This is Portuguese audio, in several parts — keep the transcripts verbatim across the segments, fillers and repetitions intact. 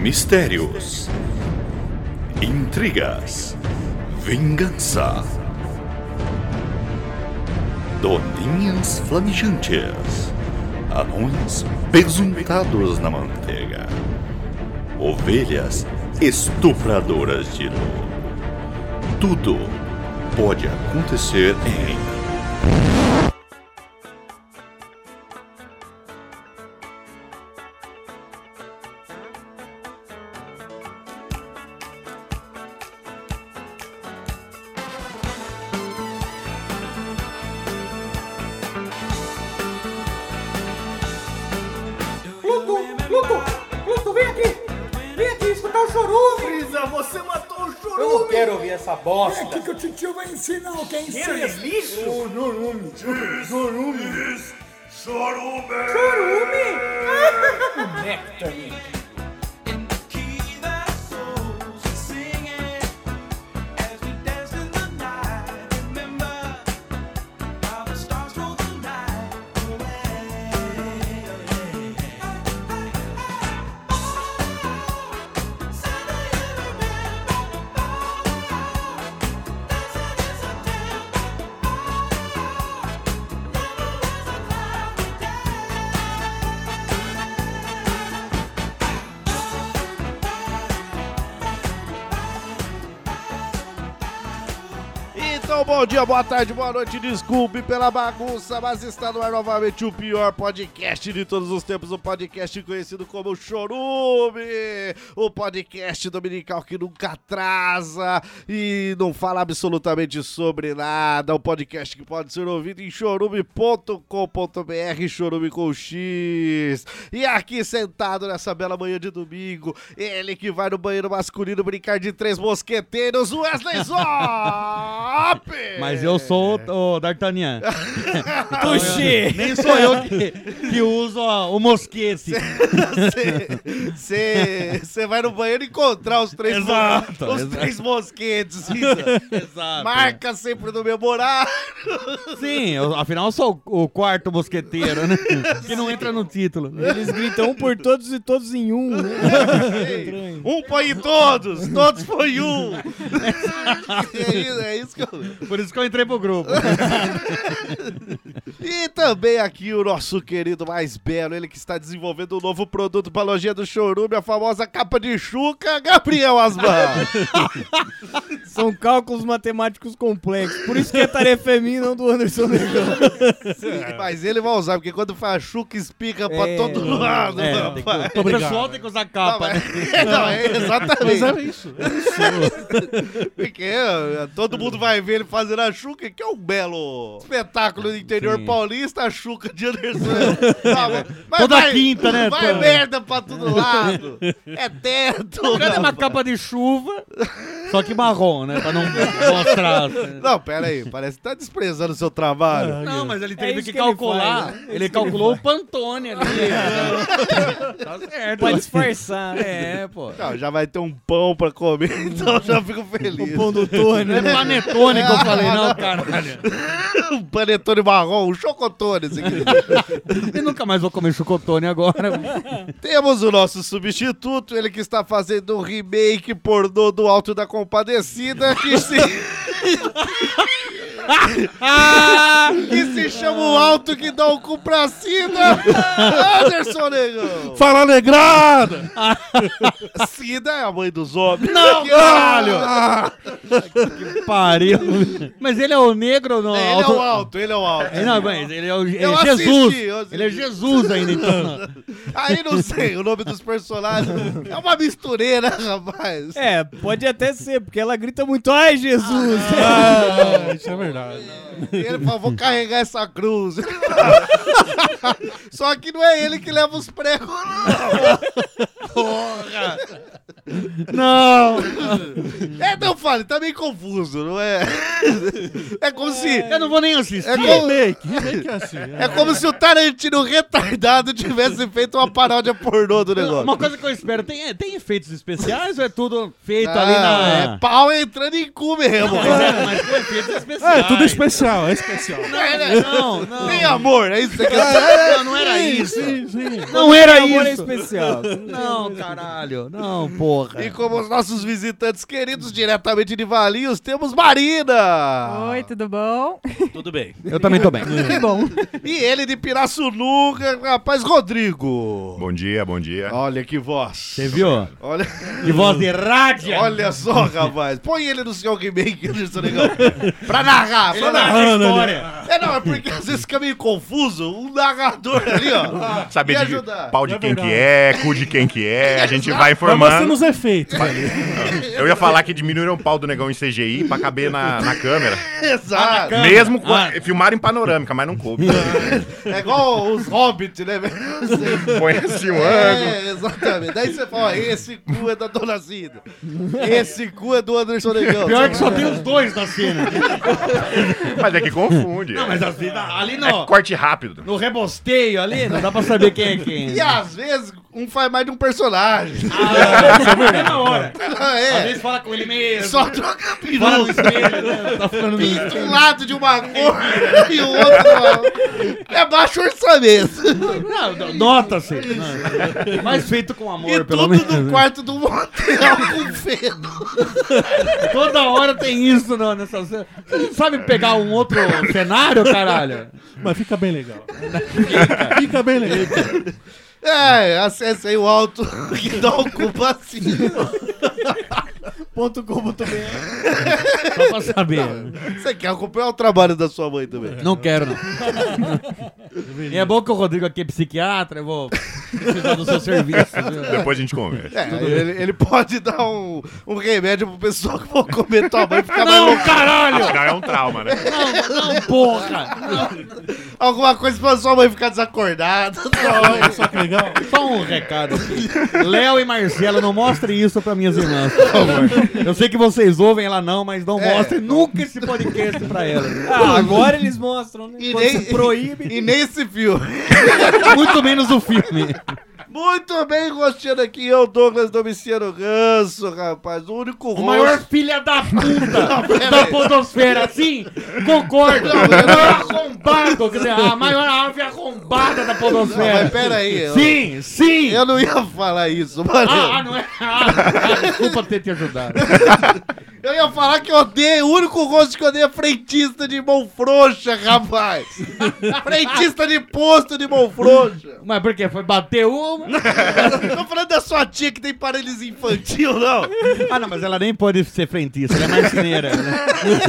Mistérios, intrigas, vingança, doninhas flamejantes, anões besuntados na manteiga, ovelhas estupradoras de luz. Tudo pode acontecer em essa bosta. É aqui que o titio vai ensinar o que é Cheiro de incesto. lixo? O chorume. Chorume. Chorume! Chorume! Néctar. Então, bom dia, boa tarde, boa noite, desculpe pela bagunça, mas está no ar novamente o pior podcast de todos os tempos, o podcast conhecido como Chorume, o podcast dominical que nunca atrasa e não fala absolutamente sobre nada, o podcast que pode ser ouvido em chorume ponto com ponto br, chorume com X, e aqui sentado nessa bela manhã de domingo, ele que vai no banheiro masculino brincar de três mosqueteiros, Wesley Zop! Mas eu sou o, o D'Artagnan. Tuxi! Nem sou eu que, que uso ó, o mosquete. Você vai no banheiro encontrar os três, Exato, mo- os exato. três mosquetes. Exato. Marca sempre no meu horário. Sim, eu, afinal eu sou o, o quarto mosqueteiro, né? Que não entra no título. Eles gritam um por todos e todos em um, né? Um põe em todos, todos põe um. É isso, é isso que eu... Por isso que eu entrei pro grupo. E também aqui o nosso querido mais belo, ele que está desenvolvendo um novo produto para a lojinha do Chorume, a famosa capa de chuca, Gabriel Asman. São cálculos matemáticos complexos. Por isso que a tarefa é minha, não do Anderson Negão. Mas ele vai usar, porque quando faz chuca, espica pra É, todo lado, É, rapaz. tem que, o pessoal tem que usar capa, Não, né? é, não, é exatamente. Mas é isso. Porque é, todo mundo vai ver ele fazendo a chuca, que é um belo espetáculo do interior Sim. paulista, a chuca de Anderson. Não, mas- mas Toda vai- quinta, né? Vai Pô. merda pra todo lado. É teto. Na verdade é uma rapaz. capa de chuva, só que marrom, né? Pra não mostrar. Não, pera aí, parece que tá desprezando o seu trabalho. Não, mas ele É teve isso que que ele calcular. faz, né? É Ele isso que ele calculou faz. o Pantone ali. Tá certo. Pode disfarçar, né? É, pô. Não, já vai ter um pão pra comer, então já fico feliz. O pão do Tony, Não é né? panetone que eu falei, não, caralho. Um panetone marrom, um chocotone. Esse aqui. Eu nunca mais vou comer chocotone agora. Temos o nosso substituto, ele que está fazendo um remake pornô do Alto da Compadecida, que se... que se chama o Alto que dá o cu pra cima. Anderson Negão. Fala, negrada! Cida é a mãe dos homens. Não, Que- caralho! Ah, Que pariu. Mas ele é o negro ou não? ele é o Alto, ele é o Alto. É, não, mas ele é o ele Eu é assisti, Jesus. eu assisti. Ele é Jesus ainda, então. Aí não sei, o nome dos personagens é uma mistureira, rapaz. É, pode até ser, porque ela grita muito, ai, Jesus! Ah, isso é verdade. E ele falou, vou carregar essa cruz. Só que não é ele que leva os pregos, não. Porra. Não! É, não fale, tá meio confuso, não é? É como se... Eu não vou nem assistir. É como, Remake, remake é assim. é como se o Tarantino retardado tivesse feito uma paródia pornô do negócio. Uma coisa que eu espero, tem, tem efeitos especiais ou é tudo feito Ah, ali na... É pau entrando em cu mesmo. Mas, é, mas com efeitos especiais. É, tudo especial, é especial. Não, não. Tem amor, é isso que você quer dizer? Não, não era isso. Sim, sim. Não era Amor é isso. especial. Não, caralho. Não, porra. E como os nossos visitantes queridos diretamente de Valinhos, temos Marina. Oi, tudo bom? Tudo bem. Eu também tô bem. Que bom. E ele de Pirassununga, rapaz, Rodrigo. Bom dia, bom dia. Olha que voz. Você viu? Olha, Que voz de rádio. olha só, rapaz. Põe ele no seu remake, Anderson Negão. Pra narrar, pra narrar. Narrando a história. É, não, é porque às vezes fica meio confuso. O narrador ali, ó. Saber me de ajudar. pau de É quem verdade. que é, cu de quem que é, a gente vai Vai informando. mostrando os efeitos ali. Eu ia falar que diminuíram o pau do negão em C G I pra caber na, na câmera. Exato. Mesmo com Ah. filmaram em panorâmica, mas não coube. É igual os hobbits, né? Põe assim um ângulo. É, exatamente. Daí você fala, ó, esse cu é da Dona Cida. Esse cu é do Anderson Negão. Pior que só tem os dois na cena. Mas é que confunde. Não, mas assim, ali É no, corte rápido. no rebosteio ali, não dá pra saber quem é quem. E às vezes um faz mais de um personagem. Ah, na hora. Ah, Às é. ela fala com ele mesmo. Só troca Fala no peru. espelho, né? Tá ficando no Pinta um lado de uma cor e o outro é baixo orçamento. Não, nota-se. Não. Mas feito com amor, E pelo tudo menos. no quarto do motel com feno. Toda hora tem isso não, nessa cena. Você não sabe pegar um outro cenário, caralho? Mas fica bem legal. Fica bem legal. É, acesse aí o alto que dá o culpa assim. Ponto com ponto B R. Só pra saber. Você quer acompanhar o trabalho da sua mãe também? Não quero, não. E é bom que o Rodrigo aqui é psiquiatra, eu vou precisar do seu serviço. Viu? Depois a gente conversa. É, ele, ele pode dar um, um remédio pro pessoal que for comer tua mãe e ficar mais Não, louco. caralho! Afinal, é um trauma, né? Não, não, porra! Alguma coisa pra sua mãe ficar desacordada. Olha só que legal. Só um recado aqui. Léo e Marcelo, não mostrem isso pra minhas irmãs, por favor. Eu sei que vocês ouvem ela não, mas não É. mostrem nunca esse podcast pra elas. Ah, agora eles mostram, né? E Quando nem, se proíbe. e nem esse filme. Muito menos o filme. Muito bem, gostando aqui, eu, Douglas Domiciano Ganso, rapaz. O único O rosto. maior filha da puta pera da aí. podosfera, sim, concordo. Não, O não, maior arrombado, quer dizer, a maior ave arrombada da Não, podosfera. mas pera aí. eu- Sim, sim. Eu não ia falar isso, mano. Ah, ah, não é? Ah, ah, desculpa ter te ajudado. Eu ia falar que eu odeio, o único rosto que eu odeio é frentista de mão frouxa, rapaz. Frentista de posto de mão frouxa. Mas por quê? Foi bater uma? Tô falando da sua tia que tem paralisia infantil, não. Ah, não, mas ela nem pode ser frentista, ela é marceneira. Né?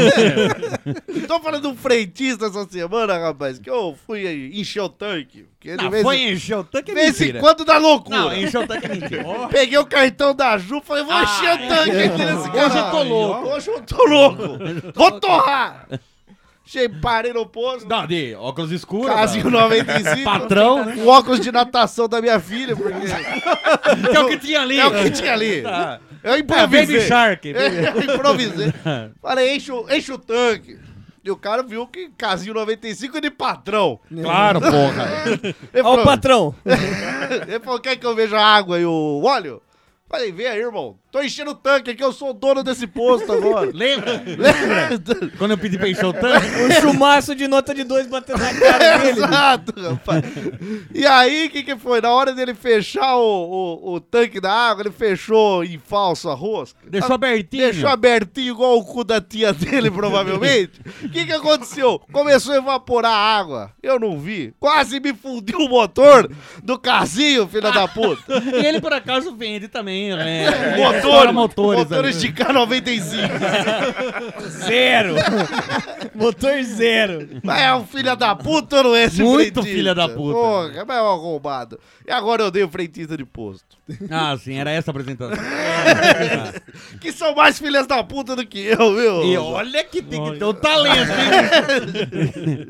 Tô falando de um frentista essa semana, rapaz, que eu fui aí encher o tanque. Que ele Não, vez, foi encher o tanque, é de vez em mentira. quando dá loucura. Não, encher o tanque é mentira. Peguei o cartão da Ju, falei, vou encher o tanque aqui nesse cara. Hoje eu tô louco. Hoje eu tô louco. Vou torrar. Che- Parei no posto. Não, de óculos escuros. Casinho noventa e cinco. Patrão, né? O óculos de natação da minha filha, porque Que é o que tinha ali. é o que tinha ali. Tá. Eu É, improvisei. Baby Shark. Eu improvisei. Falei, enche o, enche o tanque. E o cara viu que casinho noventa e cinco é de patrão. Claro, porra. Ele Ó falou, o patrão. ele falou, quer que eu veja a água e o óleo? Falei, vem aí, irmão. Tô enchendo o tanque aqui, eu sou o dono desse posto agora. Lembra? Lembra? Quando eu pedi pra encher o tanque? Um chumaço de nota de dois batendo na cara dele. Exato, rapaz. E aí, o que que foi? Na hora dele fechar o, o, o tanque da água, ele fechou em falso a rosca. Deixou abertinho. Deixou abertinho igual o cu da tia dele, provavelmente. O que que aconteceu? Começou a evaporar a água. Eu não vi. Quase me fundiu o motor do casinho, filha da puta. E ele, por acaso, vende também, né? Motor, Fora motores. motores ali. de K noventa e cinco. Zero. Motor zero. Mas é um filho da puta ou não é esse Muito frentista? filha da puta. Porra, mas é um arrombado. E agora eu dei o frentista de posto. Ah, sim, era essa a apresentação. Que são mais filhas da puta do que eu, viu? E olha que tem que ter o talento, hein?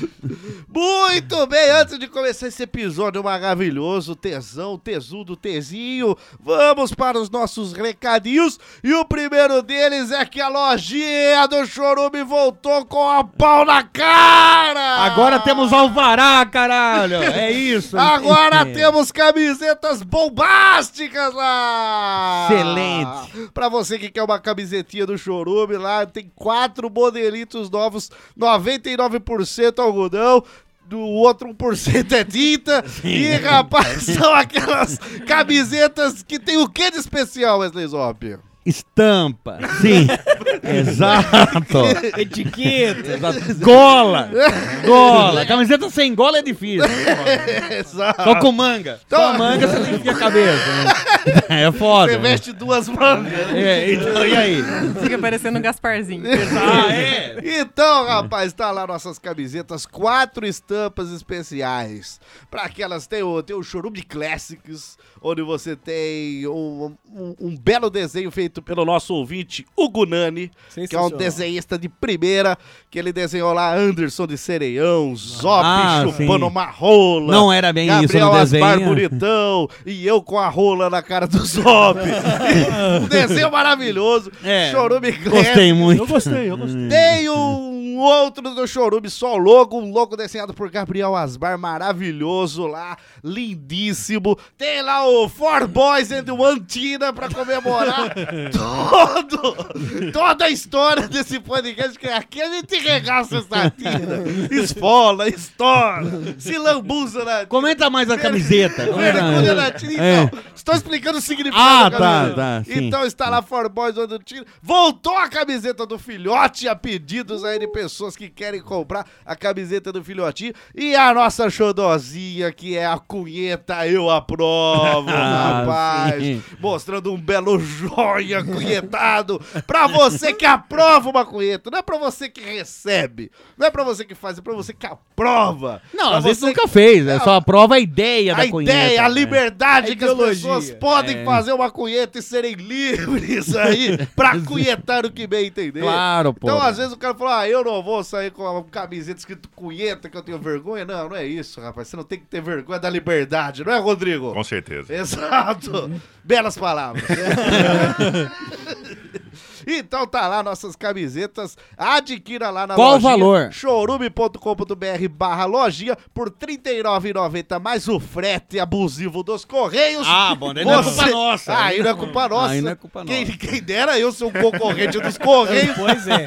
Muito bem, antes de começar esse episódio maravilhoso, tesão, tesudo, tezinho, vamos para os nossos recadinhos. E o primeiro deles é que a lojinha do Chorume voltou com a pau na cara! Agora temos alvará, caralho! É isso! Agora temos camisetas bombásticas lá! Excelente! Pra você que quer uma camisetinha do Chorume lá, tem quatro modelitos novos, noventa e nove por cento algodão, do outro um por cento é tinta. E, rapaz, são aquelas camisetas que tem o que de especial, Wesley Zop? Estampa, sim, exato. Etiqueta. Exato. Gola, gola. Camiseta sem gola é difícil. Exato. Só com manga. Só manga você tem que ficar a cabeça. Né? É foda. Você veste duas mangas. É, então, e aí? Fica parecendo um Gasparzinho. Ah, é? Então, rapaz, tá lá nossas camisetas, quatro estampas especiais. Pra que elas tem o, tem o Chorume Classics, onde você tem um, um, um belo desenho feito pelo nosso ouvinte, Hugo Nani, que é um desenhista de primeira, que ele desenhou lá Anderson de Sereião, Zop Ah, chupando sim. uma rola. Não era bem isso Gabriel no desenho. Asbar bonitão, e eu com a rola na cara do Zop. Um desenho maravilhoso. É, Chorume Classics. Gostei muito. Eu gostei, eu gostei. Tem um outro do Chorume, só o logo, um logo desenhado por Gabriel Asbar, maravilhoso lá, lindíssimo. Tem lá o Four Boys and One Tina pra comemorar todo, toda a história desse podcast, que aqui a gente regaça essa tina, esfola, estoura, se lambuza na tina. Comenta mais a camiseta. Mergulha na tina. É. Então, estou explicando o significado Ah, da tá, camiseta. tá, sim. Então está lá Four Boys and One Tina. Voltou a camiseta do Filhote, a pedidos aí de pessoas que querem comprar a camiseta do Filhotinho. E a nossa xodozinha, que é a cunheta Eu Aprovo, Ah, rapaz. sim. Mostrando um belo joia cunhetado pra você que aprova uma cunheta. Não é pra você que recebe. Não é pra você que faz, é pra você que aprova. Não, Pra às vezes você nunca fez. É só aprova a ideia a da cunheta. ideia, a né? liberdade A que as ideologia. pessoas podem É. fazer uma cunheta e serem livres aí pra cunhetar o que bem entender. Claro, pô. Então, às vezes o cara fala, ah, eu não vou sair com uma camiseta escrito cunheta que eu tenho vergonha. Não, não é isso, rapaz. Você não tem que ter vergonha da liberdade, não é, Rodrigo? Com certeza. Exato. Belas palavras. Então tá lá nossas camisetas. Adquira lá na Qual o lojinha, valor? chorume ponto com ponto br barra lojinha por trinta e nove reais e noventa centavos mais o frete abusivo dos Correios. Ah, bom, daí não é culpa nossa. Ah, aí não é culpa nossa. Aí não é culpa quem, nossa. quem dera eu ser um concorrente dos Correios. Pois é.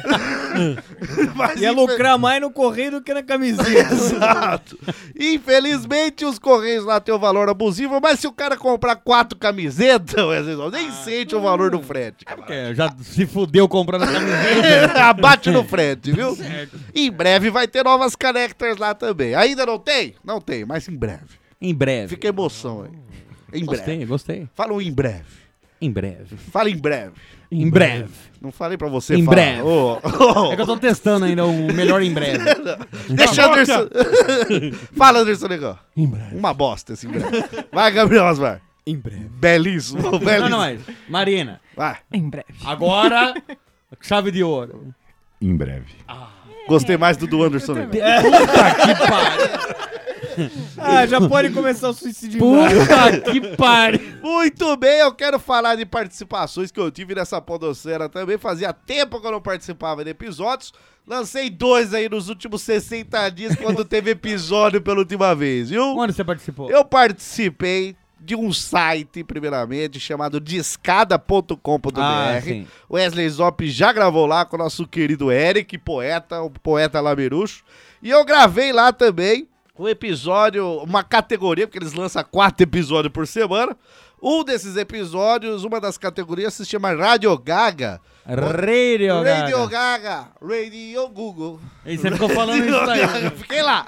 Mas Ia infe- lucrar mais no correio do que na camiseta. Exato. Infelizmente, os Correios lá têm o valor abusivo, mas se o cara comprar quatro camisetas, Wesley, nem sente o valor do frete. É, já se fudeu comprando a camiseta. Abate no frete, viu? Em breve vai ter novas connectors lá também. Ainda não tem? Não tem, mas em breve. Em breve. Fica emoção aí. Em breve. Gostei, gostei. Fala um em breve. Em breve. Fala em breve. Em breve. Não falei pra você Em falar. breve. Ô, ô. É que eu tô testando ainda o melhor em breve. Deixa Anderson. Fala, Anderson Negão. Em breve. Uma bosta esse em breve. Vai, Gabriel Osmar. Em breve. Belíssimo, belíssimo. Não, não, mas. Marina, Vai. Em breve. agora. Chave de ouro. Em breve. Gostei mais do do Anderson Negão. Puta que pariu. Ah, já pode começar o suicídio. em breve. Puta que pariu. Muito bem, eu quero falar de participações que eu tive nessa podosfera também. Fazia tempo que eu não participava de episódios. Lancei dois aí nos últimos sessenta dias, quando teve episódio pela última vez, viu? Onde você participou? Eu participei de um site, primeiramente, chamado discada ponto com ponto br. Ah, sim. O Wesley Zop já gravou lá com o nosso querido Eric, poeta, o poeta Lameruxo. E eu gravei lá também um episódio, uma categoria, porque eles lançam quatro episódios por semana. Um desses episódios, uma das categorias se chama Radio Gaga. Radio Radio Gaga. Gaga, Radio Google. E você ficou falando isso aí. Eu fiquei lá.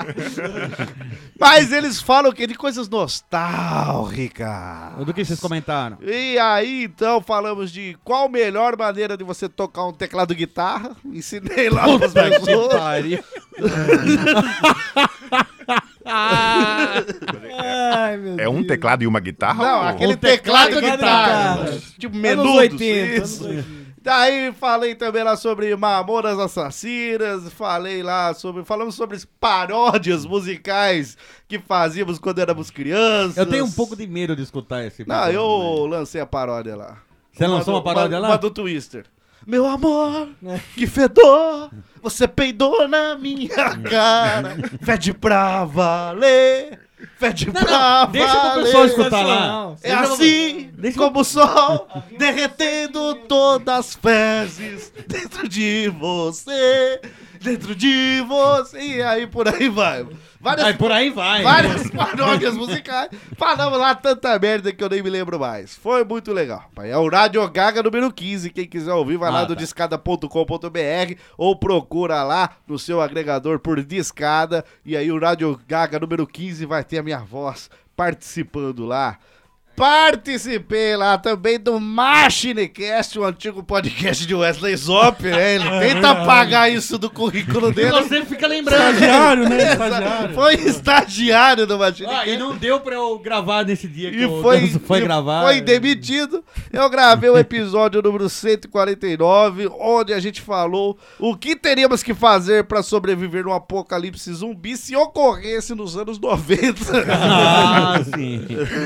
Mas eles falam que de coisas nostálgicas. Do que vocês comentaram? E aí, então, falamos de qual melhor maneira de você tocar um teclado guitarra. Ensinei lá pras Que pessoas. pariu. Ai, meu É um Deus. teclado e uma guitarra? Não, ou- aquele Um teclado teclado, e guitarra. guitarra. Tipo, Anos menudos. oitenta, isso. anos oitenta. Daí falei também lá sobre Mamonas Assassinas, falei lá sobre, falamos sobre paródias musicais que fazíamos quando éramos crianças. Eu tenho um pouco de medo de escutar esse Não, programa, eu lancei a paródia lá. Você lançou do- uma paródia uma, lá? Uma do Twister. Meu amor, que fedor, você peidou na minha cara. Fede pra valer, fede pra valer. Deixa pro pessoal escutar lá. É assim, como o sol, derretendo todas as fezes dentro de você, dentro de você. E aí por aí vai. Várias, Aí por aí vai. várias paródias musicais. Falamos lá tanta merda que eu nem me lembro mais. Foi muito legal. pai. É o Rádio Gaga número quinze. Quem quiser ouvir, vai Ah, lá tá. no discada ponto com ponto b r ou procura lá no seu agregador por Discada. E aí o Rádio Gaga número quinze vai ter a minha voz participando lá. Participei lá também do Machinecast, o antigo podcast de Wesley Zop, né? Ele tenta apagar isso do currículo E dele. você fica lembrando. Estagiário, né? Estagiário. Foi estagiário do Ah, Machinecast. e não deu pra eu gravar nesse dia que E o foi, Danzo foi e gravar. foi demitido. Eu gravei o episódio número cento e quarenta e nove, onde a gente falou o que teríamos que fazer pra sobreviver no apocalipse zumbi se ocorresse nos anos noventa. Ah, sim.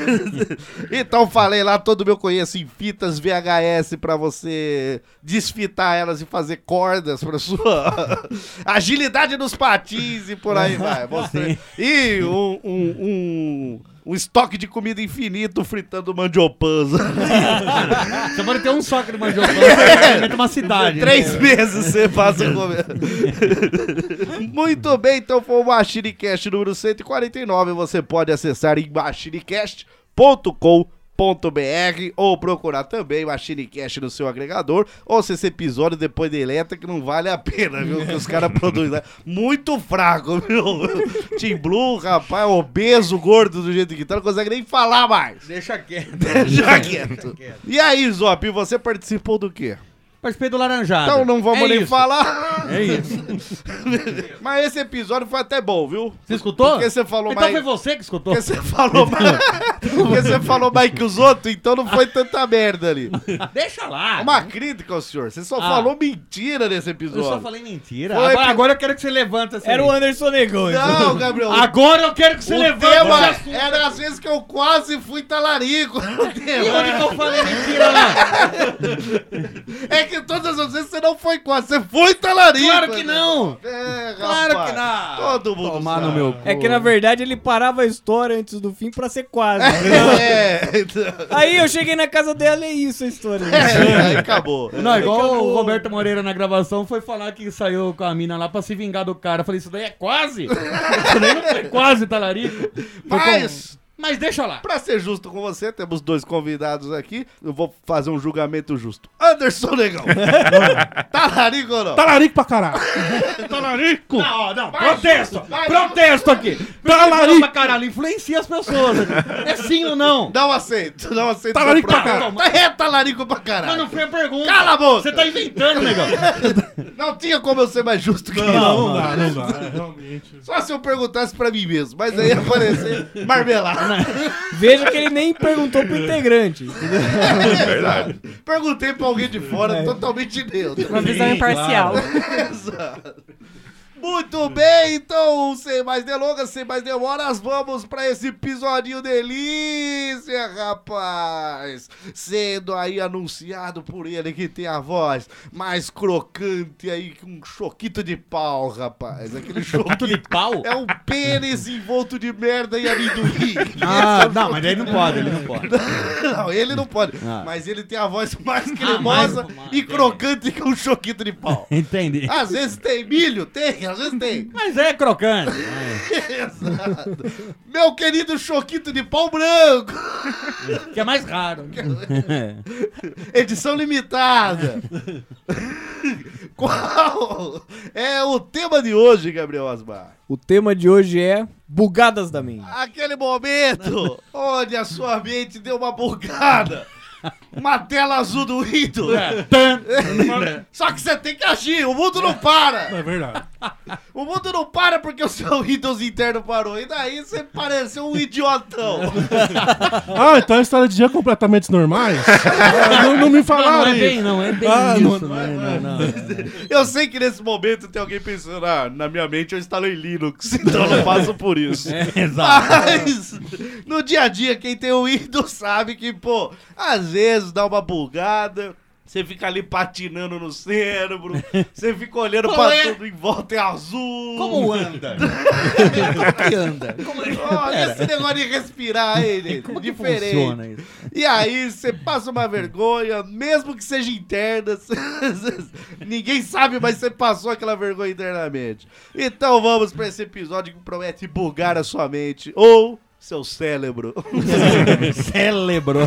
Então falei lá todo o meu conhecimento em fitas V H S pra você desfitar elas e fazer cordas pra sua agilidade nos patins e por aí vai. Mostrei. E um, um, um, um estoque de comida infinito fritando mandiopanza. Você pode ter um soco de mandioca, você alimenta uma cidade. né? Três meses você passa comer. Muito bem, então foi o Machinecast número cento e quarenta e nove. Você pode acessar em machinecast ponto com ponto b r ou procurar também Machinecast no seu agregador. Ou se esse episódio depois deleta, que não vale a pena, viu? Que os caras produzem. Né? Muito fraco, viu? Team Blue, rapaz, obeso, gordo do jeito que tá, não consegue nem falar mais. Deixa quieto. Deixa quieto. E aí, Zop, você participou do quê? Participei do Laranjada. Então não vamos É nem isso. falar. É isso. Mas esse episódio foi até bom, viu? Você escutou? Porque você falou Então mais. foi você que escutou? Porque você falou mais. Porque você falou mais que os outros, então não foi tanta merda ali. Deixa lá. Uma crítica ao senhor. Você só Ah. falou mentira nesse Eu episódio. só falei mentira. Foi Agora, que- agora eu quero que você levante essa Era aí. o Anderson Negão. Não, Gabriel. Agora eu quero que você o levante tema esse assunto. era as vezes que eu quase fui talarico. O E tema. onde que eu falei mentira lá? É que todas as vezes você não foi quase, você foi talarico. Claro que não. É, Claro rapaz. que não. Todo mundo Tomar sabe. no meu cu. É que na verdade ele parava a história antes do fim pra ser quase. É, então... Aí eu cheguei na casa dela e é isso a história. é, aí acabou. Não, igual Acabou. o Roberto Moreira na gravação foi falar que saiu com a mina lá pra se vingar do cara. Eu falei, isso daí é quase? Isso daí não foi quase, talarico. Foi Mas... com- Mas deixa lá. Pra ser justo com você, temos dois convidados aqui. Eu vou fazer um julgamento justo. Anderson Negão. Talarico ou não? Talarico pra caralho. Talarico. Não, não, protesto! Protesto aqui! Talarico. Talarico pra caralho, influencia as pessoas. É sim ou não? Não aceito, não aceito. Talarico seu pra prato. Tá, é talarico pra caralho. Mas não foi a pergunta. Cala a boca. Você tá inventando, negão. Não tinha como eu ser mais justo que Não, ele. não, dá, não dá. É, realmente. Só se eu perguntasse pra mim mesmo, mas aí ia aparecer marmelada. Veja que ele nem perguntou pro integrante. É verdade. Perguntei pra alguém de fora, totalmente neutro. Uma visão imparcial. Exato. Muito bem, então, sem mais delongas, sem mais demoras, vamos pra esse episódio delícia, rapaz! Sendo aí anunciado por ele que tem a voz mais crocante aí, que um choquito de pau, rapaz. Aquele choquito de pau? É um pênis envolto de merda e amendoim. Ah, não, mas ele não pode, ele não pode. Não, ele não pode. Ah. Mas ele tem a voz mais cremosa mais- e crocante que um choquito de pau. Entendi. Às vezes tem milho, tem, às vezes tem. Mas é crocante. Exato. Meu querido choquito de pau branco. Que é mais raro. Edição limitada. Qual é o tema de hoje, Gabriel Osmar? O tema de hoje é bugadas da mente. Aquele momento onde a sua mente deu uma bugada. Uma tela azul do Windows. Só que você tem que agir, o mundo não para. É verdade. O O mundo não para porque o seu Windows interno parou. E daí você pareceu um idiotão. Ah, então a história de dia completamente normais? Ah, não, não me Não, falaram não é isso. bem, não é bem Ah, isso. não- Não, é, não, não. Eu sei que nesse momento tem alguém pensando, ah, na minha mente eu instalei Linux, então eu não passo por isso. É, exato. Mas, no dia a dia, quem tem o Windows sabe que, pô, às vezes dá uma bugada, você fica ali patinando no cérebro, você fica olhando Qual pra é? tudo em volta, é azul. Como anda? Como que anda? Como é? Olha esse negócio de respirar, ele, Como que diferente. funciona isso? E aí, você passa uma vergonha, mesmo que seja interna, ninguém sabe, mas você passou aquela vergonha internamente. Então vamos pra esse episódio que promete bugar a sua mente, ou seu cérebro. Cérebro.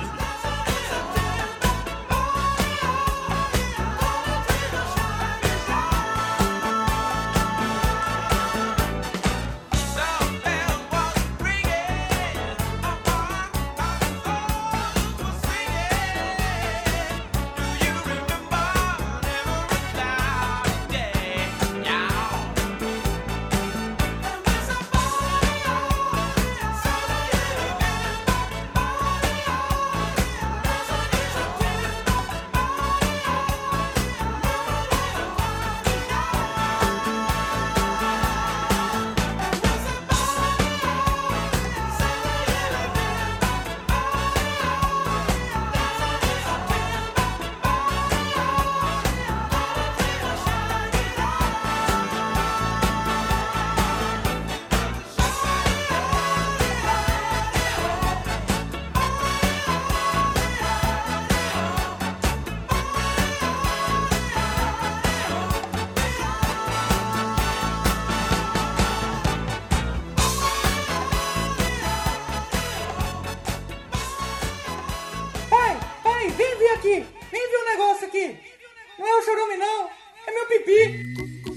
Pai, pai, vem ver aqui. Vem ver um negócio aqui. Não é o chorume, não. É meu pipi.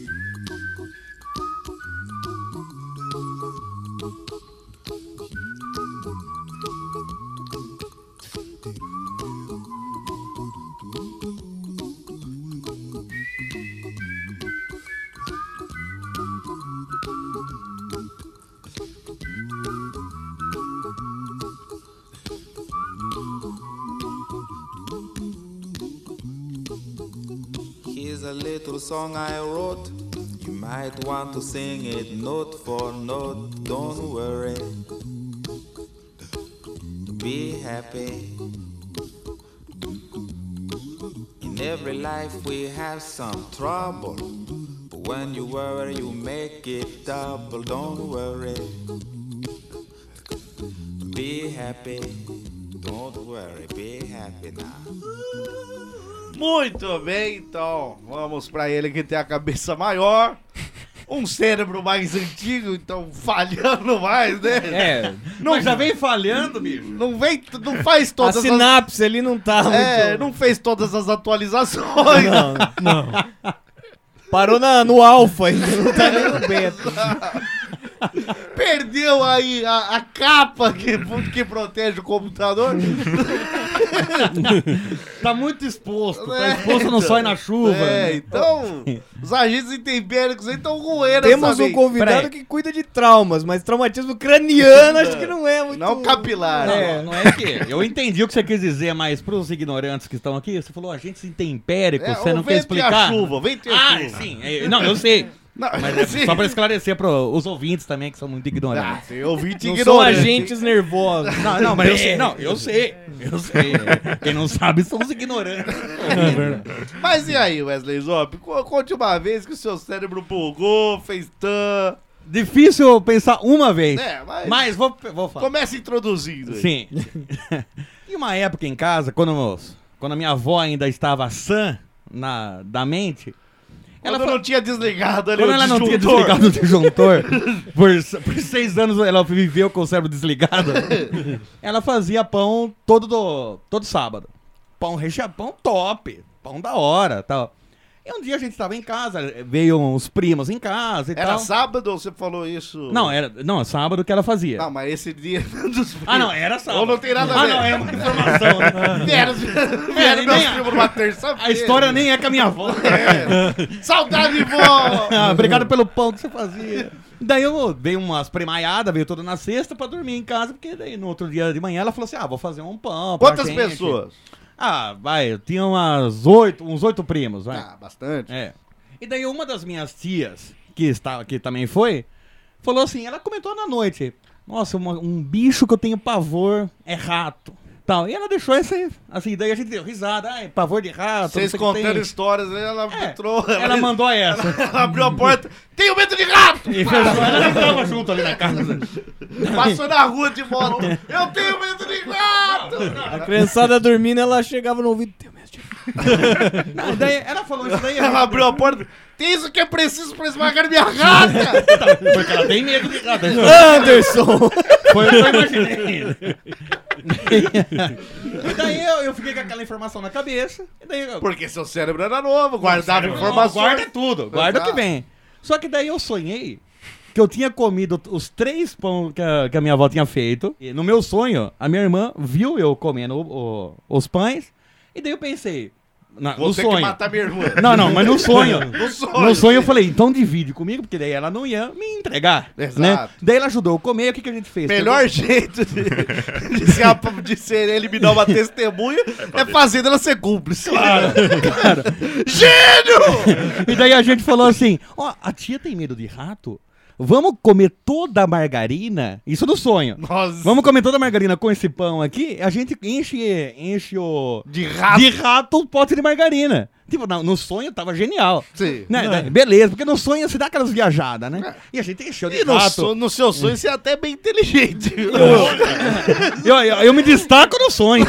Here's a little song I wrote. You might want to sing it note for note. Don't worry. Be happy. In every life we have some trouble. But when you worry, you make it double. Don't worry. Be happy. Don't worry. Be happy now. Muito bem, então vamos pra ele que tem a cabeça maior, um cérebro mais antigo, então falhando mais, né? É, Não, Mas já vem falhando, bicho. não vem, não faz a todas as... sinapse ali não tá É, muito... não fez todas as atualizações. Não, Não. parou na, no alfa ainda, não tá nem no beta. Perdeu aí a, a capa que, que protege o computador. Tá muito exposto. Tá É, exposto no então. sol e na chuva. É, então, os agentes intempéricos aí estão roendo Temos essa um mente. convidado Peraí. que cuida de traumas, mas traumatismo craniano acho que não é muito... Não capilar. É. Não, não é que. Eu entendi o que você quis dizer, mas pros ignorantes que estão aqui, você falou agentes intempéricos, É, você o não quer vento e a explicar? chuva, o vento e a Ah, chuva. sim. é, não, eu sei. Não, Mas é sim. só pra esclarecer pros ouvintes também, que são muito Ah, ignorantes. tem ouvinte Não são ignorante. agentes nervosos. Não, não, mas eu sei. Não, eu sei. Eu sei. Quem não sabe são os ignorantes. É verdade. Mas e aí, Wesley Zop? Co- Conte uma vez que o seu cérebro bugou, fez tan. Difícil eu pensar uma vez. É, mas, Mas vou, vou falar. começa introduzindo aí. Sim. Em uma época em casa, quando, quando a minha avó ainda estava sã na, da mente, Quando ela não tinha desligado ali quando o ela não tinha disjuntor. desligado o disjuntor, por, por seis anos ela viveu com o cérebro desligado, ela fazia pão todo, do, todo sábado. Pão recheado, pão top, pão da hora tal. E um dia a gente tava em casa, veio uns primos em casa e Era tal. sábado ou você falou isso? Não, era não, sábado que ela fazia. Não, mas esse dia dos primos. Ah, não, era sábado. Ou não tem nada a Ah, ver? não, é uma informação. Né? Vieram, vieram É, meus nem a- primos numa terça-feira. A história nem é com a minha avó. É. Saudade, vó! Ah, obrigado pelo pão que você fazia. Daí eu dei umas primaiadas, veio toda na sexta pra dormir em casa, porque daí no outro dia de manhã ela falou assim, ah, vou fazer um pão pra Quantas gente. pessoas? Ah, vai, tinha umas oito, uns oito primos, vai. Ah, bastante. É. E daí uma das minhas tias, que, está, que também foi, falou assim, ela comentou na noite, nossa, uma- um bicho que eu tenho pavor é rato. Tal. E ela deixou essa aí, assim, daí a gente deu risada, ai, pavor de rato. Vocês não sei o que contando tem. histórias, ela É, entrou. Ela mandou essa. Ela abriu a porta. Tenho medo de rato! E fez, ela nem tava junto ali na casa. Passou na rua de moto. Eu tenho medo de rato! A criançada dormindo, ela chegava no ouvido. Tenho medo de Não, daí, ela falou isso daí. Ela abriu a porta. Tem isso que é preciso pra esmagar minha rata! Porque ela tem medo de rato. Anderson! Foi o que eu imaginei. E daí eu, eu fiquei com aquela informação na cabeça. E daí eu, Porque seu cérebro era novo, guardava informações. guarda tudo, guarda o que Exato. vem. Só que daí eu sonhei que eu tinha comido os três pão que a, que a minha avó tinha feito. E no meu sonho, a minha irmã viu eu comendo o- o- os pães. E daí eu pensei, na, Vou no ter sonho. que matar minha irmã. Não, não, mas no sonho. No sonho. No sonho eu falei, então divide comigo, porque daí ela não ia me entregar. Exato. Né? Daí ela ajudou eu a comer, o que, que a gente fez? Melhor jeito de, de, ser, a- de ser eliminar uma testemunha é fazendo ela ser cúmplice. Claro, claro. Gênio! E daí a gente falou assim, ó, a tia tem medo de rato? Vamos comer toda a margarina? Isso no sonho. Nossa. Vamos comer toda a margarina com esse pão aqui, a gente enche, enche o... De rato. De rato o pote de margarina. Tipo, no, no sonho tava genial. Sim. Né? Daí, beleza, porque no sonho você dá aquelas viajadas, né? E a gente encheu de E no, rato. so- no seu sonho você é até bem inteligente. viu? Eu, eu, eu me destaco no sonho.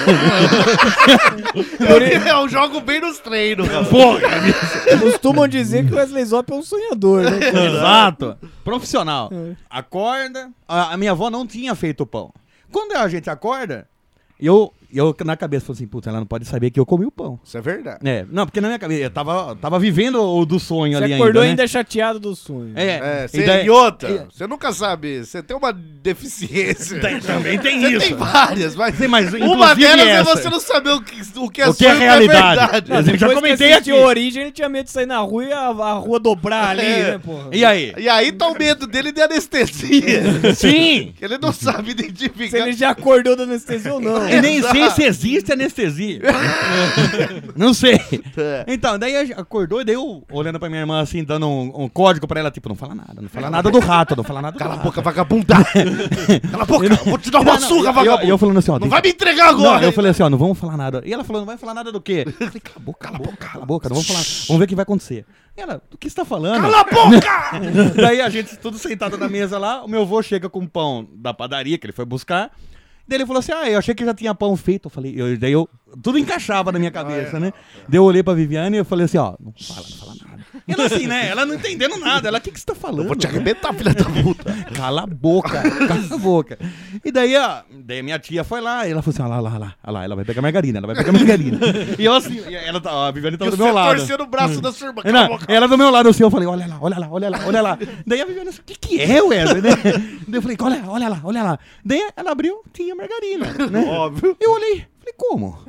Eu jogo bem nos treinos. cara. Porra, Costumam dizer que o Wesley Zop é um sonhador, né? exato. Profissional. Acorda. A, a minha avó não tinha feito o pão. Quando a gente acorda, eu, eu na cabeça falei assim, puta, ela não pode saber que eu comi o pão. Isso é verdade. É, não, porque na minha cabeça, eu tava, tava vivendo o do sonho Você ali acordou ainda, ainda né? chateado do sonho. É, É, e cê, daí- e outra, você nunca sabe, você tem uma deficiência. Tem- também tem Você isso. tem várias, mas, Sim, mas uma inclusive delas é essa. você não saber o que, o que é O que é sonho e realidade. verdade. Não, eu já Depois comentei que assistiu aqui. a Origem, ele tinha medo de sair na rua e a, a rua dobrar ali, É. né, porra? E aí? E aí tá o medo dele de anestesia. Sim! Ele não sabe Se identificar. ele já acordou da anestesia ou não. E nem sei se existe anestesia. Não sei. É. Então, daí a gente acordou e daí eu olhando pra minha irmã assim, dando um, um código pra ela, tipo, não fala nada, não fala nada do rato, não fala nada do Cala a rato. boca, vagabunda! Cala a boca, vou te dar uma Não, não, surra, e eu- vagabunda! E eu falando assim, ó. Não tem vai que- me entregar Não, agora! eu falei assim, ó, não vamos falar nada. E ela falou, não vai falar nada do quê? Eu falei, cala a boca, cala a boca, cala a boca, não vamos falar. Vamos ver o que vai acontecer. E ela, do que você tá falando? Cala a boca! Daí a gente tudo sentado na mesa lá, o meu avô chega com pão da padaria que ele foi buscar. Daí ele falou assim, ah, eu achei que já tinha pão feito. Eu falei, eu, daí eu, tudo encaixava na minha cabeça, né? Daí eu olhei pra Viviane e eu falei assim, ó, não fala, não fala nada. E ela assim, né? Ela não entendendo nada. Ela, o que, que você tá falando? Vou te arrebentar, filha da puta! Cala a boca, cala a boca. E daí, ó, daí a minha tia foi lá e ela falou assim, ó, lá, lá, lá, lá, ela vai pegar margarina, ela vai pegar margarina. E eu assim, e ela, tá- a Viviane tava E do meu você lado. torcendo o braço da sua irmã. Não, Cala a boca! ela do meu lado assim, eu falei, olha lá, olha lá, olha lá, olha lá. Daí a Viviane assim, o que que é, Wesley, né? Daí eu falei, olha, olha lá, olha lá. Daí ela abriu, tinha margarina, né? Óbvio. Eu olhei, falei, como?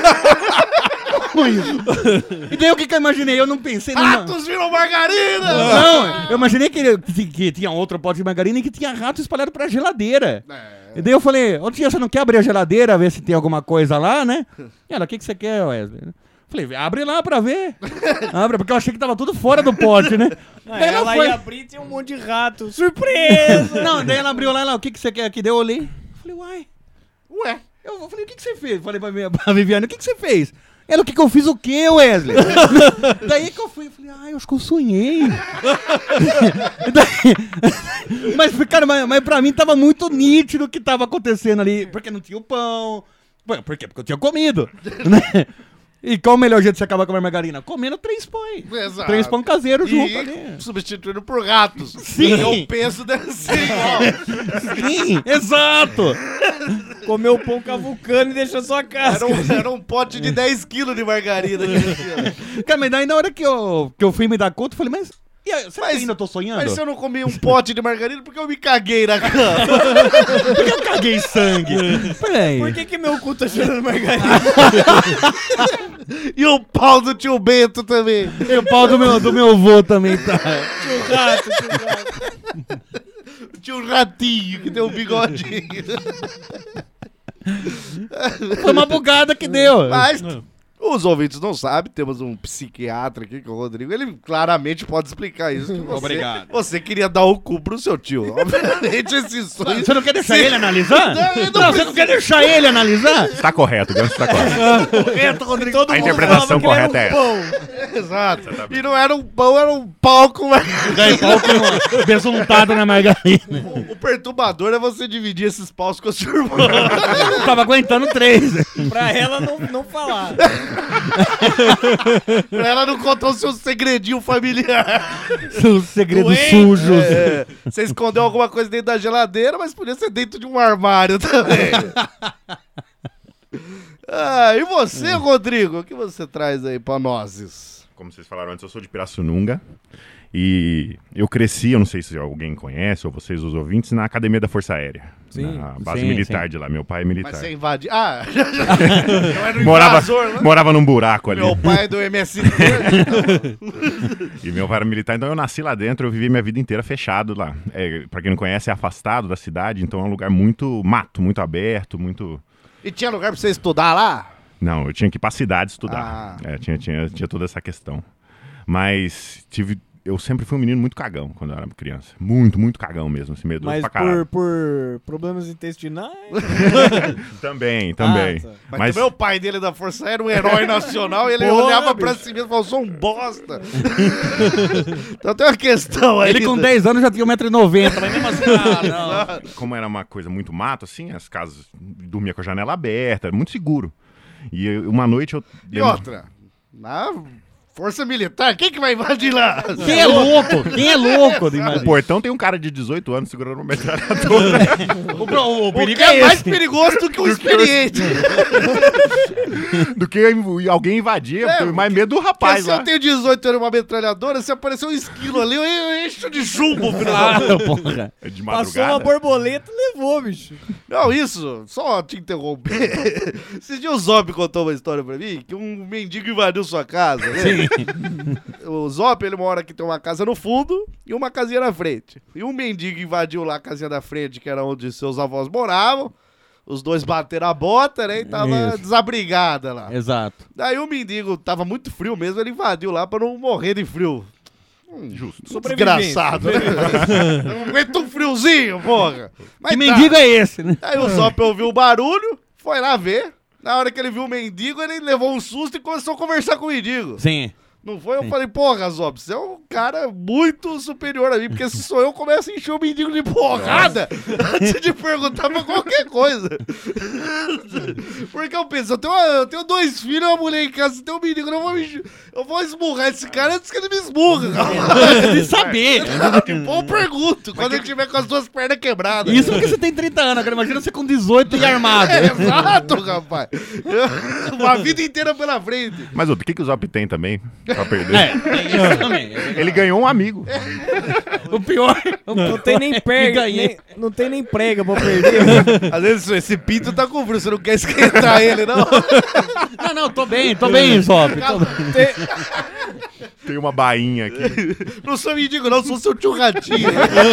Como isso? E daí o que que eu imaginei? Eu não pensei numa... Ratos viram margarina! Não, eu imaginei que, ele- que, que tinha outro pote de margarina e que tinha rato espalhado pra geladeira. E daí eu falei, ô tia, você não quer abrir a geladeira, ver se tem alguma coisa lá, né? E ela, o que, que você quer, Wesley? Falei, abre lá pra ver. Abre, porque eu achei que tava tudo fora do pote, né? Ah, Daí ela foi. ia abrir e tinha um monte de rato. Surpresa! Não, daí ela abriu lá, ela, o que, que você quer aqui? Daí eu olhei. Falei, uai. Ué, Eu falei, o que, que você fez? Falei pra, minha, pra Viviane, o que, que você fez? Ela, o que, que eu fiz o quê, Wesley? Daí que eu fui, eu falei, ah, eu acho que eu sonhei. Daí- mas, cara, mas, mas pra mim tava muito nítido o que tava acontecendo ali, porque não tinha o pão. Bom, por quê? Porque eu tinha comido, né? E qual o melhor jeito de você acabar com a margarina? Comendo três pães. exato. Três pão caseiros junto E ali. substituindo por ratos. Sim. E o peso deve ser igual. Sim, exato. Comeu o pão cavucano e deixou só a casca. Era um, era um pote de dez quilos de margarina. Cara, mas daí na hora que eu, que eu fui me dar conta, eu falei, mas... E aí, será que ainda eu tô sonhando? Mas se eu não comi um pote de margarina, porque eu me caguei na cama? Por que eu caguei sangue? Peraí. Por que que meu cu tá cheirando margarina? E o pau do tio Bento também. E o pau do meu, do meu avô também tá. Tio Rato, tio Rato. Tio Ratinho, que tem um bigodinho. Foi uma bugada que deu. Mas... Os ouvintes não sabem, temos um psiquiatra aqui, que é o Rodrigo, ele claramente pode explicar isso. Que você, Obrigado. Você queria dar o cu pro seu tio. Obviamente esse sonho... Você não quer deixar ele analisar? Não, eu não Não, você não quer deixar ele analisar? Tá correto, Ganso, tá correto. Correto, Rodrigo. Todo A mundo interpretação falava que correta era é um essa. pão. Exato. E não era um pão, era um pau com margarina. Daí pau com besuntado na margarina. O, o perturbador é você dividir esses paus com a sua irmã. Tava aguentando três. Pra ela não, não falar. Pra ela não contar o seu segredinho familiar. Seus segredos Doente. sujos. É, você escondeu alguma coisa dentro da geladeira, mas podia ser dentro de um armário também. Ah, e você, Rodrigo? O que você traz aí pra nós? Como vocês falaram antes, eu sou de Pirassununga. E eu cresci, eu não sei se alguém conhece, ou vocês, os ouvintes, na Academia da Força Aérea. Sim. Na base Sim, militar sim. de lá. Meu pai é militar. Mas você invade... Ah, eu era um Morava, invasor, né? morava num buraco ali. Meu pai é do M S T. E meu pai era militar, então eu nasci lá dentro, eu vivi minha vida inteira fechado lá. É, pra quem não conhece, é afastado da cidade, então é um lugar muito mato, muito aberto, muito... E tinha lugar pra você estudar lá? Não, eu tinha que ir pra cidade estudar. Ah. É, tinha, tinha, tinha toda essa questão. Mas tive... Eu sempre fui um menino muito cagão quando eu era criança. Muito, muito cagão mesmo, assim, medroso Mas pra caralho. por, por problemas intestinais? Também, também. Ah, tá. Mas, Mas também o pai dele da Força Aérea, um herói nacional, e ele Porra, olhava pra bicho. si mesmo e falou, sou um bosta. Então tem uma questão aí. Ele com dez anos já tinha um metro e noventa, mas mesmo assim, ah, não. como era uma coisa muito mato, assim, as casas dormia com a janela aberta, era muito seguro. E eu- uma noite eu... E outra, na Força Militar, quem que vai invadir lá? Quem é louco? Quem é louco? de O imaginar? portão tem um cara de dezoito anos segurando uma metralhadora. O, pro- o O perigo que é é mais esse. perigoso do que o experiente. do que alguém invadir. Eu É, tenho mais medo do Porque rapaz se lá. eu tenho dezoito anos e uma metralhadora, se aparecer um esquilo ali, eu, eu encho de chumbo, filho da Ah, puta. porra. De Passou uma madrugada. borboleta e levou, bicho. Não, isso, só te interromper. Esse dia o Zop contou uma história pra mim, que um mendigo invadiu sua casa, né? Sim. O Zop, ele mora aqui, tem uma casa no fundo e uma casinha na frente. E um mendigo invadiu lá a casinha da frente, que era onde seus avós moravam. Os dois bateram a bota, né? E tava Isso. desabrigada lá. Exato. Daí o mendigo tava muito frio mesmo, ele invadiu lá pra não morrer de frio. Justo. Desgraçado, né? Não aguenta um friozinho, porra. Mas Que tá. mendigo é esse, né? Aí o Zop ouviu o barulho, foi lá ver. Na hora que ele viu o mendigo, ele levou um susto e começou a conversar com o mendigo. Sim. Não foi? Eu falei, porra, Zop, você é um cara muito superior a mim, porque se sou eu, começo a encher o mendigo de porrada antes de perguntar pra qualquer coisa. Porque eu penso, eu tenho, uma- eu tenho dois filhos e uma mulher em casa, se tem um mendigo, eu, não vou me, eu vou esmurrar esse cara antes que ele me esmurra. De saber. Ou pergunto, quando ele tiver com as duas pernas quebradas. Isso porque você tem trinta anos. Agora imagina você com dezoito e armado. É, exato, rapaz. Uma vida inteira pela frente. Mas o que, que o Zop tem também pra perder? É, tem isso também. Ele ganhou um amigo. O pior. Não tem nem E prega, ganhei. nem- não tem nem prega pra perder. Às vezes esse pinto tá com frio, você não quer esquentar ele, não? Não, não, tô bem, tô bem, Zop. Tô bem. Tem- Tem uma bainha aqui. Não sou mendigo, não, sou seu tio Ratinho.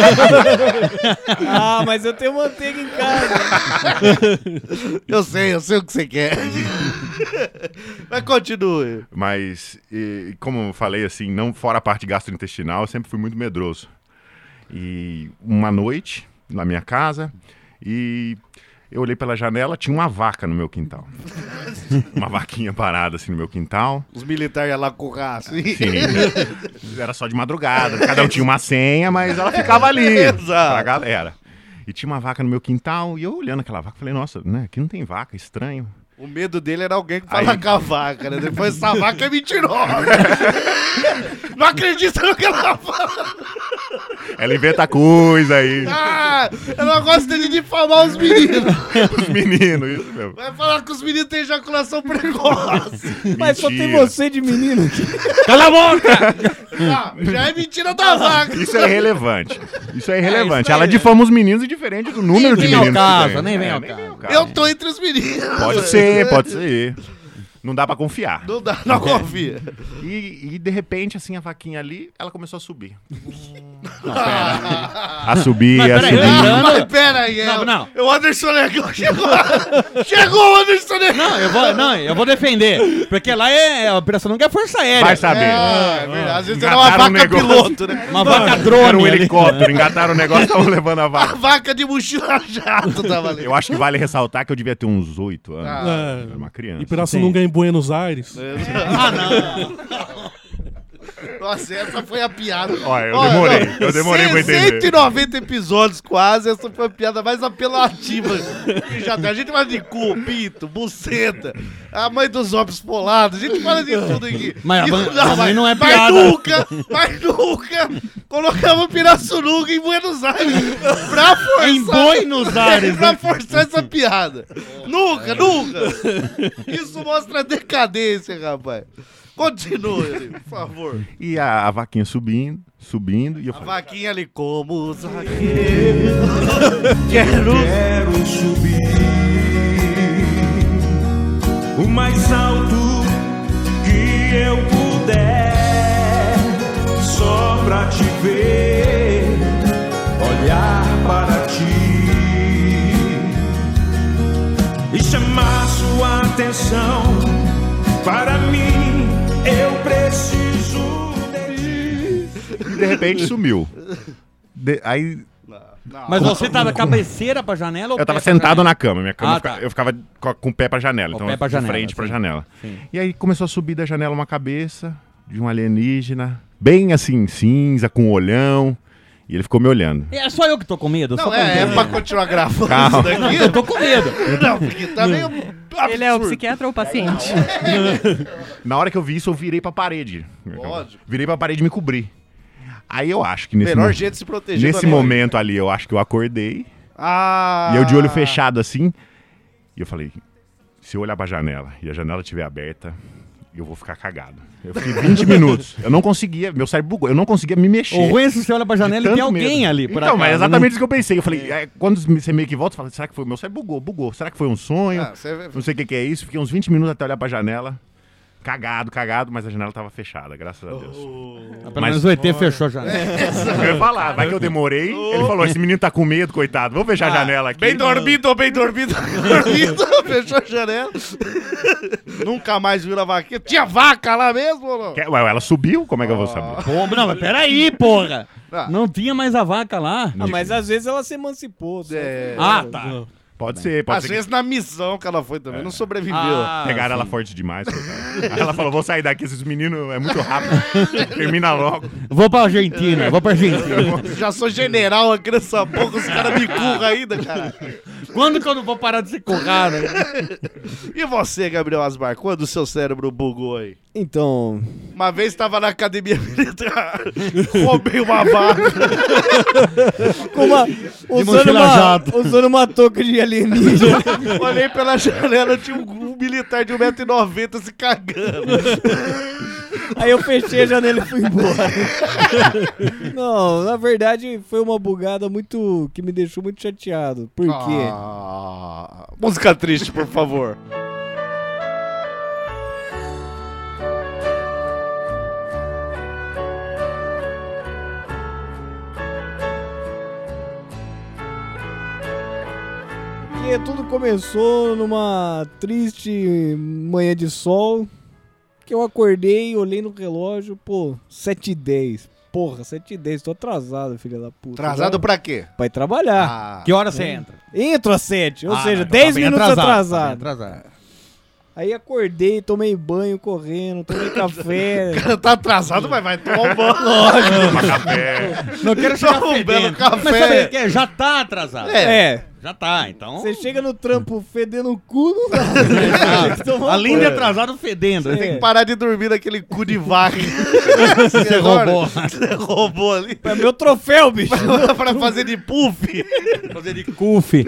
Ah, mas eu tenho manteiga em casa. Eu sei, eu sei o que você quer. Mas continue. Mas, e, como eu falei, assim, não fora a parte gastrointestinal, eu sempre fui muito medroso. E uma noite, na minha casa, e eu olhei pela janela, tinha uma vaca no meu quintal. Uma vaquinha parada, assim, no meu quintal. Os militares iam lá com o raço. Sim. Era só de madrugada. Cada um tinha uma senha, mas ela ficava ali Exato. pra galera. E tinha uma vaca no meu quintal, e eu olhando aquela vaca, falei, nossa, né, aqui não tem vaca, estranho. O medo dele era alguém que fala Aí- com a vaca, né? Depois essa vaca é mentirosa. Não acredita no que ela fala. Ela inventa coisa aí. Ah, ela gosta de difamar os meninos. Os meninos, isso mesmo. Vai falar que os meninos têm ejaculação precoce. Mas só tem Mentira. você de menino aqui. Cala a boca! Ah, já é mentira da vaca. Isso é irrelevante. Isso é irrelevante. isso aí Ela é. difama os meninos indiferente do número de vem ao meninos que caso, tem. nem vem É, ao nem caso. vem ao caso. Eu tô entre os meninos. Pode ser, pode ser. Não dá pra confiar. Não dá, não confia. E, e de repente, assim, a vaquinha ali, ela começou a subir. A subir, Mas a peraí, subir. lembrando- Mas pera aí, Não, é, não. o Anderson Negão chegou. Chegou o Anderson Negão. Não, eu vou, não, eu vou defender. Porque lá é, a operação não é força aérea. Vai saber. É, é verdade. Às vezes era uma Engataram um vaca negócio. piloto, né? Uma vaca Era drone. um ali. helicóptero, engataram o negócio e estavam levando a A vaca. vaca de mochila jato tava ali. Eu acho que vale ressaltar que eu devia ter uns oito anos. Ah. Era uma criança. E Pirassununga em Buenos Aires. Ah, não. Nossa, essa foi a piada. Olha, eu demorei, eu demorei pra entender. cento e noventa episódios quase, essa foi a piada mais apelativa que já tem. A gente fala de cu, pinto, buceta, a mãe dos ovos polados, a gente fala de tudo aqui. Mas a E- mãe- a mãe não é mas piada. nunca, mas nunca colocamos Pirassununga em Buenos Aires pra forçar, Em Buenos Aires, pra né? forçar essa piada. Nunca, nunca. Isso mostra a decadência, rapaz. Continue, por favor. E a, a vaquinha subindo, subindo, e eu A falei, vaquinha ali como o zagueiro. Quero Quero subir o mais alto que eu puder, só pra te ver, olhar para ti e chamar sua atenção. Para mim, eu preciso de ti. e de repente sumiu. De- aí Mas você tava cabeceira pra janela ou eu tava pé pra sentado janela? na cama, minha cama Ah, fica- tá. eu ficava co- com o pé pra janela, O então pé pra de janela, frente pra sim. janela. Sim. E aí começou a subir da janela uma cabeça de um alienígena, bem assim, cinza, com um olhão, e ele ficou me olhando. É só eu que tô com medo. Não, só pra é, é entender. pra continuar gravando Calma. isso daqui. Eu tô com medo. Não, porque tá meio absurdo. Ele é o psiquiatra ou o paciente? Na hora que eu vi isso, eu virei pra parede. Lógico. Virei pra parede e me cobri. Aí eu acho que nesse, Melhor mo- jeito de se proteger. nesse também. momento ali, eu acho que eu acordei, Ah. e eu de olho fechado assim, e eu falei, se eu olhar pra janela e a janela estiver aberta, eu vou ficar cagado. Eu fiquei vinte minutos, eu não conseguia, meu cérebro bugou, eu não conseguia me mexer. O ruim é se você olha pra janela e De tem tanto alguém medo. ali. Por Então, mas é acaso, exatamente né? isso que eu pensei. Eu falei, é, quando você meio que volta, você fala, será que foi? Meu cérebro bugou, bugou. Será que foi um sonho? Ah, você- Não sei o que, que é isso. Fiquei uns vinte minutos até olhar pra janela. Cagado, cagado, mas a janela tava fechada, graças a Deus. Pelo menos o E T fechou a janela. Eu ia falar, vai que eu demorei. Ele falou, esse menino tá com medo, coitado. Vamos fechar a janela aqui. Bem dormido, bem dormido, dormido. Fechou a janela. Nunca mais viu a vaquinha. Tinha vaca lá mesmo ou não? Quer- Ué, ela subiu? Como é que eu vou saber? Pô, não, mas peraí, porra. Ah. Não tinha mais a vaca lá. Ah, mas às vezes ela se emancipou. só. É. Ah, tá. Pode ser, pode Às ser. que vezes na missão que ela foi também, não sobreviveu. Ah, Pegaram ela sim. forte demais. coitada. Aí ela falou, vou sair daqui, esses meninos é muito rápido. Termina logo. Vou pra Argentina, vou pra Argentina. Já sou general, a criança pouco, os caras me curram ainda, cara. Quando que eu não vou parar de ser currado? E você, Gabriel Asmar, quando o seu cérebro bugou aí? Então, Uma vez tava na academia militar, roubei uma vaca. com uma, usando, mochila uma, jato. usando uma touca de alienígena. Olhei pela janela, tinha um, um militar de um metro e noventa se cagando. Aí eu fechei a janela e fui embora. Não, na verdade foi uma bugada muito que me deixou muito chateado. Por quê? Ah, música triste, por favor. Porque tudo começou numa triste manhã de sol, que eu acordei, olhei no relógio, pô, sete e dez. Porra, sete e dez, tô atrasado, filha da puta. Atrasado Já- pra quê? Pra ir trabalhar. Ah, Que hora você entra? Entro às sete, ou Ah, seja, não, então dez tá bem minutos atrasado, atrasado. tá bem atrasado. Aí acordei, tomei banho correndo, tomei café. tá atrasado, mas vai tomar um banho. Toma café. Não quero chegar Toma um belo fedendo. café. Mas sabe o que é? Já tá atrasado. É, Já tá, então... Você chega no trampo fedendo o cu, não dá. Então, além de atrasado, fedendo. É. Tem que parar de dormir naquele cu de vaca. Você roubou. Você roubou ali. É meu troféu, bicho. Pra fazer de puff. Fazer de cufe.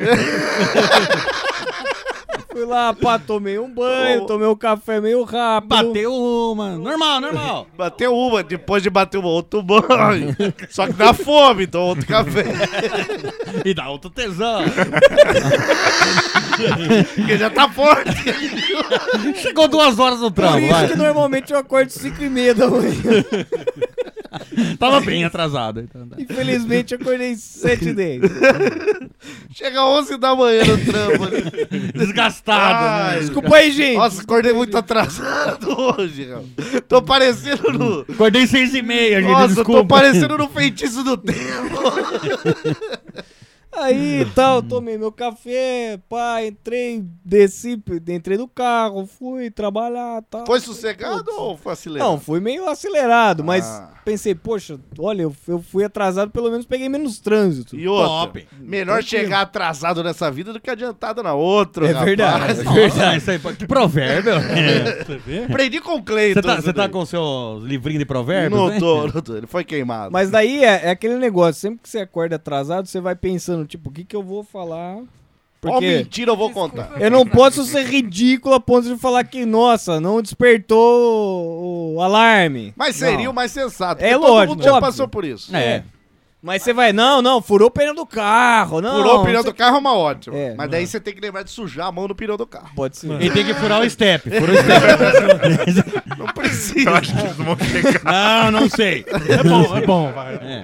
Fui lá, pá, tomei um banho, Oh. tomei um café meio rápido. Bateu uma. Normal, normal. Bateu uma, depois de bater uma, outro banho. Só que dá fome, então outro café. E dá outro tesão. Porque já tá forte. Chegou duas horas no Por trampo, isso vai. que normalmente eu acordo cinco e meia da manhã. Tava bem atrasado. Então, tá. Infelizmente eu acordei sete e dez. Chega onze da manhã no trampo ali. Desgastado, Ai, né? Desculpa aí, gente. Nossa, acordei muito atrasado hoje, cara. Tô parecendo no... Acordei seis e meia, gente, Nossa, desculpa. tô parecendo no Feitiço do Tempo. Aí tal, tomei meu café, pá, entrei, desci, entrei no carro, fui trabalhar e tal. Foi sossegado ou foi acelerado? Não, fui meio acelerado, mas Ah. pensei, poxa, olha, eu, eu fui atrasado, pelo menos peguei menos trânsito. E outra, Top. melhor Tranquilo. chegar atrasado nessa vida do que adiantado na outra, É rapaz. verdade. É verdade, isso aí, que provérbio. É. Você vê? Aprendi com o Cleiton. Você tá, você tá daí. com o seu livrinho de provérbios, Não né? tô, não tô. Ele foi queimado. Mas daí é, é aquele negócio, sempre que você acorda atrasado, você vai pensando, tipo, o que que eu vou falar? Qual Porque mentira eu vou contar? eu não posso ser ridículo a ponto de falar que, nossa, não despertou o, o alarme. Mas seria Não. o mais sensato. É porque todo lógico, mundo já óbvio. passou por isso. É. Mas você vai, não, não, furou o pneu do carro, não. Furou o pneu você- do carro é uma ótima. É. Mas daí você tem que lembrar de sujar a mão no pneu do carro. Pode ser. E tem que furar o step. Furou o step. Não precisa. Eu acho que eles vão chegar. Não, não sei. É bom, é bom, vai. É.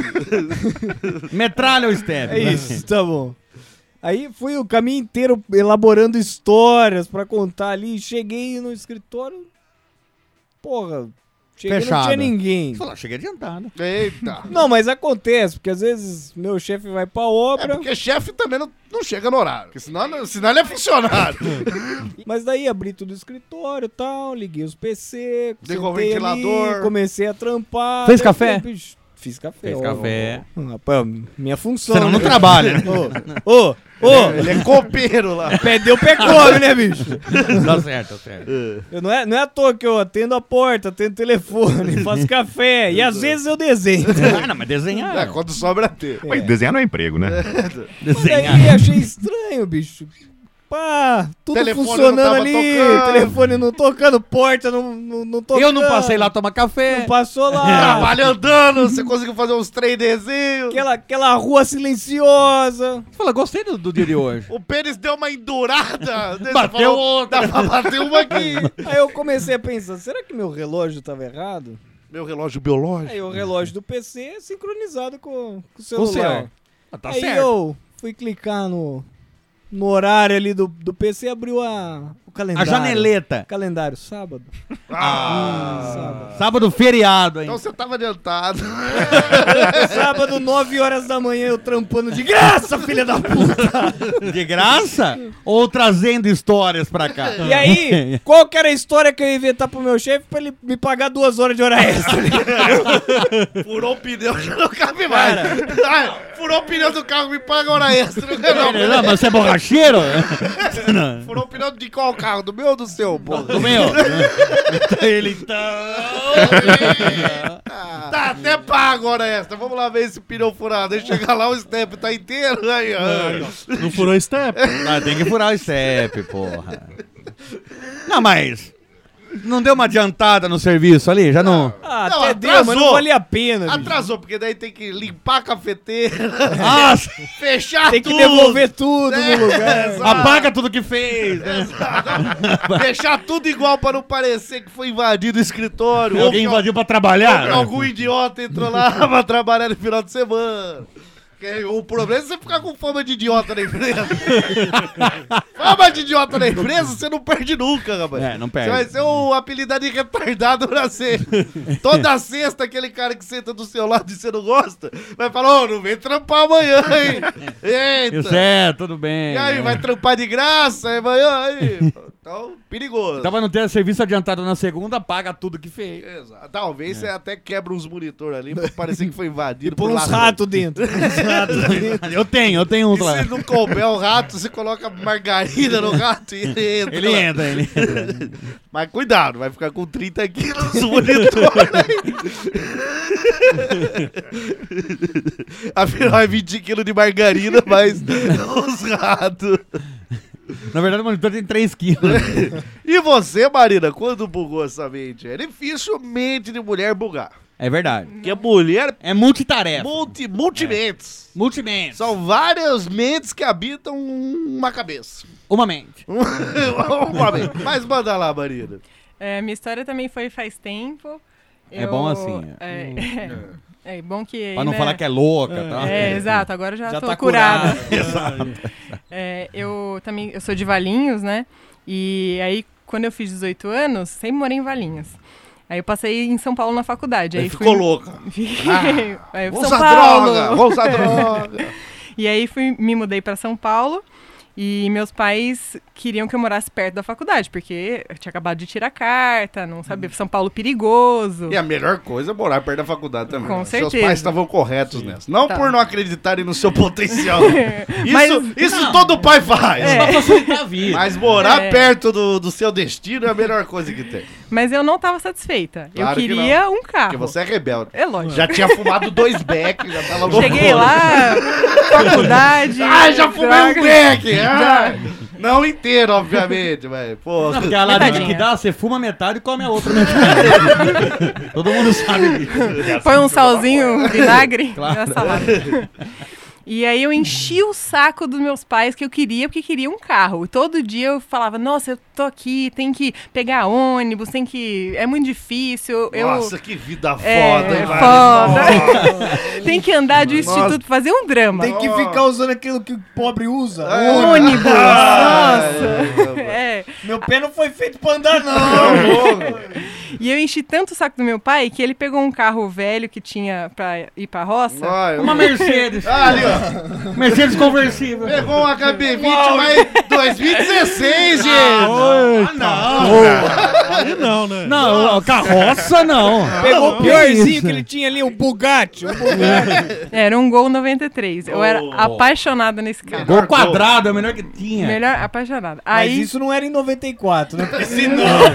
Metralha o step. É isso, tá bom. Aí fui o caminho inteiro elaborando histórias pra contar ali. Cheguei no escritório. Porra, cheguei Fechado. não tinha ninguém. Falou, cheguei adiantado. Eita. Não, mas acontece, porque às vezes meu chefe vai pra É obra. porque chefe também não, não chega no horário. Porque senão, senão ele é funcionário. Mas daí abri tudo o escritório e tal, liguei os P C, Ligou o sentei ventilador. ali, comecei a trampar. Fez daí café? eu falei, "Bicho, Fiz café. Fez ó, café. ó, rapaz, minha função. Você não, não né? trabalha, né? Ô, ô, ô. Ele é copeiro lá. Pé deu, pé come, né, bicho? Tá certo, tá certo. Eu não, é, não é à toa que eu atendo a porta, atendo o telefone, faço café e às vezes eu desenho. Ah, não, mas desenhar. É, quando sobra ter. Mas desenhar não é emprego, né? Desenhar. Daí achei estranho, bicho. Pá, tudo Telefone não funcionando tava ali, tocando. telefone não tocando, porta não, não, não tocando. Eu não passei lá tomar café. Não passou lá. Trabalho andando, você conseguiu fazer uns três desenhos. Aquela, aquela rua silenciosa. Fala, gostei do, do dia de hoje. O pênis deu uma endurada. Você Bateu falou, outra. Dá pra bater uma aqui. Aí eu comecei a pensar, será que meu relógio tava errado? Meu relógio biológico. Aí o relógio do P C é sincronizado com, com o Com o celular. seu. Ah, tá Aí certo. eu fui clicar no, no horário ali do, do P C, abriu a, o A calendário. janeleta. Calendário, sábado. Ah. Sábado. Sábado feriado, hein? Então você tava adiantado. Sábado, nove horas da manhã, eu trampando de graça, filha da puta! De graça? Ou trazendo histórias pra cá? E aí, qual que era a história que eu ia inventar pro meu chefe pra ele me pagar duas horas de hora extra? Furou o pneu, já não cabe mais. Ai, furou o pneu do carro, me paga hora extra. Não, não. Não, mas você é borracheiro? Não. Furou o pneu de qual carro? Do meu ou do seu, pô? Do meu. Ele então. Tá até pago hora extra. Vamos lá ver esse pneu furado. Aí chegar lá, o step tá inteiro. Aí, ó. Não furou step? Ah, tem que furar o step, porra. Não, mas. Não deu uma adiantada no serviço ali? Já não. Ah, Não, até deu, mas não atrasou. valia a pena, bicho. Atrasou, porque daí tem que limpar a cafeteira, Ah, fechar Tem que tudo. devolver tudo É, no lugar. exato. apaga tudo que fez, né? Deixar tudo igual pra não parecer que foi invadido o escritório. ou Alguém que invadiu pra al- trabalhar? algum idiota entrou lá pra trabalhar no final de semana. Que O problema é você ficar com fama de idiota na empresa. Fama de idiota na empresa, você não perde nunca, rapaz. É, não Você perde. vai ser o apelidado de retardado pra sempre. Toda sexta, aquele cara que senta do seu lado e você não gosta, vai falar, ô, não vem trampar amanhã, hein? Eita. Isso é, tudo bem. E aí, né? vai trampar de graça? Aí, amanhã, aí. Então, perigoso. Tava não ter serviço adiantado na segunda, paga tudo que fez. Exato. Talvez você até quebra uns monitor ali pra parecer que foi invadido. Põe uns ratos dentro. Uns ratos dentro. Eu tenho, eu tenho um E lá. se não couber o rato, você coloca margarina no rato e ele entra. Ele lá. entra, ele entra. Mas cuidado, vai ficar com trinta quilos no monitor aí. Afinal é vinte quilos de margarina, mas os ratos. Na verdade, o monitor tem três quilos. E você, Marina, quando bugou essa mente? É difícil mente de mulher bugar. É verdade. Porque a mulher É multitarefa. multi, multimentes. Multimentes. São várias mentes que habitam uma cabeça. Uma mente. Uma mente. Mas manda lá, Marina. É, minha história também foi faz tempo. É bom assim, É, é, é bom que... Pra não né, falar que é louca, tá? É, exato. Agora eu já, Já tô tá curada. curada. Exato. É, eu também, eu sou de Valinhos, né? E aí, quando eu fiz dezoito anos, sempre morei em Valinhos. Aí eu passei em São Paulo na faculdade. Aí, Aí fui... ficou louca. Fiquei... aí eu, Vamos São usar Paulo. droga, vamos usar droga. E aí fui, me mudei pra São Paulo e meus pais queriam que eu morasse perto da faculdade, porque eu tinha acabado de tirar carta, não sabia, São Paulo perigoso. E a melhor coisa é morar perto da faculdade também. Com Seus certeza. pais estavam corretos nessa. Não Tá. por não acreditarem no seu potencial. Isso, Mas- isso Não. todo pai faz. É. Pra facilitar a vida. Mas morar É. perto do, do seu destino é a melhor coisa que tem. Mas eu não estava satisfeita. Claro eu que queria um carro. Porque você é rebelde. É lógico. Já tinha fumado dois beck, já tava louco. Cheguei lá, faculdade. Ah, já fumei um droga. beck! Ah, não inteiro, obviamente, mas, pô. Porque a larinha Metadinha. que dá, você fuma metade e come a outra metade. Todo mundo sabe disso. Põe um salzinho, um vinagre Claro. na salada. E aí eu enchi o saco dos meus pais que eu queria, porque queria um carro. E todo dia eu falava, nossa, eu tô aqui, tem que pegar ônibus, tem que... É muito difícil. Eu... Nossa, que vida foda, É, hein, foda. Nossa. Tem que andar de Nossa. instituto, fazer um drama. Tem que ficar usando aquilo que o pobre usa. Ah, Ônibus, Ah, nossa. É. Meu pé não foi feito pra andar, não. E eu enchi tanto o saco do meu pai que ele pegou um carro velho que tinha pra ir pra roça. Ai, Uma Mercedes. Ah, ali, ó. Mercedes conversível. Pegou um H B vinte, mas dois mil e dezesseis, gente. Ah, não. Aí não, né? Não, carroça não. Pegou o Que piorzinho isso? que ele tinha ali, o Bugatti. O Bugatti. Era um Gol noventa e três. Eu era Oh. apaixonada nesse carro. Gol quadrado, é o melhor que tinha. Melhor, apaixonada. Mas Aí, isso não era em noventa e quatro, né? Porque senão...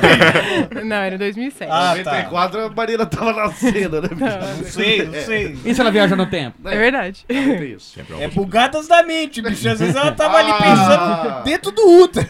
não, era em dois mil e sete. Ah, noventa e quatro a Marina tava nascendo, né? Não sei, não sei. E se ela viaja no tempo? É verdade. É isso. É bugadas da mente, bicho. Às vezes ela tava ali Ah. pensando dentro do útero.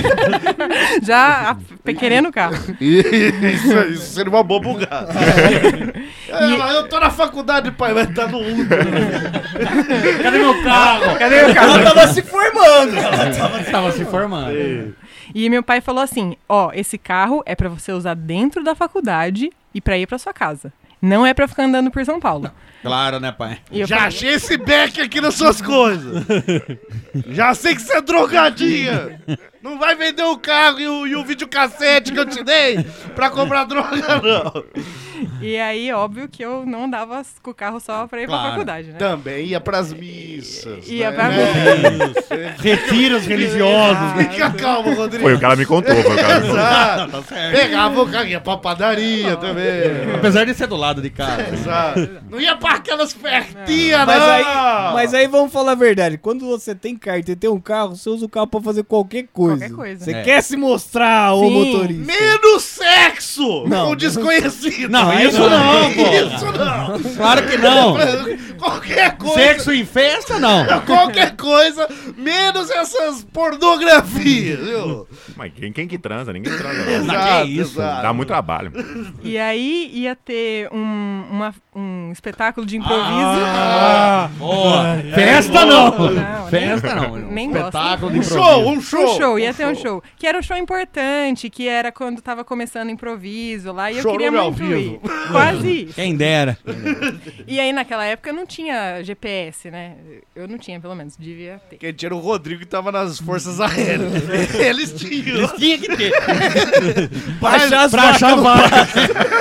Já a- querendo o carro. Isso, isso seria uma boa bugada. Ela, eu tô na faculdade, pai, mas tá no útero. Cadê meu carro? Cadê o carro? Ela tava se formando. Ela tava... Tava se formando. E meu pai falou assim, ó, esse carro é pra você usar dentro da faculdade e pra ir pra sua casa. Não é pra ficar andando por São Paulo. Claro, né, pai? E eu Já falei, achei esse beck aqui nas suas coisas. Já sei que você é drogadinha. Não vai vender o carro e o, e o videocassete que eu te dei pra comprar droga, não. E aí, óbvio que eu não andava com o carro só pra ir Claro. pra faculdade, né? Também ia pras missas. Ia né? pra É. Retiros religiosos. né? Fica calmo, Rodrigo. Foi o que ela me contou, foi o que ela me contou. Exato. Tá certo. Pegava o carro, ia pra padaria também. Apesar de ser do lado de casa. né? Exato. Não ia pra aquelas festinhas, Mas não. aí, mas aí vamos falar a verdade. Quando você tem carta e tem um carro, você usa o carro pra fazer qualquer coisa. Qualquer coisa. Você É. quer se mostrar o Sim. motorista. Menos sexo Não. com desconhecido. Não, isso não, pô. Isso não. Claro que não. Qualquer coisa. Sexo em festa, não. Qualquer coisa, menos essas pornografias, viu? Mas quem, quem que transa? Ninguém transa. não. Exato, que isso? exato. Dá muito trabalho. E aí ia ter um, uma- um espetáculo de improviso. Ah, boa. Festa não. Não, Festa não. nem Espetáculo de Um improviso. show, um Um show. show, ia ter um show. Que era um show importante, que era quando tava começando o improviso lá. E eu Chorume queria ao muito vivo. ir. Quase isso. Quem dera. E aí naquela época eu não não tinha G P S, né? Eu não tinha, pelo menos, devia ter. Quem tinha era o Rodrigo que tava nas Forças Aéreas. Eles tinham. Eles tinham que ter. Pra achar as pra vacas achar no vaca. pasto.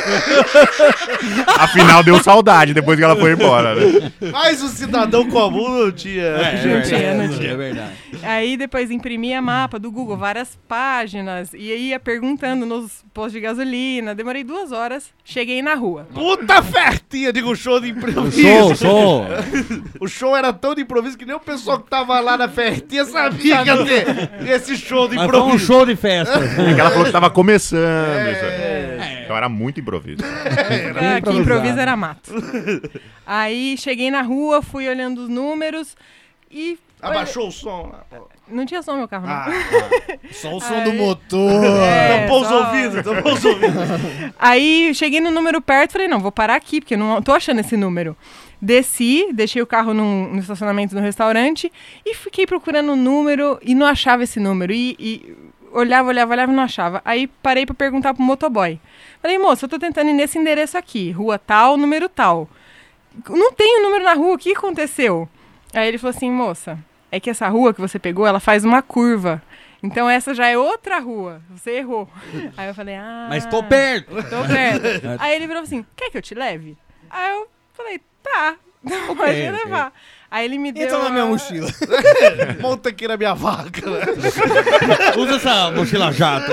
Afinal, deu saudade depois que ela foi embora, né? Mas o cidadão comum não tinha. É, Não tinha, não tinha. É verdade. Aí depois imprimia mapa do Google, várias páginas, e aí ia perguntando nos postos de gasolina. Demorei duas horas, cheguei na rua. Puta fertinha, digo, show de improviso. Show, show. O show era tão de improviso que nem o pessoal que tava lá na fertinha sabia que ia ter esse show de Mas foi um improviso. show de festa. É que ela falou que tava começando. isso aí. É. Então era muito improviso. É, que improviso era mato. Aí cheguei na rua, fui olhando os números e... Abaixou o som lá. Não tinha som no meu carro, não. Ah, Só o som Aí- do motor. É, tampou os só- ouvidos, tampou os ouvidos. Aí cheguei no número perto, falei, não, vou parar aqui, porque eu não tô achando esse número. Desci, deixei o carro num, no estacionamento do restaurante e fiquei procurando o número e não achava esse número. E, e olhava, olhava, olhava e não achava. Aí parei pra perguntar pro motoboy. Falei, moça, eu tô tentando ir nesse endereço aqui, rua tal, número tal. Não tem o número na rua, o que aconteceu? Aí ele falou assim, moça, é que essa rua que você pegou, ela faz uma curva. Então essa já é outra rua, você errou. Aí eu falei, ah... Mas tô perto. Tô perto. Aí ele virou assim, quer que eu te leve? Aí eu falei, tá, pode me levar. Aí ele me deu... Entra na minha a- mochila. Monta aqui na minha vaca. Né? Usa essa mochila jato.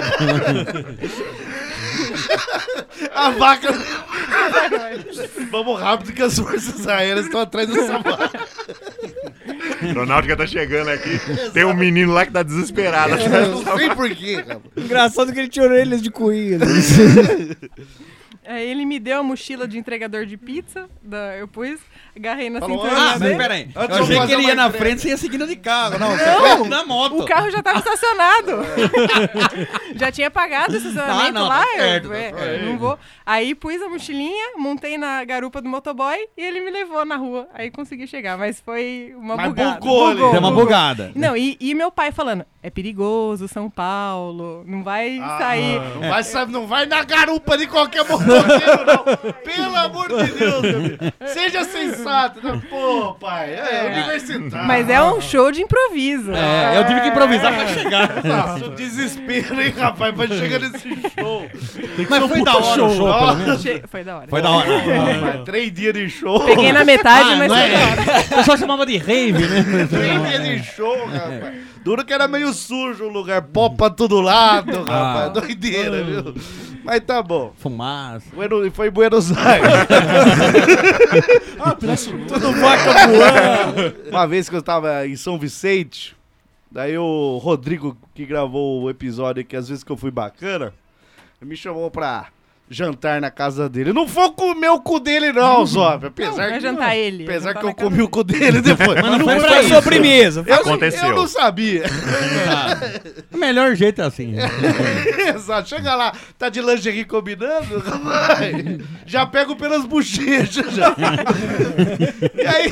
A vaca... Vamos rápido que as Forças Aéreas estão atrás dessa vaca. Ronaldo tá chegando aqui. Tem um menino lá que tá desesperado. Eu não sei porquê, cara. Engraçado que ele tinha orelhas de coelho. Aí ele me deu a mochila de entregador de pizza, da, eu pus, agarrei na Falou, cintura Ah, mas dele. peraí. Eu Antes eu achei vou que ele fazer ia uma na entrega. frente e ia seguindo de carro. Não, você Não, foi na moto. O carro já estava estacionado. Já tinha pagado o estacionamento Ah, não, lá. tá certo, eu, tá é, certo. eu não vou. Aí pus a mochilinha, montei na garupa do motoboy e ele me levou na rua. Aí consegui chegar, mas foi uma Mas bugada. bugou ali. Deu uma bugada. Não, e, e meu pai falando, é perigoso, São Paulo, não vai sair. Não vai, sabe, não vai na garupa de qualquer motoqueiro, não. Pelo amor de Deus, meu amigo. Seja sensato. Né? Pô, pai, é, universitário. Mas é um show de improviso. É, eu tive que improvisar pra chegar. Nossa, o desespero, hein, rapaz, pra chegar nesse show. Mas foi da hora o show, pelo menos. Che- Foi da hora. Foi da hora. Rapaz, três dias de show. Peguei na metade, Ah, mas não foi é? da hora. O pessoal chamava de rave, né? Três dias de show, rapaz. Duro que era meio sujo o lugar, pó pra todo lado, rapaz. Ah. Doideira, viu? Mas tá bom. Fumaça. Bueno- Foi em Buenos Aires. Tudo vaca voando. Uma vez que eu tava em São Vicente, daí o Rodrigo, que gravou o episódio que às vezes que eu fui bacana, me chamou pra jantar na casa dele. Não vou comer o cu dele não, Zóbio. Apesar Não, vai que, jantar ele. apesar jantar que eu na casa comi o cu dele depois. Mas não Não foi foi pra pra isso. sobremesa. eu, Aconteceu. eu não sabia. O melhor jeito é assim. Exato. Chega lá, tá de lingerie combinando, rapaz. Já pego pelas bochechas. Já. E aí...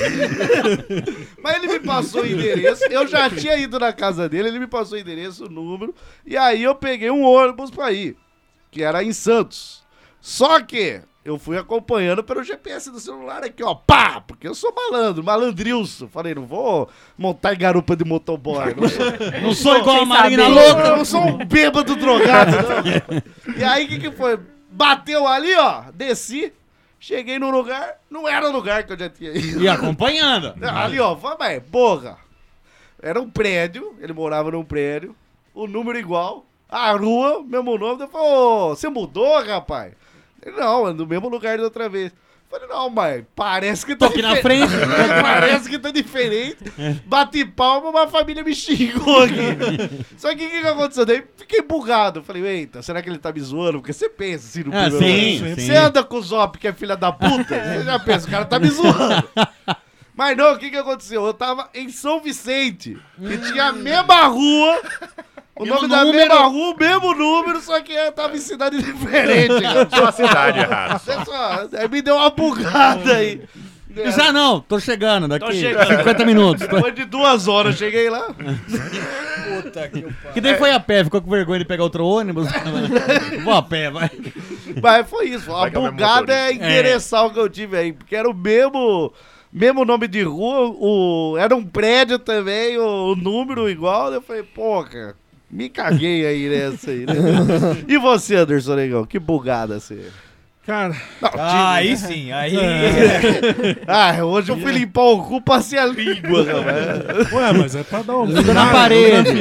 Mas ele me passou o endereço. Eu já tinha ido na casa dele, ele me passou o endereço, o número. E aí eu peguei um ônibus pra ir, que era em Santos. Só que eu fui acompanhando pelo G P S do celular aqui, ó. Pá! Porque eu sou malandro, malandrilson. Falei, não vou montar em garupa de motoboy. Não sou, Não sou igual a Sem Marina saber. louca. eu não sou um bêbado drogado, não. E aí, o que que foi? Bateu ali, ó, desci, cheguei no lugar, não era o lugar que eu já tinha ido. E acompanhando. Ali, ó, vai, porra. Era um prédio, ele morava num prédio, o número igual, a rua, mesmo nome. Eu falei, ô, você mudou, rapaz? Ele, não, é no mesmo lugar da outra vez. Falei, não, mas parece que tá Tô aqui na dife- frente. Parece que tá diferente. Bati palma, mas a família me xingou aqui. Só que o que, que aconteceu? Daí fiquei bugado. Falei, eita, será que ele tá me zoando? Porque você pensa assim no Ah, primeiro sim, momento. sim. Você anda com o Zop, que é filha da puta, você já pensa, o cara tá me zoando. Mas não, o que, que aconteceu? Eu tava em São Vicente, que tinha a mesma rua, o Mesmo nome da número. mesma rua, o mesmo número, só que eu tava em cidade diferente. cara. Só a cidade errada. Olha só, aí me deu uma bugada aí. Já não, tô chegando daqui Tô chegando. cinquenta minutos. Depois de duas horas, cheguei lá. Puta que pariu. Que daí foi a pé, ficou com vergonha de pegar outro ônibus. Vou a pé, vai. Mas foi isso. A Vai que é o mesmo bugada é motorista. endereçar o que eu tive aí, porque era o mesmo, mesmo nome de rua, o, era um prédio também, o, o número igual. Eu falei, pô, cara, me caguei aí nessa aí, né? E você, Anderson Negão, que bugada você. Cara. Não, Ah, aí time, sim, aí. Ah, hoje eu fui limpar o cu, passei a língua, rapaz. Ué, mas é pra dar um. Tô na parede.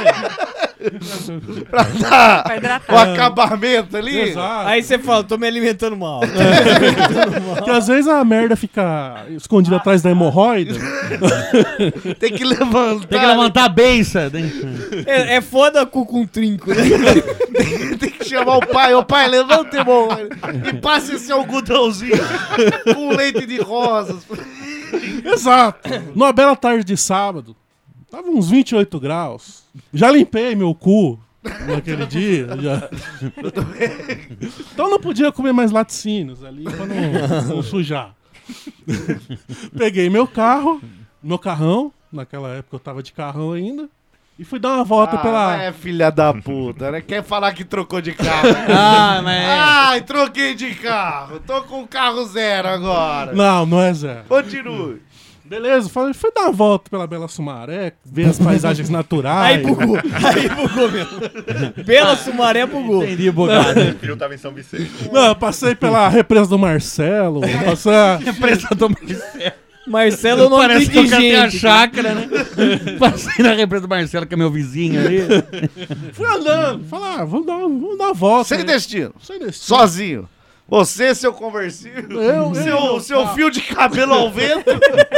Pra dar Pra hidratar. o acabamento ali. Exato. Aí você fala, tô me alimentando mal. Porque às vezes a merda fica escondida atrás da hemorroida. Tem que levantar. Tem que levantar a beiça. É, é foda cu com trinco, né? Tem que chamar o pai. Ô pai, levanta, irmão. E passe esse algodãozinho com leite de rosas. Exato. Numa bela tarde de sábado, tava uns vinte e oito graus. Já limpei meu cu naquele dia. Já. Então não podia comer mais laticínios ali pra não, não sujar. Peguei meu carro, meu carrão. Naquela época eu tava de carrão ainda. E fui dar uma volta Ah, pela... é filha da puta, né? Quer falar que trocou de carro? Ah, mas... Ai, troquei de carro. Tô com carro zero agora. Não, não é zero. Continue. Beleza, falei, fui dar uma volta pela Bela Sumaré, ver as paisagens naturais. Aí bugou, aí bugou mesmo. Pela Sumaré bugou. Entendi, bugado. O filho tava em São Vicente. Não, eu passei pela represa do Marcelo, passei a... Represa do Marcelo. Marcelo é o nome Parece de que o cara tem a gente. chácara, né? Passei na represa do Marcelo, que é meu vizinho ali. Fui andando, falei, ah, vamos dar, vamos dar uma volta. Sem né? destino. Sem destino. Sozinho. Você, seu conversível, Eu, seu, eu, seu tá. fio de cabelo ao vento,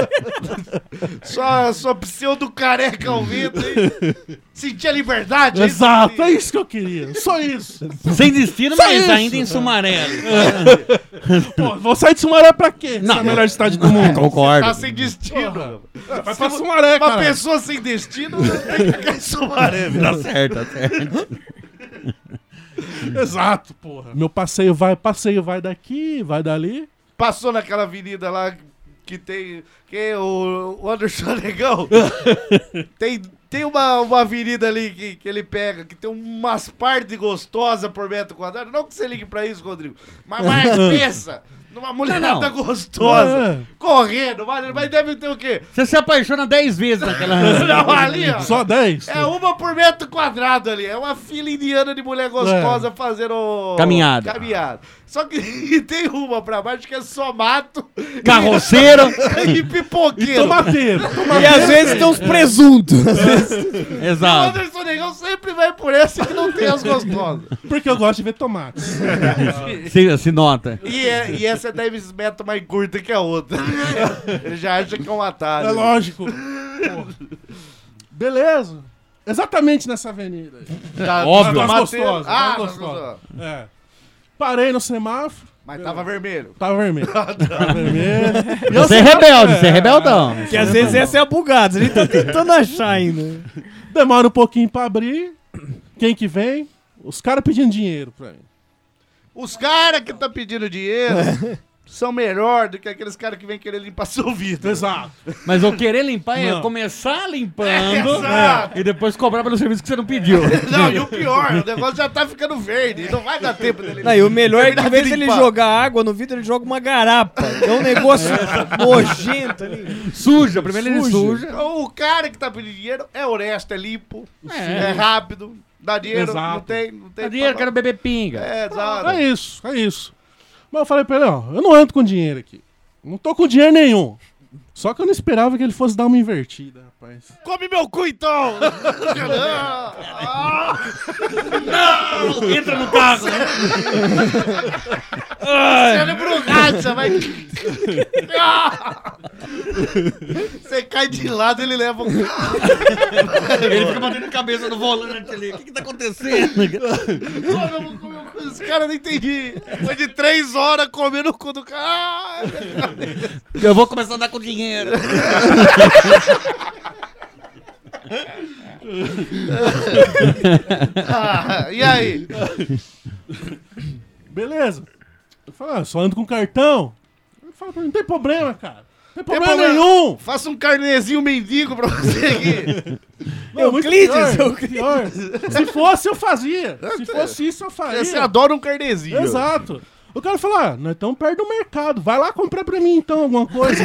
sua, sua pseudo careca ao vento, hein? Sentir a liberdade. é isso Exato, que- é isso que eu queria. Só isso. Sem destino, Só mas isso. ainda em Sumaré. Pô, vou sair de Sumaré pra quê? Não. Não. É a melhor cidade do mundo. Concordo. Tá sem destino. Vai pra Sumaré, Uma cara. pessoa sem destino tem que ficar em Sumaré, velho. Tá certo, tá certo. Exato, porra. Meu passeio vai, passeio vai daqui, vai dali. Passou naquela avenida lá que tem. Que é o, o Anderson Negão. tem tem uma, uma avenida ali que, que ele pega, que tem umas partes gostosas por metro quadrado. Não que você ligue pra isso, Rodrigo. Mas, mas pensa numa mulherada Não, gostosa. É. Correndo, mas, mas deve ter o quê? Você se apaixona dez vezes naquela... Não, ali, ó. Só dez? É uma por metro quadrado ali. É uma fila indiana de mulher gostosa É. fazendo... Caminhada. Caminhada. Só que tem uma pra baixo que é só mato. Carroceiro. E pipoqueiro. Tomateiro. E às vezes tem uns presuntos. O Exato. Anderson Negão sempre vai por essa que não tem as gostosas. Porque eu gosto de ver tomates. Se, se nota. E, é, e essa é dez metros mais curta que a outra. Ele já acha que é um atalho. É lógico. Porra. Beleza. Exatamente nessa avenida. Já- Óbvio. já Mais bateu- gostosa, Ah, mais mais gostosa. gostosa. É. Parei no semáforo. Mas tava vermelho. Tava vermelho. Tava vermelho. E eu Você é sei- rebelde, você é rebeldão. Que às vezes essa é a bugada. A gente tá tentando achar ainda. Demora um pouquinho pra abrir. Quem que vem? Os caras pedindo dinheiro pra mim. Os caras que tá pedindo dinheiro são melhor do que aqueles caras que vêm querer limpar seu vidro. Exato. Mas eu querer limpar é Não. começar limpando Exato. e depois cobrar pelo serviço que você não pediu. Não, e o pior, o negócio já tá ficando verde. Não vai dar tempo dele. Não, e o melhor é que terminar em vez de dele limpar. jogar água no vidro, ele joga uma garapa. É um negócio nojento ali. Suja, primeiro ele Suja. suja. Então, o cara que tá pedindo dinheiro é honesto, é limpo, É. é, rápido, dá dinheiro, Exato. não tem... Não tem Dá dinheiro, pra- quero beber pinga. É, exato. É isso, é isso. Mas eu falei pra ele, ó, eu não ando com dinheiro aqui. Não tô com dinheiro nenhum. Só que eu não esperava que ele fosse dar uma invertida, rapaz. Come meu cu, então! Não! Entra no carro. Cérebro racha, vai... Ah! Você cai de lado, ele leva o carro. Ele fica batendo a cabeça no volante ali. O que que tá acontecendo? Os caras não entendi. Foi de três horas comendo o cu do carro. Eu vou começar a dar com dinheiro. Ah, e aí? Beleza. Eu falei, ah, só ando com cartão. Ele falou pra mim, não tem problema, cara. Não tem Tem problema problema. nenhum. Faça um carnezinho mendigo pra você aqui. Não, muito Euclides, pior, pior. Se fosse, eu fazia. Se fosse isso, eu faria. Você adora um carnezinho. Exato. O cara falou, ah, nós estamos perto do mercado. Vai lá comprar pra mim, então, alguma coisa.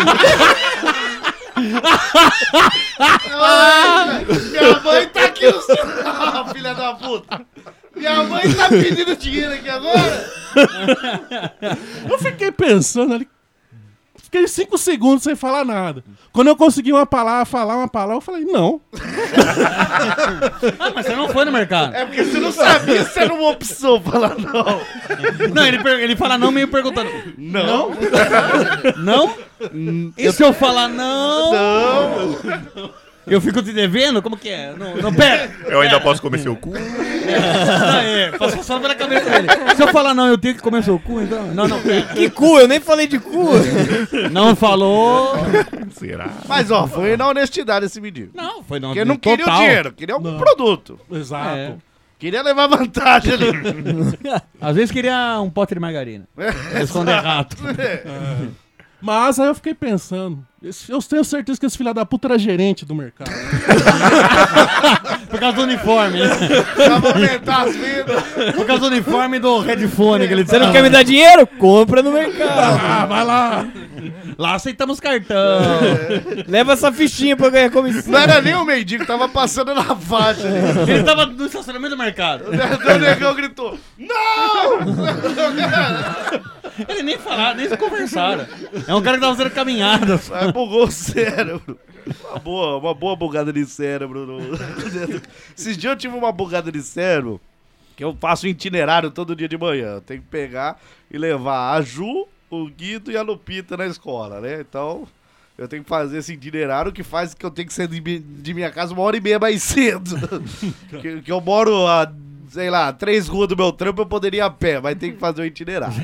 Minha mãe tá aqui no sinal, filha da puta. Minha mãe tá pedindo dinheiro aqui agora. Eu fiquei pensando ali. Fiquei cinco segundos sem falar nada. Quando eu consegui uma palavra, falar uma palavra, eu falei, não. Ah, mas você não foi no mercado. É porque você não sabia se era uma opção falar não. Não, ele, per- ele fala não meio perguntando. Não? Não? E se eu falar não? Não. Eu fico te devendo? Como que é? Não, não pera. Eu ainda posso comer seu cu? Não, é, passou só pela cabeça dele. Se eu falar não, eu tenho que comer seu cu, então? Não, não. Que cu? Eu nem falei de cu. Não falou. Será? Mas, ó, foi na honestidade esse menino. Não, foi não. Porque não queria o total. dinheiro, queria um Não. produto. Exato. É. Queria levar vantagem ali. Às vezes queria um pote de margarina. Esconder rato. Mas aí eu fiquei pensando. esse- Eu tenho certeza que esse filho da puta era gerente do mercado. Por causa do uniforme, né? Pra aumentar as vendas. Por causa do uniforme do headphone que ele Você disse. não quer me dar dinheiro? Compra no mercado. Ah, vai lá. Lá aceitamos cartão. Leva essa fichinha pra eu ganhar comissão. Não era nem o mendigo, tava passando na faixa ali. Ele tava no estacionamento do mercado. O negão gritou, não! Ele nem falaram, nem se conversaram. É um cara que tava fazendo caminhadas. Aí bugou o cérebro. Uma boa, uma boa bugada de cérebro. No... Esses dias eu tive uma bugada de cérebro que eu faço itinerário todo dia de manhã. Eu tenho que pegar e levar a Ju, o Guido e a Lupita na escola, né? Então eu tenho que fazer esse itinerário que faz que eu tenho que sair de, mi- de minha casa uma hora e meia mais cedo. que, que eu moro a, sei lá, três ruas do meu trampo, eu poderia ir a pé, mas tem que fazer o itinerário.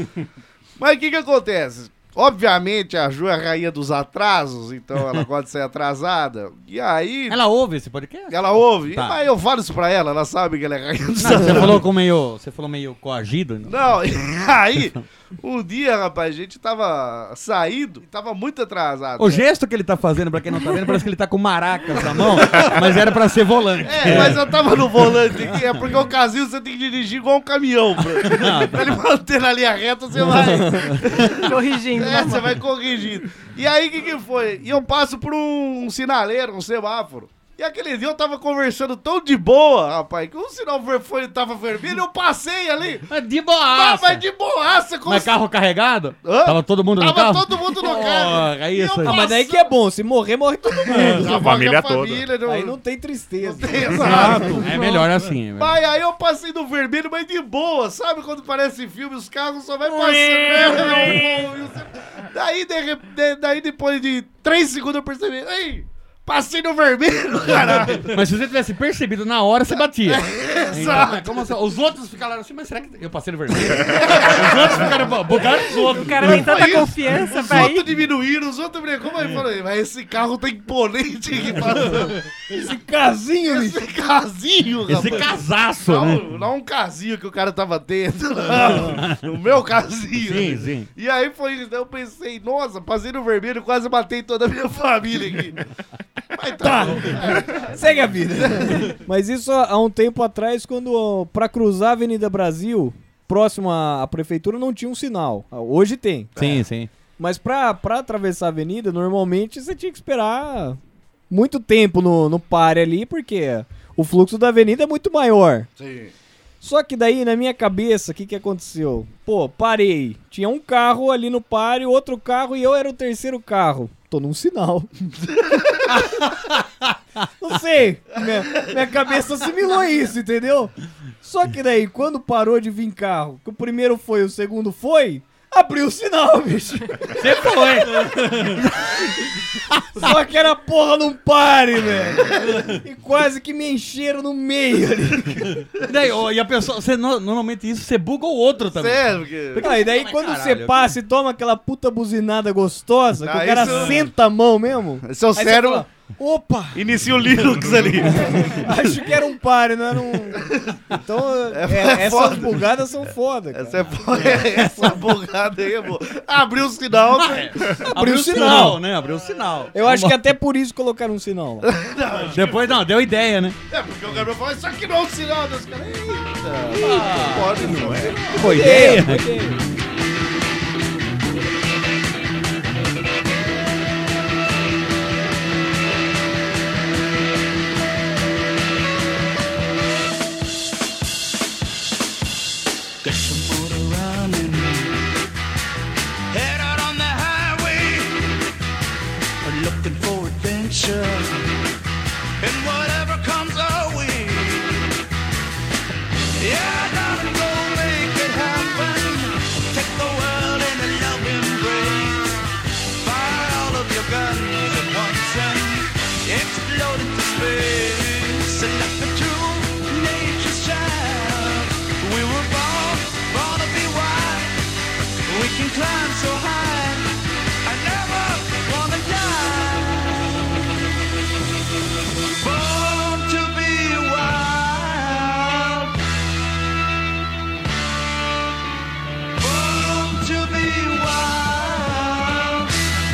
Mas o que que acontece? Obviamente a Ju é a rainha dos atrasos, então ela gosta de ser atrasada. E aí... Ela ouve esse podcast? Ela ouve, Tá. mas eu falo isso pra ela, ela sabe que ela é rainha dos Não, você atrasos. falou com meio. Você falou meio coagido. Não? Não, e aí, um dia, rapaz, a gente tava saindo e tava muito atrasado. O gesto que ele tá fazendo, pra quem não tá vendo, parece que ele tá com maracas na mão, mas era pra ser volante. É, mas eu tava no volante aqui, é porque o casinho você tem que dirigir igual um caminhão. Pra, pra ele manter na linha reta, você vai... Corrigindo. É, você vai corrigindo. E aí, o que que foi? E eu passo por um sinaleiro, um semáforo. E aquele dia eu tava conversando tão de boa, rapaz, que o sinal ver- foi, tava vermelho, eu passei ali. Mas de Ah, boaça. mas de boaça. Mas carro carregado? Hã? Tava todo mundo no Tava carro? todo mundo no carro. Porra, E eu isso aí. Ah, mas daí que é bom. Se morrer, morre todo mundo. A família toda. não... Aí não tem tristeza. Não tem, exato. É melhor assim. velho. Mas aí eu passei no vermelho, mas de boa. Sabe quando parece filme, os carros só vai passando. daí, de, rep- de- daí depois de três segundos eu percebi. Ei, passei no vermelho, caralho. Mas se você tivesse percebido na hora, você batia. Exato. Então, como assim? Os outros ficaram assim, mas será que eu passei no vermelho? Os outros ficaram bu- bugaram os outros. O cara tem tanta Foi isso. confiança Os pra outros ir. diminuíram, os outros brincam. Como aí falei, mas esse carro tem imponente aqui passando. Esse casinho, bicho. Esse casinho, Esse rapaz. casaço, Não, né? não um casinho que o cara tava tendo, não. O meu casinho. Sim, sim. E aí foi isso. Daí eu pensei, nossa, passei no vermelho, quase matei toda a minha família aqui. Mas tá, bom. Segue a vida. Mas isso há há um tempo atrás, quando ó, pra cruzar a Avenida Brasil, próximo à, à prefeitura, não tinha um sinal. Ah, Hoje tem. Sim, sim. Mas pra, pra atravessar a avenida, normalmente você tinha que esperar muito tempo no, no pare ali, porque o fluxo da avenida é muito maior. Sim. Só que daí, na minha cabeça, o que, que aconteceu? Pô, parei. Tinha um carro ali no pare, outro carro, e eu era o terceiro carro. Tô num sinal. Não sei. Minha, minha cabeça assimilou isso, entendeu? Só que daí, quando parou de vir carro, que o primeiro foi, o segundo foi, abriu o sinal, bicho. Você foi. Só que era porra num pare, velho. E quase que me encheram no meio ali. E daí, ó, e a pessoa, você, no- normalmente isso, você buga o outro também. Sério, porque... Ah, e daí Mas quando caralho, você passa e toma aquela puta buzinada gostosa, que Ah, o cara isso- senta a mão mesmo. Seu aí você cérebro fala, opa, inicia o Linux ali. acho que era um pare, não era um... Então, É, é, é essas foda. bugadas são foda, cara. Essa, é, bo- essa bugada aí é boa. Abriu o sinal. Abriu o sinal. sinal, né? Abriu o sinal. Eu acho que até por isso colocaram um sinal lá. Depois, não, deu ideia, né? É, porque o Gabriel falou, isso aqui não é um sinal. Dos caras, "Ih, Não pode, não é? Boa ideia. Got your motor running, head out on the highway, looking for adventure, and whatever comes our way. Yeah, darling, go make it happen. Take the world in a loving embrace. Fire all of your guns at once and explode into space. And let the true nature's child. We were born, born to be wild. We can climb so high. I never wanna die. Born to be wild. Born to be wild.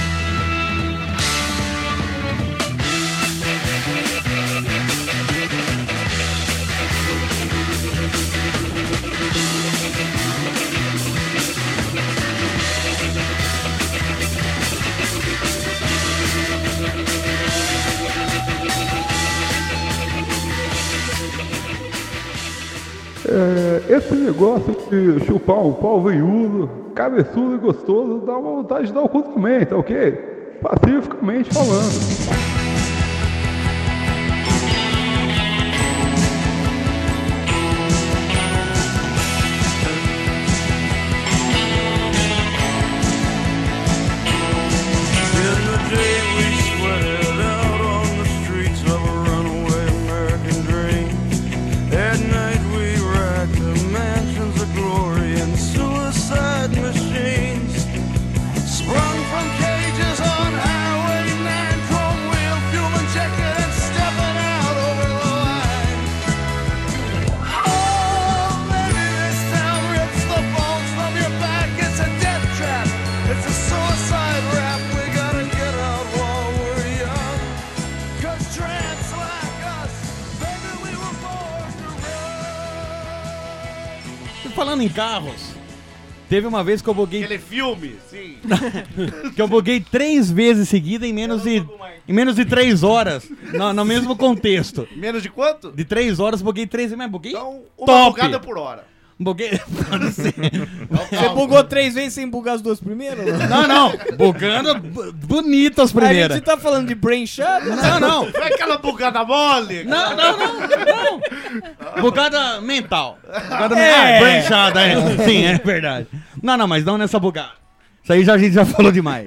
É, esse negócio de chupar um pau veiudo, cabeçudo e gostoso, dá uma vontade de dar o cu também, tá ok? Pacificamente falando. In the day we sweated out on the streets of a runaway American dream. At night we racked the mansions of glory and suicide machines. Sprung from cages on Highway nine, chrome wheel, fuel injected and stepping out over the line. Oh, maybe this town rips the bones from your back. It's a death trap. It's a suicide rap. We gotta get out while we're young. 'Cause tramps like us, baby, we were born to run. Falando em carros, teve uma vez que eu buguei. Aquele filme, sim. que eu buguei três vezes seguida em menos de. Em menos de três horas. No, no mesmo contexto. Menos de quanto? De três horas, buguei três vezes, mas buguei. Então, uma top. bugada por hora. Buguei. Pode ser. Você bugou três vezes sem bugar as duas primeiras? Não, não. Bugando bu- bonito as A primeiras. gente tá falando de brain shot? Não, não. Não é aquela bugada mole? Não, não, não, não. Bugada mental. Bugada É. mental. Branchada, é. Sim, é verdade. Não, não, mas não nessa bugada. Isso aí já, a gente já falou demais.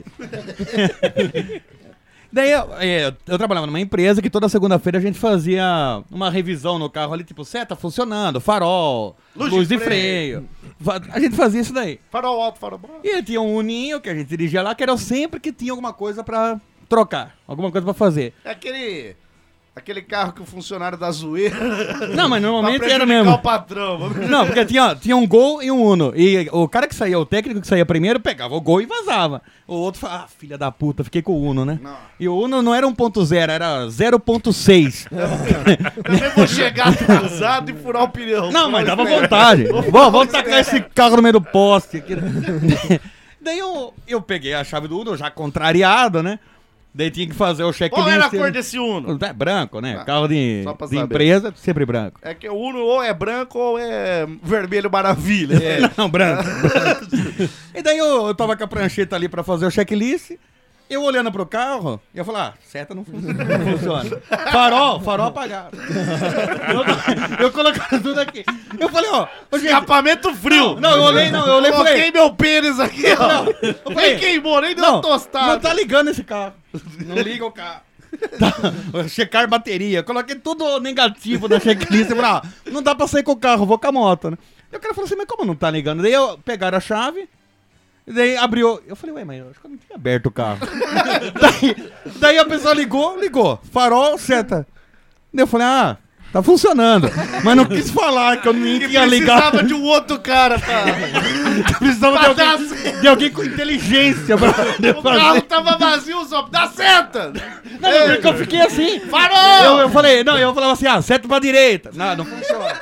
Daí eu, é, eu trabalhava numa empresa que toda segunda-feira a gente fazia uma revisão no carro ali, tipo, seta funcionando, farol, Luz luz, de de freio. Fa- A gente fazia isso daí. Farol alto, farol baixo. E tinha um uninho que a gente dirigia lá, que era sempre que tinha alguma coisa pra trocar, alguma coisa pra fazer. É aquele... Aquele carro que o funcionário da zoeira... Não, mas normalmente pra era prejudicar mesmo. o patrão. Não, porque tinha, tinha um Gol e um Uno. E o cara que saía, o técnico que saía primeiro, pegava o Gol e vazava. O outro falava, ah, filha da puta, fiquei com o Uno, né? Não. E o Uno não era um ponto zero, era zero ponto seis. Também vou chegar atrasado e furar o pneu. Não, mas dava Espera. vontade. Vou- Bom, vamos tacar esse carro no meio do poste aqui. Daí eu, eu peguei a chave do Uno, já contrariado, né? Daí tinha que fazer o checklist. Qual era a cor desse Uno? É branco, né? Ah, Carro de, só pra de saber. empresa, sempre branco. É que o Uno ou é branco ou é vermelho maravilha. É. Não, branco. branco. E daí eu, eu tava com a prancheta ali pra fazer o checklist. Eu olhando pro carro, eu falei, ah, seta não funciona. Não funciona. Farol, farol apagado. Eu, eu colocando tudo aqui. Eu falei, ó, ô, gente, Escapamento frio. Não, não, eu olhei, não, eu olhei e Coloquei falei, meu pênis aqui, ó. Não, eu Nem falei, queimou, nem deu não, uma tostada. não tá ligando esse carro. Não liga o carro. Tá, checar bateria. Coloquei tudo negativo da checklist. Eu falei, ah, não dá pra sair com o carro, vou com a moto, né? E o cara falou assim, mas como não tá ligando? Daí eu pegaram a chave, e daí abriu. Eu falei, ué, mas eu acho que eu não tinha aberto o carro. daí, daí a pessoa ligou, ligou. Farol, seta. Daí eu falei, ah, tá funcionando. Mas não quis falar que eu nem Que tinha ligado. precisava de um outro cara pra... Precisava de pra alguém, dar de alguém com inteligência pra poder O carro fazer. tava vazio, só dá seta! Não, não, porque eu fiquei assim. Farol! Eu, eu falei, não, eu falava assim, ah, seta pra direita. Não, não funciona.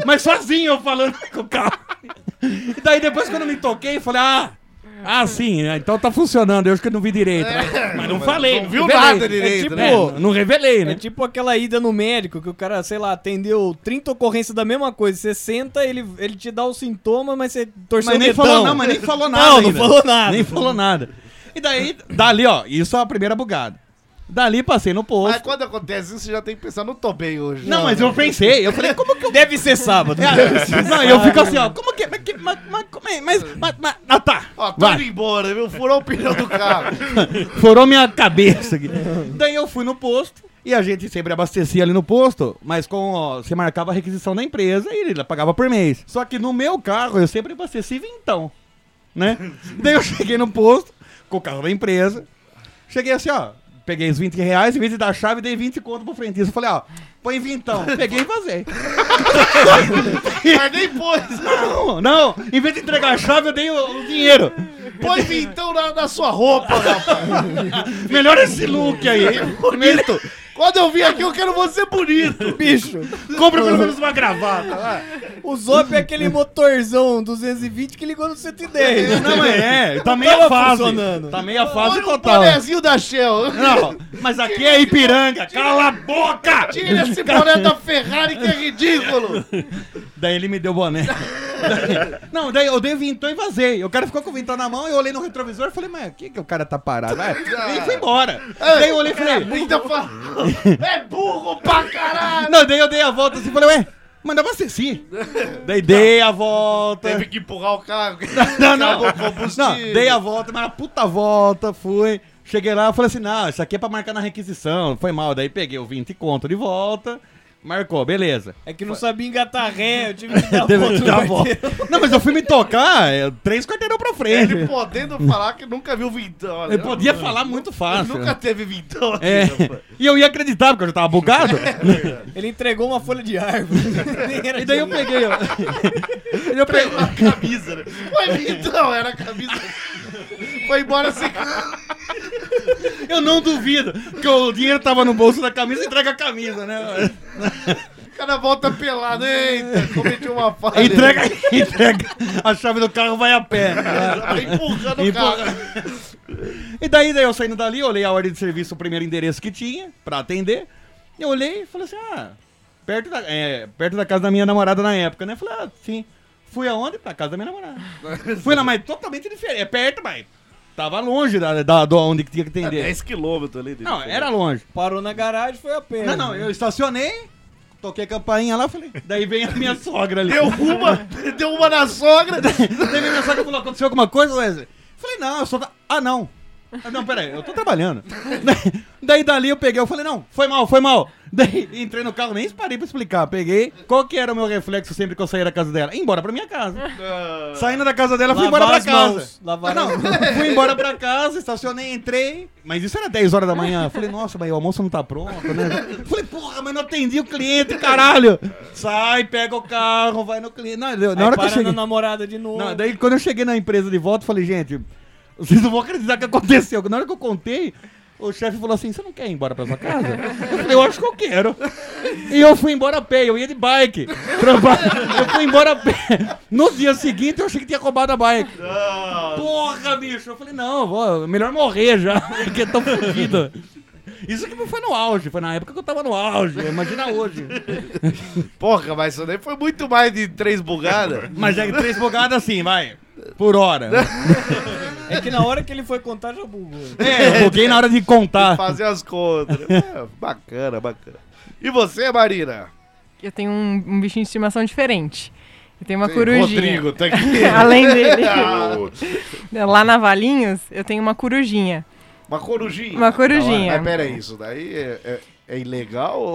Mas sozinho eu falando com o carro. E daí depois quando eu me toquei, eu falei, ah... Ah, sim, então tá funcionando. Eu acho que eu não vi direito. É, mas, mas não falei. Não viu revelei. nada direito, É tipo- né? É, não revelei, né? É tipo aquela ida no médico, que o cara, sei lá, atendeu trinta ocorrências da mesma coisa. Você senta, ele, ele te dá o sintoma, mas você torceu Mas o nem dedão. falou, não, mas nem falou nada. Não, não ainda. falou nada. Nem falou nada. E daí, dali, ó, isso é a primeira bugada. Dali passei no posto. Mas quando acontece isso, você já tem que pensar, não tô bem hoje. Não, mas eu pensei, eu falei, como que eu. Deve ser sábado. É, não, eu fico assim, ó, como que. Mas, mas, mas, como é? mas, mas, mas ah, tá. Ó, tô vai. indo embora, viu? Furou o pneu do carro. Furou minha cabeça aqui. Daí eu fui no posto. E a gente sempre abastecia ali no posto, mas com, ó, você marcava a requisição da empresa e ele pagava por mês. Só que no meu carro eu sempre abasteci vintão, né? Daí eu cheguei no posto, com o carro da empresa, cheguei assim, ó, peguei os vinte reais, em vez de dar a chave, dei vinte conto pro frentista. Eu falei, ó, põe vintão. Peguei e vazei. Mas nem pôs. Não, não, em vez de entregar a chave, eu dei o, o dinheiro. Põe vintão na, na sua roupa, rapaz. Melhor esse look aí. Bonito. Quando eu vim aqui, eu quero você bonito. Bicho, Compra pelo menos uma gravata. vai. o Zop é aquele motorzão duzentos e vinte que ligou no cento e dez. Não, mas é, tá Não meia tava fase. funcionando. Tá meia fase Olha o total. bonezinho da Shell. Não, mas aqui é Ipiranga, cala a boca! Tira esse boné da Ferrari que é ridículo. Daí ele me deu o boné. Daí- não, daí eu dei vintão e vazei. O cara ficou com o vintão na mão e eu olhei no retrovisor e falei, mas o que que o cara tá parado? Vai. E fui embora. Daí eu olhei e falei, Muita fa... É burro pra caralho. não, daí eu dei a volta assim e falei, ué, mas não abasteci. Daí dei a volta. Teve que empurrar o carro. Não, não. Acabou o combustível. Não, dei a volta, mas uma puta volta, fui. Cheguei lá, eu falei assim, não, isso aqui é pra marcar na requisição, foi mal. Daí peguei o vinte conto de volta, marcou, beleza. É que não sabia engatar ré, eu tive que dar Teve volta que no dar a volta. quarteirão. Não, mas eu fui me tocar, é, três quarteirão pra frente. Ele podendo falar que nunca viu vintão. Olha, Eu podia falar muito fácil. Nunca teve vintão aqui, É, rapaz. e eu ia acreditar, porque eu já tava bugado. Ele entregou uma folha de árvore. Nem era E daí eu de- peguei, ó. E eu peguei. A camisa, né? Foi vintão, era a camisa. Foi embora sem... Eu não duvido que o dinheiro tava no bolso da camisa e entrega a camisa, né? O cara volta pelado. Eita, cometi uma falha. Entrega, entrega. A chave do carro vai a pé. Vai empurrando o Empurra- carro. E daí, daí eu saindo dali, olhei a ordem de serviço, o primeiro endereço que tinha, pra atender. Eu olhei e falei assim, ah, perto da, é, perto da casa da minha namorada na época, né? Falei, ah, sim. Fui aonde? Pra casa da minha namorada. Fui lá, mas totalmente diferente. É perto, mas tava longe da, da, do onde que tinha que atender. dez quilômetros ali. Não, era longe. Parou na garagem, foi a pé. Não, não, eu estacionei, toquei a campainha lá, falei, daí vem a minha sogra ali. Deu uma, deu uma na sogra. Daí vem a minha sogra e falou, aconteceu alguma coisa, Wesley? Falei, não, eu só... Tra... Ah, não. Ah, não, peraí, eu tô trabalhando. daí, daí dali eu peguei, eu falei, não, foi mal, foi mal. Daí entrei no carro, nem parei pra explicar. Peguei, qual que era o meu reflexo sempre que eu saía da casa dela? Ir embora pra minha casa. Saindo da casa dela, fui Lavar embora pra as casa. mãos, lavar não, as mãos. fui embora pra casa, estacionei, entrei. Mas isso era dez horas da manhã. Falei, nossa, mas o almoço não tá pronto, né? Falei, porra, mas não atendi o cliente, caralho. Sai, pega o carro, vai no cliente. Não, na Aí hora que eu para cheguei... na namorada de novo. Não, daí quando eu cheguei na empresa de volta, eu falei, gente, vocês não vão acreditar o que aconteceu. Na hora que eu contei, o chefe falou assim, você não quer ir embora pra sua casa? Eu falei, eu acho que eu quero. E eu fui embora a pé, eu ia de bike. Traba- Eu fui embora a pé. No dia seguinte, eu achei que tinha roubado a bike. Porra, bicho. Eu falei, não, vou, melhor morrer já, porque tô fudido. Isso que não foi no auge, foi na época que eu tava no auge. Imagina hoje. Porra, mas isso daí foi muito mais de três bugadas. Mas é três bugadas assim, vai. Por hora. É que na hora que ele foi contar, já bugou. É, eu buguei na hora de contar. Fazer as contas. É, bacana, bacana. E você, Marina? Eu tenho um, um bichinho de estimação diferente. Eu tenho uma Sim, corujinha. Rodrigo, tá aqui. Além dele. Ah, Lá na Valinhos, eu tenho uma corujinha. uma corujinha. Uma corujinha. Mas pera aí, isso daí é, é, é ilegal? ou-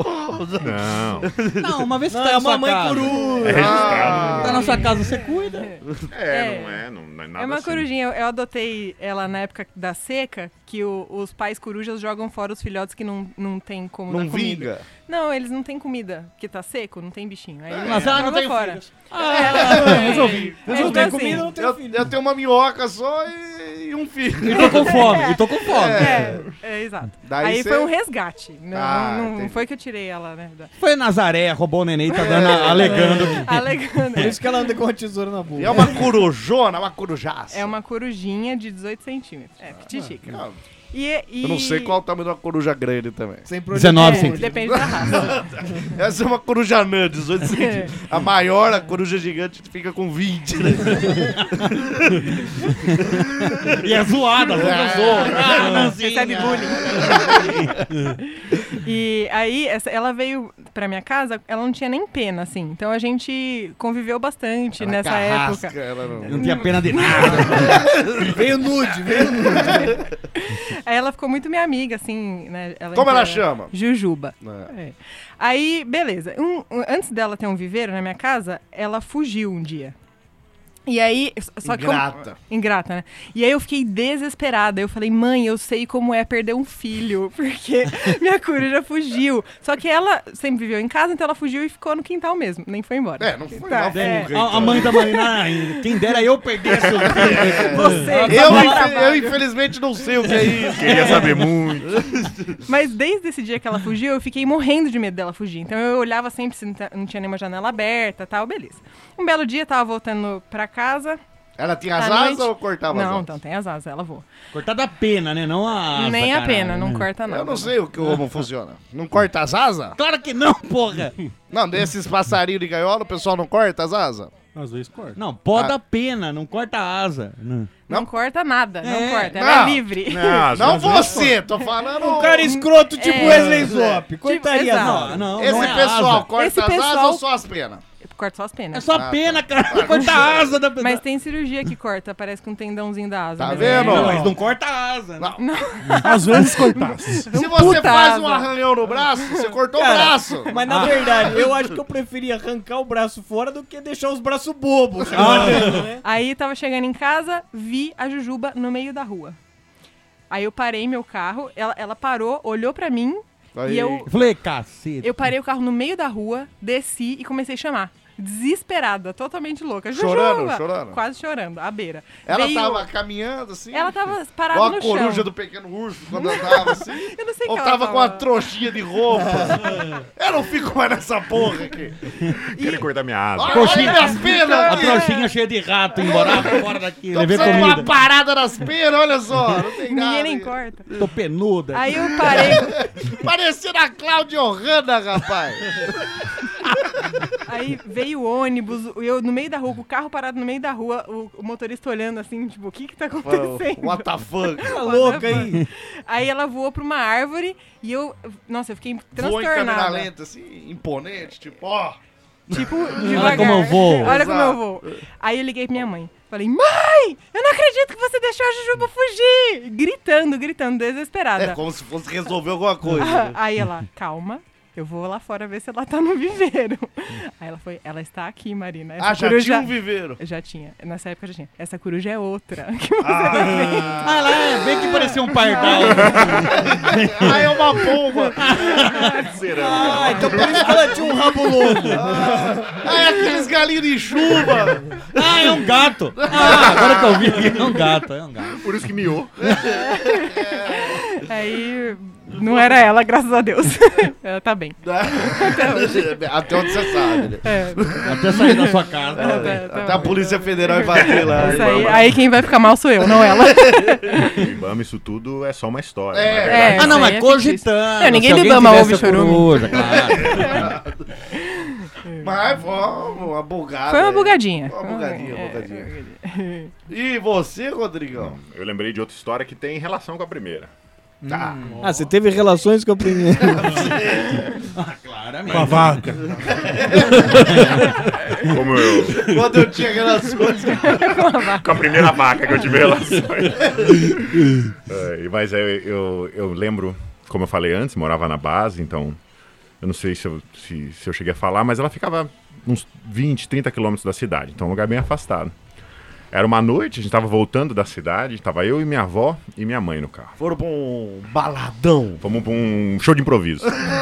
Não. Não, uma vez que Não, tá é na uma sua mãe casa. coruja. É registrado. Tá na sua casa, você cuida. É, não é, não, não é nada É uma assim. corujinha. Eu, eu adotei ela na época da seca, que o- os pais corujas jogam fora os filhotes que não, não tem como Não dar comida. vinga? Não, eles não têm comida, porque tá seco, não tem bichinho. Aí eles Mas ela não jogam tem fora. filhos. Ah, ela- resolvi. É, Não então, tem assim, comida, não tem Eu, filho. eu tenho uma minhoca só e, e um filho. E tô com fome, e tô com fome. É, é, exato. Daí Aí cê- foi um resgate. Não, Ah, não, não entendi. foi que eu tirei ela, né? da- Foi Nazaré, roubou o neném, tá dando, alegando. que- Alegando. Por isso que ela anda com uma tesoura na boca. E é uma corujona, uma corujaça. É uma corujinha de dezoito centímetros. É, pititica. Ah, E, e... Eu não sei qual é o tamanho de uma coruja grande também. Sem dezenove É, centímetros. depende da raça. Essa é uma coruja anã, dezoito centímetros. A maior, a coruja gigante, fica com vinte, né? E é zoada, Ah, recebe bullying. E aí, essa, ela veio pra minha casa, ela não tinha nem pena, assim. Então a gente conviveu bastante Ela nessa carrasca, época. ela não- Não tinha pena de nada. Veio nude, veio nude. Aí ela ficou muito minha amiga, assim, né? Como ela inteira- chama? Jujuba. É. É. Aí, beleza. Um- um- antes dela ter um viveiro na minha casa, ela fugiu um dia. E aí, só que como- Ingrata. Ingrata, né? E aí eu fiquei desesperada. Eu falei, mãe, eu sei como é perder um filho, porque minha coruja fugiu. Só que ela sempre viveu em casa, então ela fugiu e ficou no quintal mesmo, nem foi embora. É, não foi Tá, mal é. fuga, A, a mãe da Marina, ai, quem dera eu perdesse o Você, Eu, dá infe- trabalho. eu, infelizmente, não sei o que é isso. Queria saber muito. Mas desde esse dia que ela fugiu, eu fiquei morrendo de medo dela fugir. Então eu olhava sempre se não ta- não tinha nenhuma janela aberta e tal, beleza. Um belo dia, tava voltando pra casa. Ela tinha as à asas noite- ou cortava as Não, asas? então tem as asas, ela voa. Cortada a pena, né? Não a asa, Nem a caralho, pena, não né? corta nada. Eu não sei o que como funciona. Não corta as asas? Claro que não, porra. Não, desses passarinhos de gaiola, o pessoal não corta as asas? Às vezes corta. Não, poda Ah. a pena, não corta a asa. Não. Não, corta nada, não É. corta, ela Não. é livre. Não, às Não vezes- você, tô falando... Um cara escroto tipo É. Wesley Zop. Cortaria exato. não. Não, Esse não é pessoal asa. corta Esse as asas pessoal- ou só as penas? Corta só as É penas. só Ah, pena, cara. Corta a asa da Mas tem cirurgia que corta, parece com um tendãozinho da asa. Tá mas vendo? é- Não, mas não corta a asa. Não. Às vezes cortasse. Se você puta faz um asa. arranhão no braço, você cortou Cara, o braço. Mas na verdade, eu acho que eu preferia arrancar o braço fora do que deixar os braços bobos. olhando, né? Aí tava chegando em casa, vi a Jujuba no meio da rua. Aí eu parei meu carro, ela, ela parou, olhou pra mim Aí. e eu, Eu falei, cacete. eu parei o carro no meio da rua, desci e comecei a chamar. Desesperada, totalmente louca. Jujuba! Chorando, chorando? Quase chorando, à beira. Ela Veio- tava caminhando assim? Ela tava parada Igual no a coruja chão. do pequeno urso quando andava assim. Eu não sei o Ou que ela tava com uma trouxinha de roupa. Eu não fico mais nessa porra aqui. Queria cortar minha asa. Olha, Trouxinha- olha minhas penas A aqui. trouxinha cheia de rato, embora fora daqui. Tô Levei precisando de uma comida. parada nas penas, olha só. Não tem nada. Ninguém nem corta. Tô penuda. Aí eu parei. Parecendo a Cláudia Ohana, rapaz. Aí veio o ônibus, eu no meio da rua, com o carro parado no meio da rua, o, o motorista olhando assim, tipo, o que que tá acontecendo? What the fuck? Tá louca aí. Aí ela voou pra uma árvore e eu, nossa, eu fiquei Voa em câmera transtornada. lenta, assim, imponente, tipo, ó. Tipo, devagar. como eu vou. Olha como eu Exato. vou. Aí eu liguei pra minha mãe. Falei, mãe, eu não acredito que você deixou a Jujuba fugir. Gritando, gritando, desesperada. É como se fosse resolver alguma coisa. né? Aí ela, calma, eu vou lá fora ver se ela tá no viveiro. Aí ela foi, ela está aqui, Marina. Essa Ah, já coruja... tinha um viveiro. Já tinha, nessa época já tinha. Essa coruja é outra. Que você Ah. tá vendo. Ah, lá, é, bem que parecia um pardal. Ah, é uma pomba. Ah, então por isso que ela tinha um rabo longo. Ah, é aqueles galinhos de chuva. Ah, é um gato. Ah, agora que eu vi aqui, é um gato, é um gato. Por isso que miou. Aí não era ela, graças a Deus. Ela tá bem. Até onde você sabe, né? É, Até sair da sua casa. tá- tá Até a bem. Polícia Federal invadir lá. Isso aí, aí quem vai ficar mal sou eu, não ela. O Ibama, isso tudo é só uma história. É. na verdade. É, Ah, não, isso aí mas é fictício. cogitando. Não, ninguém se do alguém Ibama tivesse ouve a Chorume. coruja, claro. Mas, vamos, uma bugada. Foi uma aí. bugadinha. Uma bugadinha, uma É, bugadinha. E você, Rodrigão? Eu lembrei de outra história que tem relação com a primeira. Tá. Ah, você teve relações com a primeira. Claramente. Com a vaca. Como eu. Quando eu tinha relações. Com a primeira vaca que eu tive relações. É, mas eu, eu, eu lembro, como eu falei antes, morava na base, então eu não sei se eu, se, se eu cheguei a falar, mas ela ficava uns vinte, trinta quilômetros da cidade, então um lugar bem afastado. Era uma noite, a gente tava voltando da cidade, tava eu e minha avó e minha mãe no carro. Foram pra um baladão. Fomos pra um show de improviso.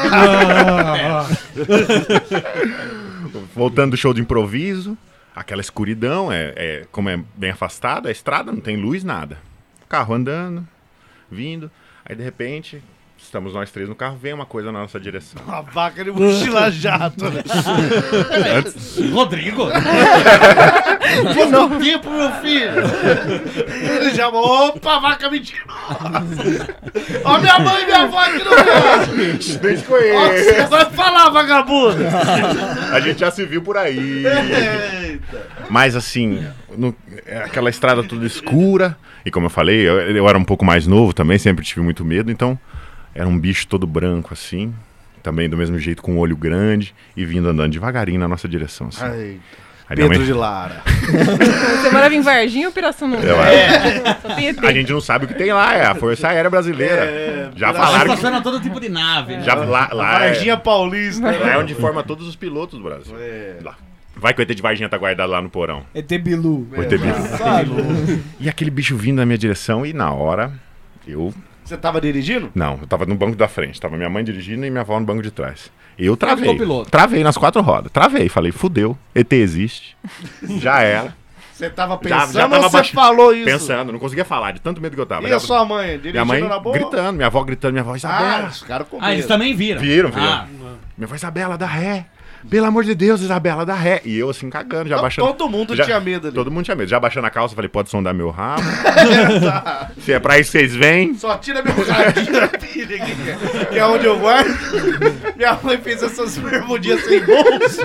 Voltando do show de improviso, aquela escuridão, é, é, como é bem afastado, a estrada não tem luz, nada. carro andando, vindo, aí de repente, estamos nós três no carro, vem uma coisa na nossa direção. Uma vaca de mochila jato, né? Rodrigo? Que não tempo, meu filho! Ele já, opa, vaca mentirosa! Ó, minha mãe e minha avó aqui no carro! Nem te Ó, você conheço. vai falar, vagabundo! A gente já se viu por aí. Eita. Mas assim, no- é aquela estrada toda escura. E como eu falei, eu, eu era um pouco mais novo também, sempre tive muito medo. Então, era um bicho todo branco assim. Também do mesmo jeito, com um olho grande. E vindo andando devagarinho na nossa direção. Assim. Ai, Aí minha Pedro mãe- de Lara. Você morava em Varginha ou Pirassununga? Eu acho. Só tem E T. A gente não sabe o que tem lá, é a Força Aérea Brasileira. É, já Pirassununga. falaram que... Passando todo tipo de nave. Né? Já, lá, lá, é, Varginha Paulista. lá é onde forma todos os pilotos do Brasil. É. Lá. Vai que o E T de Varginha tá guardado lá no porão. E T Bilu. O E T Bilu. Sabe? E aquele bicho vindo na minha direção e na hora eu... Você tava dirigindo? Não, eu tava no banco da frente. Tava minha mãe dirigindo e minha avó no banco de trás. Eu travei. copiloto. Travei nas quatro rodas. Travei. Falei, fudeu. E T existe. Já era. Você tava Já, pensando já ou tava você baixo- falou isso? Pensando. Não conseguia falar de tanto medo que eu tava. E Já- a sua mãe? Dirigindo Minha mãe na boa? gritando. Minha avó gritando. Minha avó, Ah, Isabela. os caras com Ah, eles medo. também viram. Viram, viram. Ah, Minha avó, Isabela, dá ré. Pelo amor de Deus, Isabela, dá ré. E eu assim, cagando, já Então, baixando. todo mundo já- tinha medo ali. Todo mundo tinha medo. Já baixando a calça, falei, pode sondar meu rabo. Se é pra isso que vocês vêm. Só tira meu radinho, filha, aqui, que é onde eu guardo. Minha mãe fez essas bermudinhas sem bolso.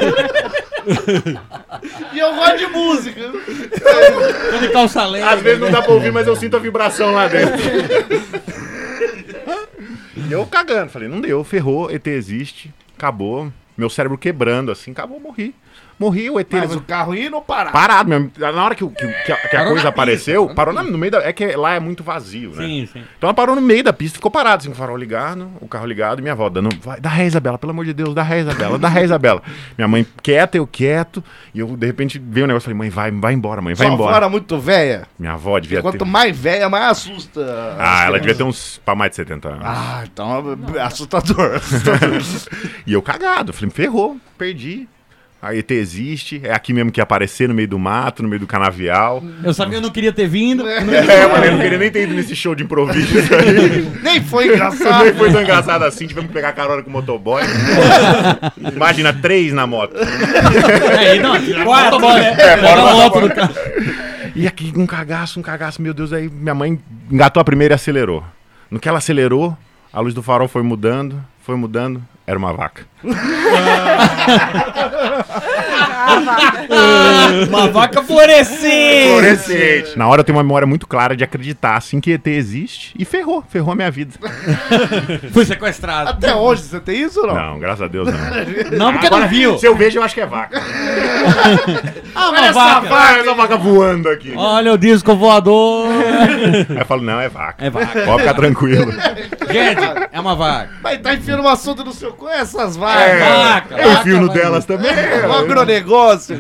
E eu gosto de música. tô de calça leve. Às vezes não dá pra ouvir, mas eu sinto a vibração lá dentro. E eu cagando, falei, não deu, ferrou, E T existe, acabou. Meu cérebro quebrando, assim, acabou, morri. Morri, o E T... Mas ele- o carro indo ou parar? Parado mesmo. Na hora que, o- que, que a, que a Parou coisa na apareceu, parou na- no meio da... É que lá é muito vazio, né? Sim, sim. Então ela parou no meio da pista, ficou parado, assim, com o farol ligado, o carro ligado, e minha avó dando, vai, dá ré, Isabela, pelo amor de Deus, dá ré, Isabela, dá ré, Isabela. Minha mãe quieta, eu quieto, e eu, de repente, veio um negócio, falei, mãe, vai, vai embora, mãe, vai Sua avó embora. era muito velha. Minha avó devia Quanto ter... mais velha, mais assusta. Ah, ela devia ter uns, pra mais de setenta anos. Ah, então é assustador. assustador. E eu cagado, falei, ferrou, perdi. A E T existe, é aqui mesmo que ia aparecer no meio do mato, no meio do canavial. Eu sabia que eu não queria ter vindo. É, eu falei, não queria nem ter ido nesse show de improviso aí. Nem foi engraçado. Nem foi tão engraçado assim, tivemos que pegar carona com o motoboy. Imagina, três na moto. É, não, quatro, né? É, fora Bota o a moto motoboy. no carro. E aqui, um cagaço, um cagaço, meu Deus, aí minha mãe engatou a primeira e acelerou. No que ela acelerou, a luz do farol foi mudando, foi mudando, era uma vaca. Uma vaca fluorescente. Fluorescente. Na hora eu tenho uma memória muito clara de acreditar assim que E T existe e ferrou, ferrou a minha vida. Fui sequestrado. Até hoje, você tem isso ou não? Não, graças a Deus não. Não, porque Agora, não viu. se eu vejo, eu acho que é vaca. Ah, Olha uma essa vaca. vaca, essa vaca voando aqui. Olha o disco voador. Aí eu falo, não, é vaca. É vaca. Pode ficar tranquilo. Gente, é uma vaca. Mas tá enfiando uma sonda no seu cu, essas vacas. É, vaca, eu vaca, enfio no vaca. delas também. Um agronegócio.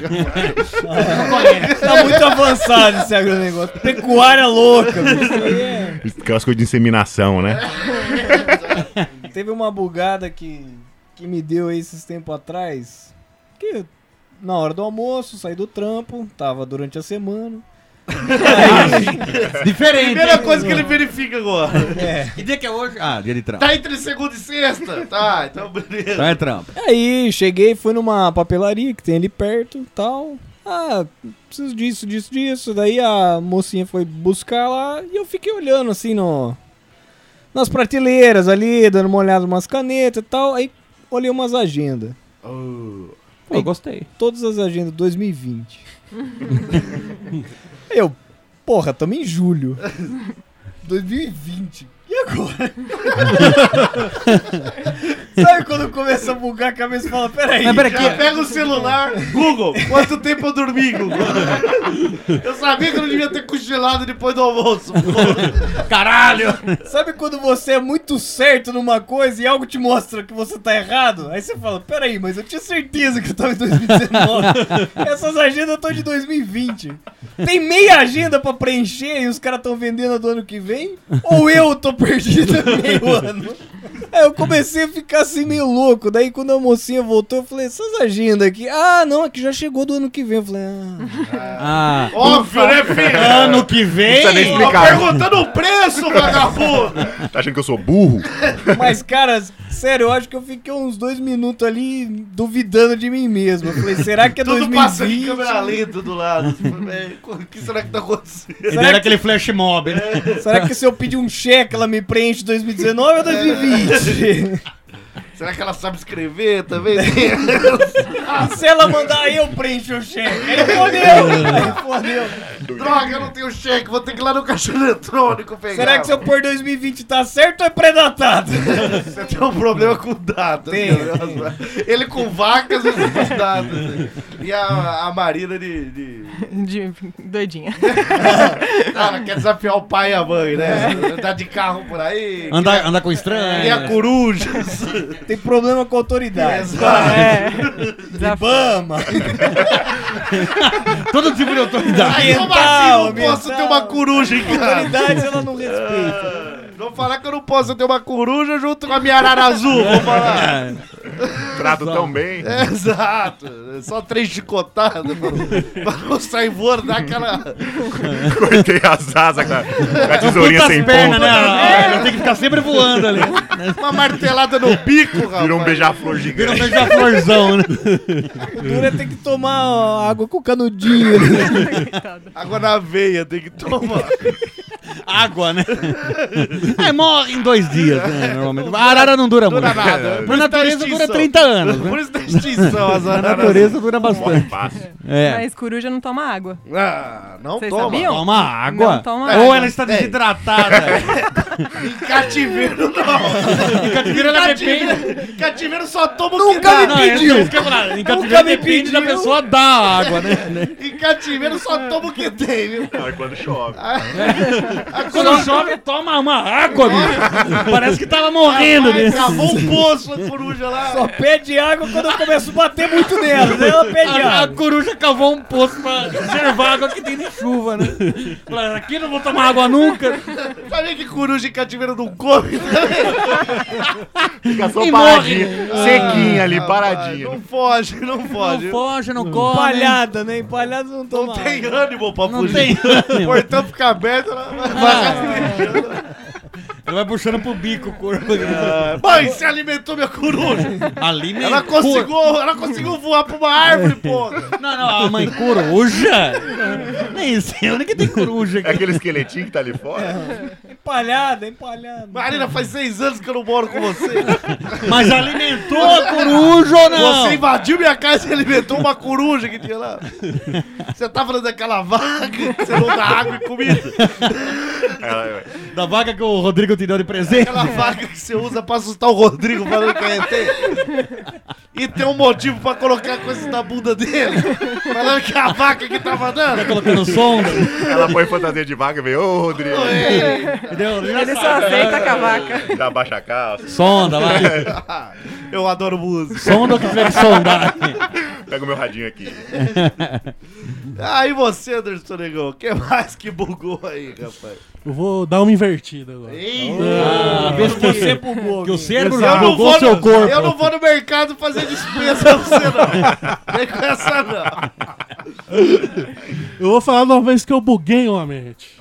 Tá muito avançado esse agronegócio. Pecuária louca, bicho. Isso aí é- Aquelas coisas de inseminação, né? Teve uma bugada que, que me deu aí esses tempos atrás. Que na hora do almoço, saí do trampo, tava durante a semana. Diferente. Primeira hein? coisa que ele verifica agora. É. Que dia que é hoje? Ah, dia de trampo. Tá entre segunda e sexta? Tá, então beleza. Tá é trampo. Aí cheguei, fui numa papelaria que tem ali perto e tal. Ah, preciso disso, disso, disso. Daí a mocinha foi buscar lá e eu fiquei olhando assim no, nas prateleiras ali, dando uma olhada umas canetas e tal. Aí olhei umas agendas. Pô, eu gostei. Todas as agendas dois mil e vinte. Eu, porra, tamo em julho. dois mil e vinte. E agora? Sabe quando começa a bugar a cabeça e fala, peraí. Mas peraí, Já que- pega o celular, Google, quanto tempo eu dormi, Google? Eu sabia que eu não devia ter cochilado depois do almoço. Pô. Caralho! Sabe quando você é muito certo numa coisa e algo te mostra que você tá errado? Aí você fala, peraí, mas eu tinha certeza que eu tava em dois mil e dezenove. Essas agendas estão de dois mil e vinte. Tem meia agenda pra preencher e os caras tão vendendo a do ano que vem? Ou eu tô perdido há meio ano? Aí eu comecei a ficar assim meio louco. Daí quando a mocinha voltou, eu falei, essas agendas aqui. Ah, não, aqui já chegou do ano que vem. Eu falei, Ah, ah. Óbvio, né, filho? ano que vem? Não precisa nem Tô explicar. perguntando o preço, vagabundo! Tá achando que eu sou burro? Mas, cara, sério, eu acho que eu fiquei uns dois minutos ali duvidando de mim mesmo. Eu falei, será que é Tudo dois mil e passa em vinte? câmera lenta do lado. O que será que tá acontecendo? E daí era aquele flash mob, né? Será que se eu pedir um cheque, ela me preenche dois mil e dezenove ou dois mil e vinte? Será que ela sabe escrever também? Ah, se ela mandar eu preencho o cheque. Aí fodeu, aí fodeu. Droga, eu não tenho cheque, vou ter que ir lá no caixa eletrônico pegar. Será que se eu pôr dois mil e vinte tá certo ou é predatado? Você tem um problema com datas. Tem. Né? Ele com vacas e com datas. E a, a Marina de... de... De doidinha. Ah, ela quer desafiar o pai e a mãe, né? Andar de carro por aí. Andar, andar com estranho. E a coruja. Tem problema com a autoridade. Exato. É. Ibama. Todo tipo de autoridade. Aí, como assim eu não posso ter uma coruja em casa? Autoridades ela não respeita. Vou falar que eu não posso ter uma coruja junto com a minha arara azul. Vou falar. Trato tão bem. É, exato. Só três chicotadas pra, pra não sair voando, dar aquela... Cortei as asas com a, com a tesourinha Puta sem as pernas, ponta. né? Ela tem que ficar sempre voando ali. Uma martelada no bico, rapaz. Virou um beija-flor Vira um gigante. beija-florzão, né? O duro é ter que tomar ó, água com canudinho. Água na veia, tem que tomar. Água, né? É, morre em dois dias, né? Normalmente. A arara não dura, Dura muito. nada. Na natureza dura trinta anos. Por Né? isso tem extinção as Na araras. natureza dura bastante. Fácil. É. Mas coruja não toma água. Ah, não Vocês toma. sabiam? Toma água. Não toma Ou água. ela está É. desidratada. Em cativeiro, não. Em cativeiro ela depende. Cativeiro, cativeiro só toma o que Nunca dá. me Não, é pediu. isso que eu ia falar. Em Nunca cativeiro me depende da pediu. pessoa dar a água, né? Em cativeiro só toma o que tem, viu? Não, é quando chove. Quando chove, toma uma água, bicho. Parece que tava morrendo, Rapaz, né? cavou um poço a coruja lá. Só pede água quando eu começo a bater muito nela. Daí ela pede A, a água. coruja cavou um poço pra reservar a água que tem de chuva, né? Fala, aqui não vou tomar água nunca. Sabia que coruja em cativeiro não come também? Fica só E paradinha. morre. Sequinha ali, Rapaz, paradinha. Não foge, não Não foge. foge, não come. Empalhada, né? Empalhada não Não toma tem água. ânimo pra Não fugir. tem O ânimo. portão fica aberto, ela vai rastejando. Ele vai puxando pro bico o corpo. Ah, Mãe, você alimentou minha coruja. Alimenta. Ela conseguiu, ela conseguiu voar pra uma árvore, pô. Não, não, a mãe coruja? Nem sei onde que tem coruja É aqui. aquele esqueletinho que tá ali fora? Empalhada, empalhada. Marina, faz seis anos que eu não moro com você. Mas alimentou a coruja ou não? Você invadiu minha casa e alimentou uma coruja que tinha lá. Você tá falando daquela vaca que você não dá água e comida? Ela- Da vaca que o Rodrigo te deu de presente? Aquela vaca que você usa pra assustar o Rodrigo falando que é E T. E tem um motivo pra colocar coisas na bunda dele. Falando que é a vaca que tava dando. Colocando sonda. Ela põe fantasia de vaca e vem, ô Rodrigo, Entendeu? Ele só aceita com a vaca. dá baixa a calça. Sonda lá. Eu adoro música. Sonda o que tiver que sondar. Pega o meu radinho aqui. Ah, e você, Anderson Negão? O que mais que bugou aí, rapaz? Eu vou dar uma invertida agora. Ah, vê se você bugou. Que o cérebro Eu já não, bugou vou o seu no, corpo. eu não vou no mercado fazer despesa pra você, não. Vem com essa, não. Eu vou falar de uma vez que eu buguei uma mente.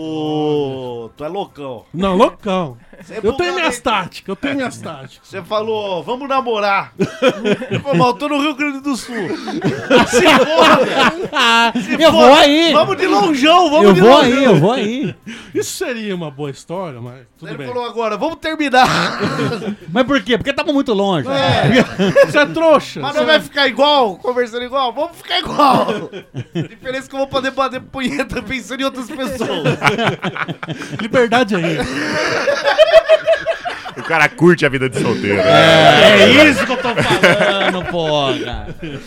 Ô, tu é loucão. Não, loucão. Você é Eu tenho bugado, minhas hein? táticas, eu tenho minhas táticas. Você falou, vamos namorar. Pô, mal, tô no Rio Grande do Sul. Se for, se Eu for, vou aí. Vamos de longeão, vamos Eu de vou longeão. aí, eu vou aí. Isso seria uma boa história, mas tudo Ele bem. falou agora, vamos terminar. Mas por quê? Porque tava muito longe. Você é trouxa. Mas Você não vai ficar igual, conversando igual? Vamos ficar igual. A diferença é que eu vou poder bater punheta pensando em outras pessoas. Liberdade aí. O cara curte a vida de solteiro. É isso que eu tô falando, porra.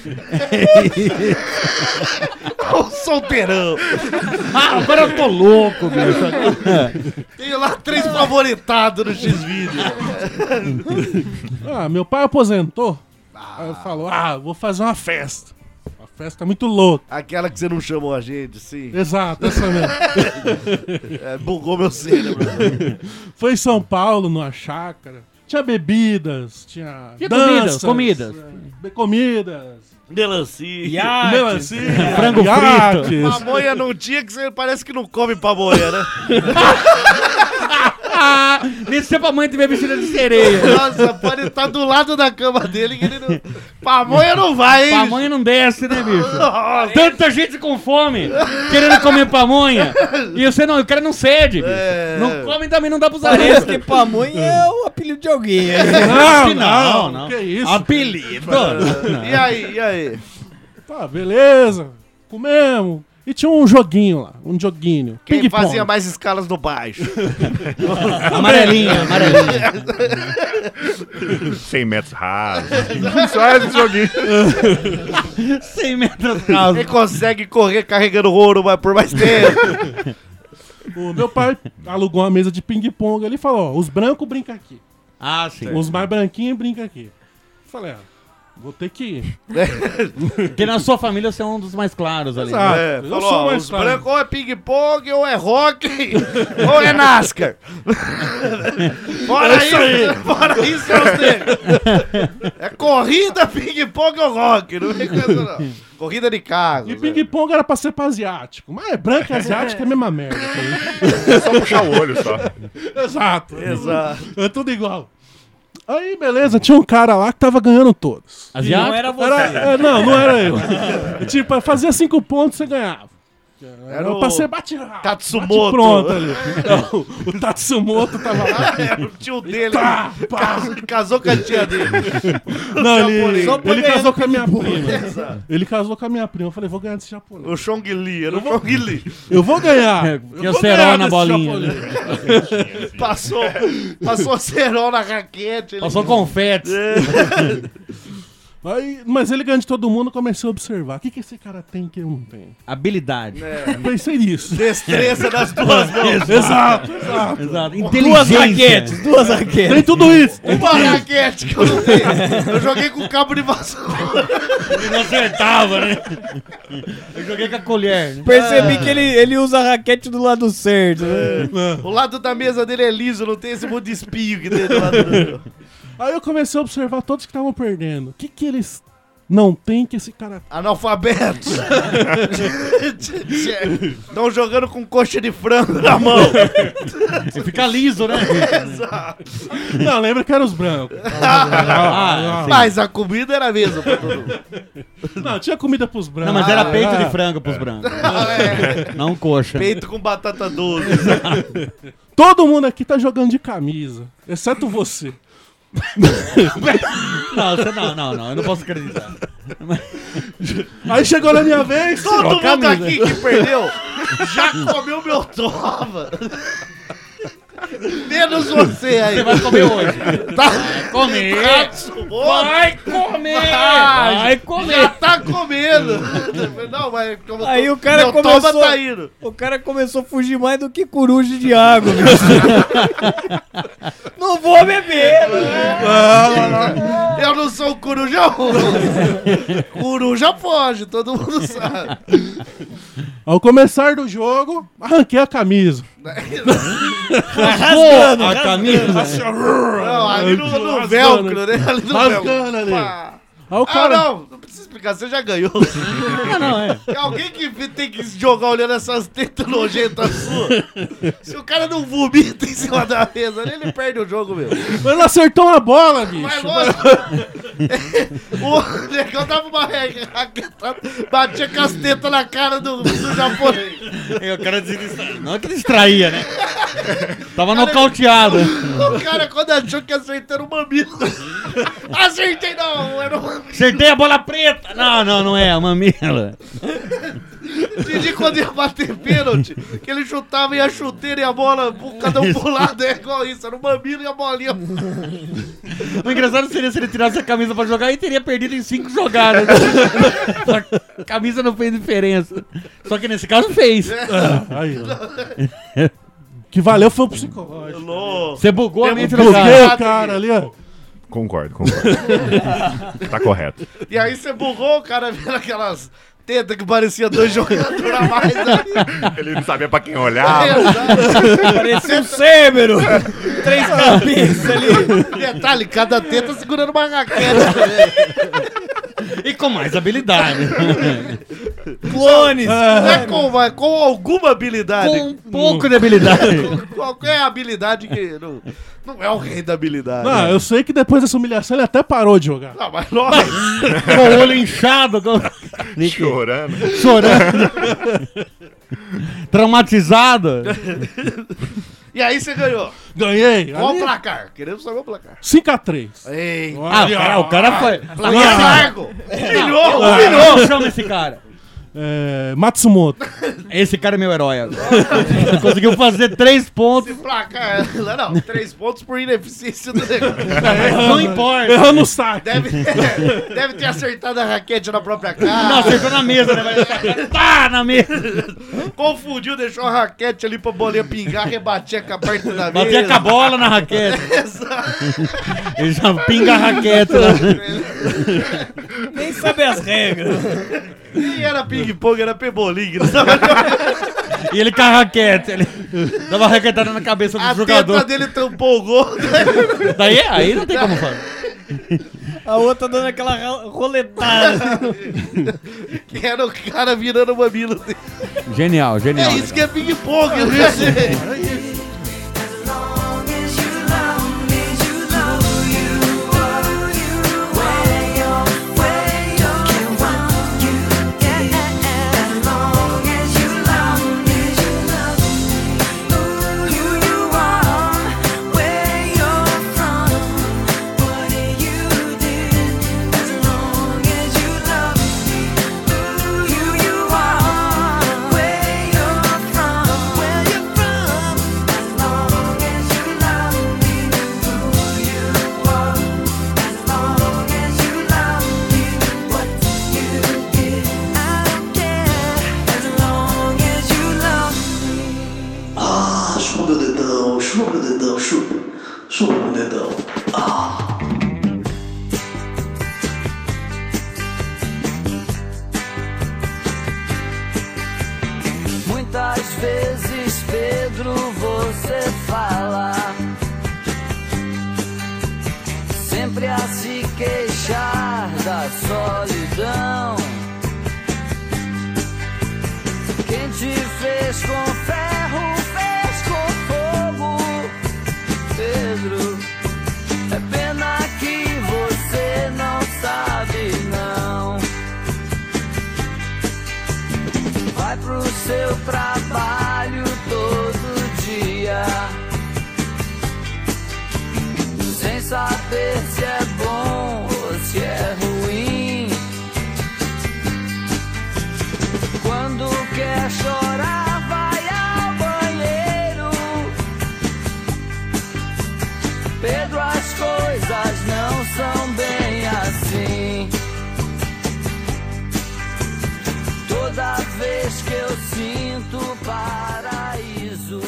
Ô, solteirão. Ah, agora eu tô louco, bicho. Tenho lá três favoritados no X-Vídeo. Ah, meu pai aposentou. Aí falou, ah, vou fazer uma festa. Uma festa muito louca. Aquela que você não chamou a gente, sim. Exato, essa mesmo. É, bugou meu cérebro. Foi em São Paulo, numa chácara. Tinha bebidas, tinha. Tinha danças, comidas, é, comidas. Melancia. Iates, Melancia, frango iates. frito. Pamonha não tinha, que você parece que não come pamonha, né? Nem se a pamonha tiver vestida de sereia. Nossa, pode estar do lado da cama dele que ele não... Pamonha não vai, hein? Pamonha não desce, né, bicho? Nossa. Tanta gente com fome, querendo comer pamonha. E você não, o cara não cede, bicho. É. Não come também, não dá pros Parece amigos. que pamonha é o apelido de alguém. né? Não, não, não. Que isso? Apelido. E aí, e aí? Tá, beleza. Comemos. E tinha um joguinho lá, um joguinho. Quem ping-pong. fazia mais escalas no baixo? Amarelinha, amarelinha. cem metros rasos. Só esse joguinho. cem metros rasos. Quem consegue correr carregando ouro mas por mais tempo? O meu pai alugou uma mesa de ping-pong ali e falou: ó, os brancos brincam aqui. Ah, sim. Os mais branquinhos brincam aqui. Falei, ah, vou ter que ir. Porque na sua família você é um dos mais claros ali. Exato. É, Eu falou, sou ó, mais os claro. brancos ou é ping-pong, ou é rock, ou é NASCAR. Fora É isso aí. Fora isso, é os negros. É corrida, ping-pong ou rock. Não vem com essa, não. Corrida de carro. E ping-pong era pra ser pra asiático. Mas é branco e asiático é a mesma merda. tá ligado? É só puxar o olho só. Exato. Exato. É tudo igual. Aí, beleza, tinha um cara lá que tava ganhando todos. Asiático? Não era você. Era, é, não, não era eu. Tipo, fazia cinco pontos, você ganhava. Era o pra ser bate rápido. Tatsumoto. Bate pronto ali. Não, o Tatsumoto tava lá. Era o tio dele. Tá, pá. Casou, casou com a tia dele. Não, ele, Japonês. ele casou com a minha prima. Exato. Ele casou com a minha prima. Eu falei, vou ganhar desse japonês. O Chong Li, era o Chong Li. Eu vou ganhar. Eu Tinha vou cerol ganhar na desse bolinha. japonês. Passou, passou cerol na raquete. Ele... Passou confete. Aí, mas ele ganha de todo mundo, comecei a observar. O que, que esse cara tem que eu não tenho? Habilidade. Eu pensei nisso. Destreza das duas mãos. Exato, exato. Exato. Duas Inteligência. raquetes, duas raquetes. Tem tudo isso. Uma raquete que eu não tenho. Eu joguei com cabo de vassoura. Ele não acertava, né? Eu joguei com a colher, né? Percebi que ele, ele usa a raquete do lado certo. Né? O lado da mesa dele é liso, não tem esse monte de espinho que tem do lado do meu. Aí eu comecei a observar todos que estavam perdendo. O que que eles não têm que esse cara... Analfabetos. Estão jogando com coxa de frango na mão. Você fica liso, né? Exato. Não, lembra que eram os brancos. Ah, sim. Mas a comida era a mesma pra todo mundo. Não, tinha comida pros brancos. Não, mas era Ah, peito é. de frango pros brancos. É. Não coxa. Peito com batata doce. Todo mundo aqui tá jogando de camisa, exceto você. Não, você não, não, não. Eu não posso acreditar. Aí chegou na minha vez. Todo Tirou a mundo camisa. aqui que perdeu já comeu meu tova. Menos você aí. Você vai comer hoje. Tá Comer. Tatsumoto. Vai comer. Vai, Vai comer. Já tá comendo. Não, mas como Aí tô- o cara meu começou- toba tá indo. O cara começou a fugir mais do que coruja de água. bicho. Não vou beber. né? Eu não sou um corujão. Coruja foge, todo mundo sabe. Ao começar do jogo, arranquei a camisa. Rasgando a camisa. Não, ali no, no Rasgando. velcro, né? Ali no Rasgando velcro. ali. Pá. Aí o Ah, cara... não, não precisa explicar, você já ganhou. Ah, não, é. É alguém que tem que jogar olhando essas tetas nojentas suas. Se o cara não vomita em cima da mesa, ali ele perde o jogo mesmo. Mas ele acertou uma bola, bicho. Mas lógico, o negão dava uma raquetada, batia com as tetas na cara do, do japonês. E o cara distraía. Não é que distraía, né? Tava nocauteado. O cara, quando achou que acertou, era o mamilo. Acertei não, era o mamilo. Acertei a bola preta. Não, não, não é. A mamila. Didi, quando ia bater pênalti, que ele chutava e a chuteira e a bola, cada um pro lado, é igual isso, era o mamilo e a bolinha. O engraçado seria se ele tirasse a camisa pra jogar e teria perdido em cinco jogadas. A camisa não fez diferença. Só que nesse caso fez. Ah, aí, ó. Que valeu foi o psicológico. Você bugou a mente do Buguei cara. o cara ali, ó. Concordo, concordo. Tá correto. E aí você burrou, o cara vendo aquelas teta que parecia dois jogadores a mais. Né? Ele não sabia pra quem olhar. Parecia um cêmero. Três cabeças ali. Detalhe, cada teta segurando uma raquete. E com mais habilidade. Clones. Não é com, mas com alguma habilidade. Com um pouco de habilidade. Qualquer habilidade que... Não, não é o rei da habilidade. Não, eu sei que depois dessa humilhação ele até parou de jogar. Não, mas nossa. Com o olho inchado. Com... Chorando. Chorando. Traumatizado. E aí você ganhou. Ganhei. Qual Ali- o placar? Queremos saber o placar. cinco a três. Ei. Ah, o cara, o cara foi... Placar largo. Humilhou, Ah, humilhou. como chama esse cara? É, Matsumoto. Esse cara é meu herói agora. Conseguiu fazer três pontos. Esse placar... Não, não, três pontos por ineficiência do negócio. Não importa. Errou no saque. Deve, deve ter acertado a raquete na própria cara. Não, acertou na mesa, né? Tá na mesa. Confundiu, deixou a raquete ali pra bolinha pingar, rebatia com a parte da mesa. Batia com a bola na raquete. Exato. Ele já pinga a raquete. Né? Nem sabe as regras. Nem era ping-pong, era pebolim. Não sabe? E ele com a raquete. Ele dava uma raquetada na cabeça do A jogador. teta dele tampou o gol. Daí, aí não tem como falar. A outra dando aquela ro- roletada. Que era o cara virando o mamilo dele. Genial, genial. É isso que é ping-pong, né? Ah, chupa meu dedão, chupa meu dedão, chupa. Chupa meu dedão. Ah. Muitas vezes, Pedro, você fala sempre a se queixar da solidão. Quem te fez com ferro, fez com fogo, Pedro. É pena que você não sabe, não. Vai pro seu trabalho todo dia, sem saber se é bom ou se é ruim. Quando quer chorar, vai ao banheiro. Pedro, as coisas não são bem assim. Toda vez que eu sinto paraíso.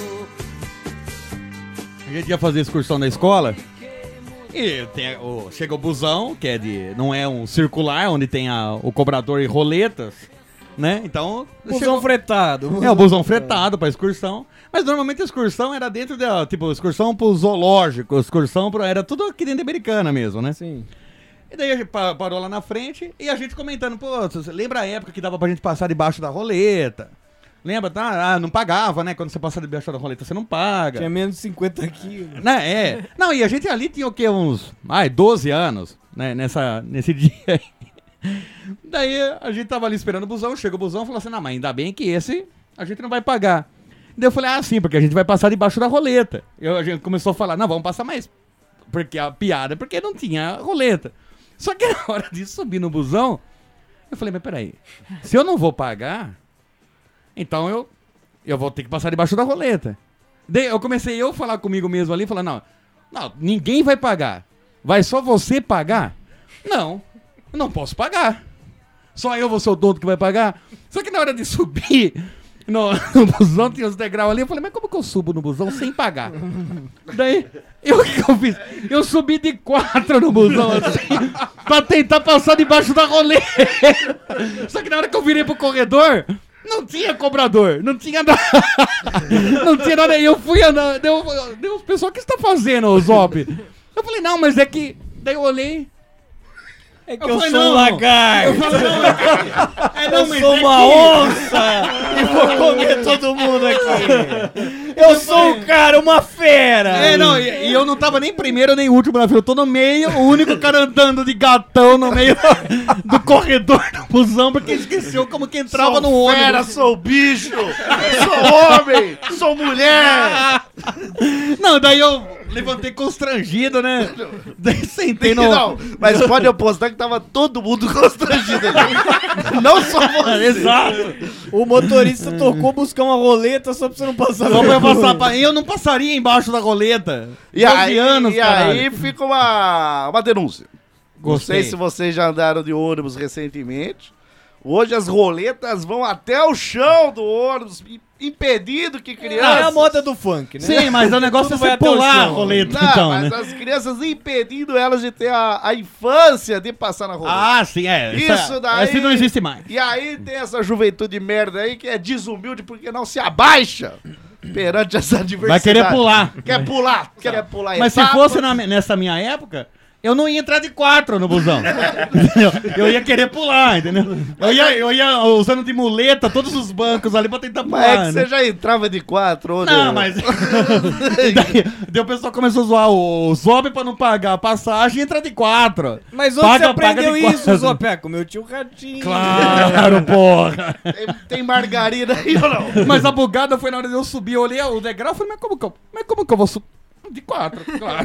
A gente ia fazer excursão na escola. E tem o, chega o busão, que é de. Não é um circular, onde tem a, o cobrador e roletas, né? Então. Busão chegou- fretado. É, o busão fretado pra excursão. Mas normalmente a excursão era dentro da. Tipo, excursão pro zoológico, excursão pro. Era tudo aqui dentro da Americana mesmo, né? Sim. E daí a gente pa- parou lá na frente e a gente comentando, pô, você lembra a época que dava pra gente passar debaixo da roleta? Lembra? Tá? Ah, não pagava, né? Quando você passar debaixo da roleta, você não paga. Tinha menos de cinquenta quilos. Né? É. Não, e a gente ali tinha o quê? Uns. Ai, doze anos, né? Nessa, nesse dia aí. Daí a gente tava ali esperando o busão, chega o busão e falou assim: não, mas ainda bem que esse a gente não vai pagar. Daí eu falei: ah, sim, porque a gente vai passar debaixo da roleta. Eu, a gente começou a falar: não, vamos passar mais. Porque a piada, porque não tinha roleta. Só que na hora de subir no busão, eu falei: mas peraí, se eu não vou pagar, então eu, eu vou ter que passar debaixo da roleta. Daí eu comecei eu a falar comigo mesmo ali, falar: não, não, ninguém vai pagar. Vai só você pagar? Não, eu não posso pagar. Só eu vou ser o dono que vai pagar. Só que na hora de subir, no, no busão tinha os degraus ali. Eu falei, mas como que eu subo no busão sem pagar? Daí, eu, o que que eu fiz? Eu subi de quatro no busão, assim, pra tentar passar debaixo da roleta. Só que na hora que eu virei pro corredor, não tinha cobrador, não tinha nada. Não tinha nada. E eu fui andando. Deu, deu, pessoal, o que você tá fazendo, ô Zop? Eu falei, não, mas é que. Daí eu olhei. É que Eu eu, falei, sou não. um lagarto. Eu falei, não, é, é, não, Eu mas sou é uma que- onça e vou comer todo mundo aqui. Eu sou um cara, uma fera. É, não, e, e eu não tava nem primeiro nem último na fila. Eu tô no meio, o único cara andando de gatão no meio do corredor do busão, porque esqueceu como que entrava Sou no ônibus. fera, sou bicho, sou homem, sou mulher. Não, daí eu levantei constrangido, né? Daí sentei no... Não, mas pode apostar que tava todo mundo constrangido ali. Não só você. Exato. O motorista tocou buscar uma roleta só pra você não passar. Só pra eu passar pra... Eu não passaria embaixo da roleta. E aí, anos, e aí fica uma, uma denúncia. Não Gostei. sei se vocês já andaram de ônibus recentemente. Hoje as roletas vão até o chão do ônibus, im- impedindo que crianças... Ah, é a moda do funk, né? Sim, mas o negócio Tudo é vai você até o pular a chão. roleta, Não, então, mas né? as crianças impedindo elas de ter a, a infância de passar na roleta. Ah, sim, é. Isso daí... Esse não existe mais. E aí tem essa juventude merda aí que é desumilde porque não se abaixa perante essa diversidade. Vai querer pular. Quer pular, quer pular Mas se etapas. fosse na- nessa minha época, eu não ia entrar de quatro no busão. Entendeu? Eu ia querer pular, entendeu? Eu ia, eu ia usando de muleta todos os bancos ali pra tentar pular. Mas é que né? você já entrava de quatro, ou Não, mas. daí, daí o pessoal começou a zoar o Zob pra não pagar a passagem e entra de quatro. Mas onde Paga- você aprendeu paga de isso, quatro. Zopeco? Meu tio Ratinho. Claro, porra. Tem, tem margarina aí ou não? Mas a bugada foi na hora de eu subir, eu olhei o degrau e falei, mas como que eu, mas como que eu vou subir? De quatro, claro.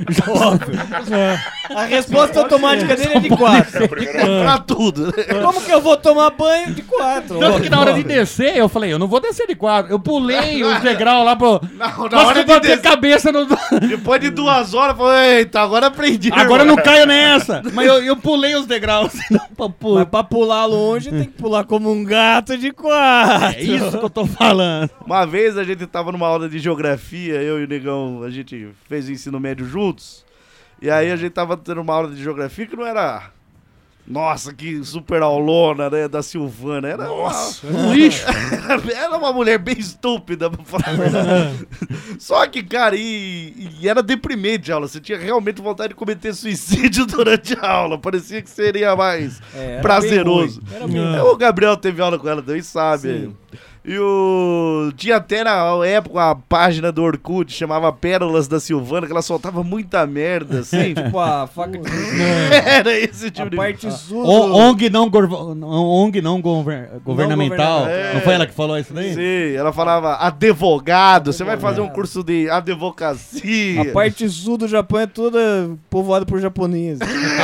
A resposta automática dele é de quatro. Pra tudo. Como que eu vou tomar banho de quatro? Tanto que na hora de descer, eu falei, eu não vou descer de quatro. Eu pulei os degraus lá pro. Não, na Quase hora que eu de bati a descer. cabeça no. Depois de duas horas, eu falei, eita, agora aprendi. Agora eu irmão. não caio nessa. Mas eu, eu pulei os degraus. Não, pra Mas pular. pra pular longe tem que pular como um gato de quatro. É isso que eu tô falando. Uma vez a gente tava numa aula de geografia, eu e o Negão, a gente fez o ensino médio juntos. E aí a gente tava tendo uma aula de geografia que não era... Nossa, que super aulona, né, da Silvana. Era Nossa, uma... é um lixo. Era uma mulher bem estúpida, pra falar a verdade. Só que, cara, e, e era deprimente a aula. Você tinha realmente vontade de cometer suicídio durante a aula. Parecia que seria mais É, era prazeroso. bem ruim, era bem ruim. É, o Gabriel teve aula com ela também, sabe? Sim. E o... Tinha até na época uma página do Orkut, chamava Pérolas da Silvana, que ela soltava muita merda, assim. Tipo a faca de... Era esse tipo A de... parte sul O, do- O N G não, gorvo- O N G não gover- governamental. governamental. Não foi ela que falou isso daí? Sim, ela falava advogado, você vai fazer um curso de advocacia. A parte sul do Japão é toda povoada por japoneses.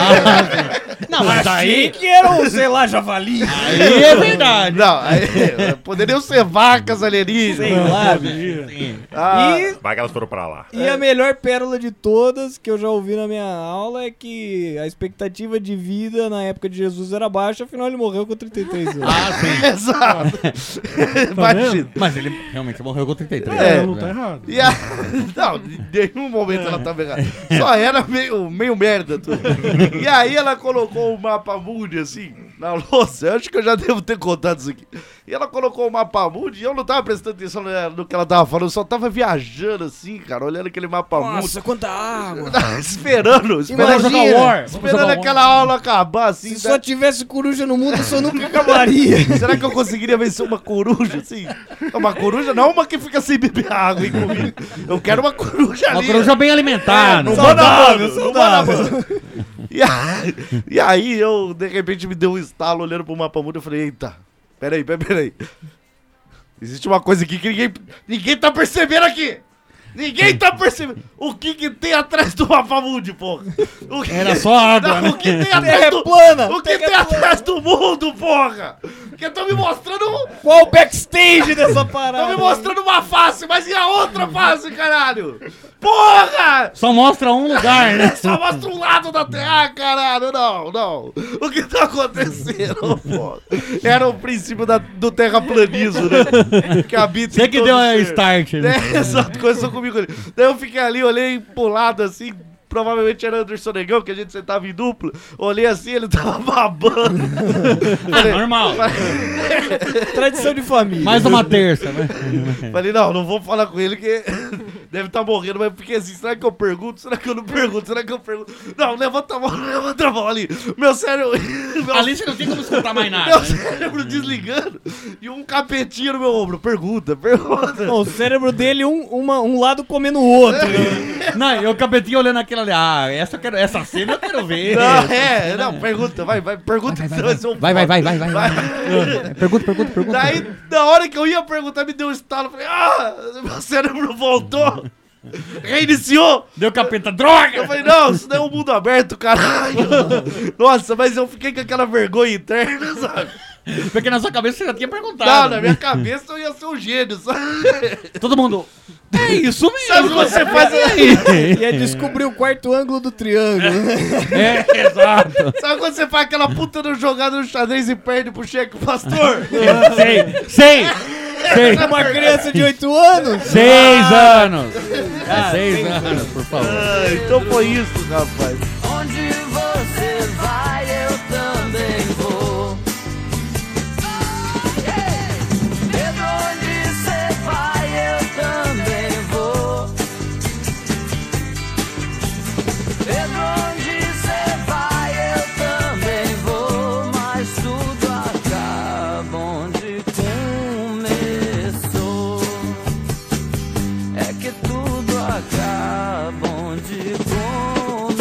Não, mas Achei aí. que eram, sei lá, javali. Aí é verdade. Não, aí, poderiam ser vacas alienígenas. Sei lá, Sim. Ah, E, Vai que elas foram pra lá. e a melhor pérola de todas que eu já ouvi na minha aula é que a expectativa de vida na época de Jesus era baixa, afinal ele morreu com trinta e três anos. Ah, sim. exato. Imagina. Mas ele realmente morreu com trinta e três. É, não tá errado. E a... Não, em nenhum momento ela tava errada. Só era meio, meio merda tudo. E aí ela colocou o mapa mundi assim, na louça. Eu acho que eu já devo ter contado isso aqui. E ela colocou o mapa mundi e eu não tava prestando atenção no no que ela tava falando. Eu só tava viajando assim, cara, olhando aquele mapa mundi. Nossa, quanta água. Esperando, esperando, Imagina, jogar War. esperando Jogar aquela aula acabar assim. Se só tivesse coruja no mundo, isso nunca acabaria. Será que eu conseguiria vencer uma coruja, assim? Uma coruja, não uma que fica sem beber água e comigo. Eu quero uma coruja Uma ali. coruja bem alimentada. no Saudável, mano a mano, no saudável. mano a mano. E aí, e aí eu, de repente, me deu um estalo olhando pro mapa mundo. Eu falei, eita, peraí, peraí, peraí. Existe uma coisa aqui que ninguém, ninguém tá percebendo aqui. Ninguém tá percebendo. O que que tem atrás do Mapamundi, porra? O que... Era só água, Não, né? o que tem Terra atrás do... plana, O que terra tem atrás do mundo, porra? Porque estão me mostrando... Qual o backstage dessa parada? Estão me mostrando uma face, mas e a outra face, caralho? Porra! Só mostra um lugar, né? Só mostra um lado da terra, caralho. Não, não. O que tá acontecendo, porra? Era o princípio da, do terraplanismo, né? Que habita Você em que todo deu a ser. start, né? É, exato, começou comigo ali. Daí eu fiquei ali, olhei pro lado assim, provavelmente era Anderson Negão, que a gente sentava em duplo. Olhei assim, ele tava babando. Ah, normal. Tradição de família. Mais uma terça, né? Falei, não, não vou falar com ele que deve estar morrendo, mas porque assim, será que eu pergunto? Será que eu não pergunto? Será que eu pergunto? Não, levanta a mão, levanta a mão ali. Meu cérebro... Meu, Ali você não tem como escutar mais nada. meu né? cérebro desligando e um capetinho no meu ombro. Pergunta, pergunta. Não, o cérebro dele, um, uma, um lado comendo o outro. né? Não, e o capetinho olhando aquilo ali. Ah, essa, eu quero, essa cena eu quero ver. Não, é, não, pergunta, vai, vai, pergunta que você vai ser um Vai, vai, vai, vai, vai. Vai. Pergunta, pergunta, pergunta. Daí, na hora que eu ia perguntar, me deu um estalo. Falei, ah, meu cérebro voltou. Reiniciou. Deu capeta, droga! Eu falei, não, isso não é um mundo aberto, caralho. Nossa, mas eu fiquei com aquela vergonha interna, sabe? Porque na sua cabeça você já tinha perguntado. Não, na minha cabeça eu ia ser um gênio, sabe? Todo mundo... É isso mesmo. Sabe quando você faz Ia descobrir o quarto ângulo do triângulo. É, exato. Sabe quando você faz aquela puta no jogada no xadrez e perde pro cheque pastor? Sei, sei, sei. Uma criança de oito anos? Seis anos. É seis anos, por favor. Ah, então foi isso, rapaz. Onde você vai, eu também vou. Pedro, onde você vai, eu também vou. Pedro, onde você vai, eu também vou. Mas tudo acaba onde começou. É que tudo acaba onde começou.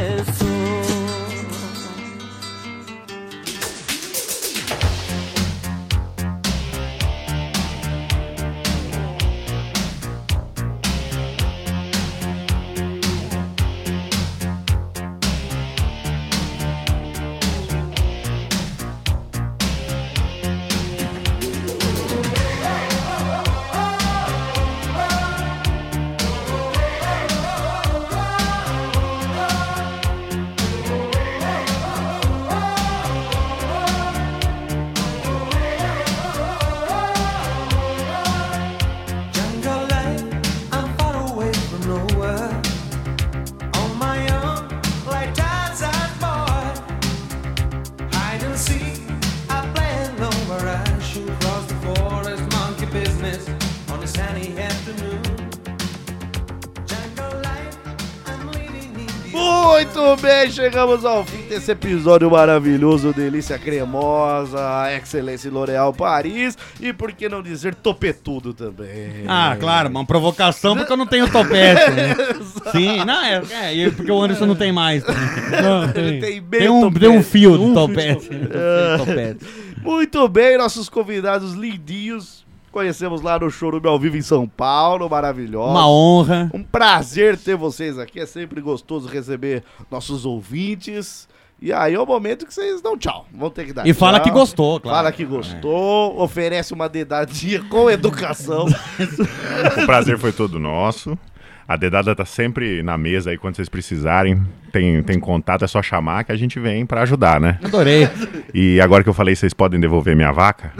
Jungle life, I'm far away from nowhere. On my own, like Tarzan boy. Hide and seek, I play alone where I shoot across the forest, monkey business on a sunny afternoon. Jungle life, I'm living in the Muito bem, chegamos ao fim desse episódio maravilhoso, delícia cremosa, excelência L'Oréal Paris e por que não dizer topetudo também. Ah, claro, uma provocação porque eu não tenho topete, né? Sim, não, é, é e porque o Anderson não tem mais. Também. Não, Ele tem meio tem, um, topete. tem um fio de topete. Ah. Tem topete. Muito bem, nossos convidados lindinhos. Conhecemos lá no Chorume ao vivo em São Paulo, maravilhoso. Uma honra. Um prazer ter vocês aqui, é sempre gostoso receber nossos ouvintes. E aí é o momento que vocês dão tchau, vão ter que dar E tchau. fala que gostou, claro. Fala que gostou, oferece uma dedadinha com educação. O prazer foi todo nosso. A dedada tá sempre na mesa aí quando vocês precisarem. Tem, tem contato, é só chamar que a gente vem pra ajudar, né? Adorei. E agora que eu falei, vocês podem devolver minha vaca?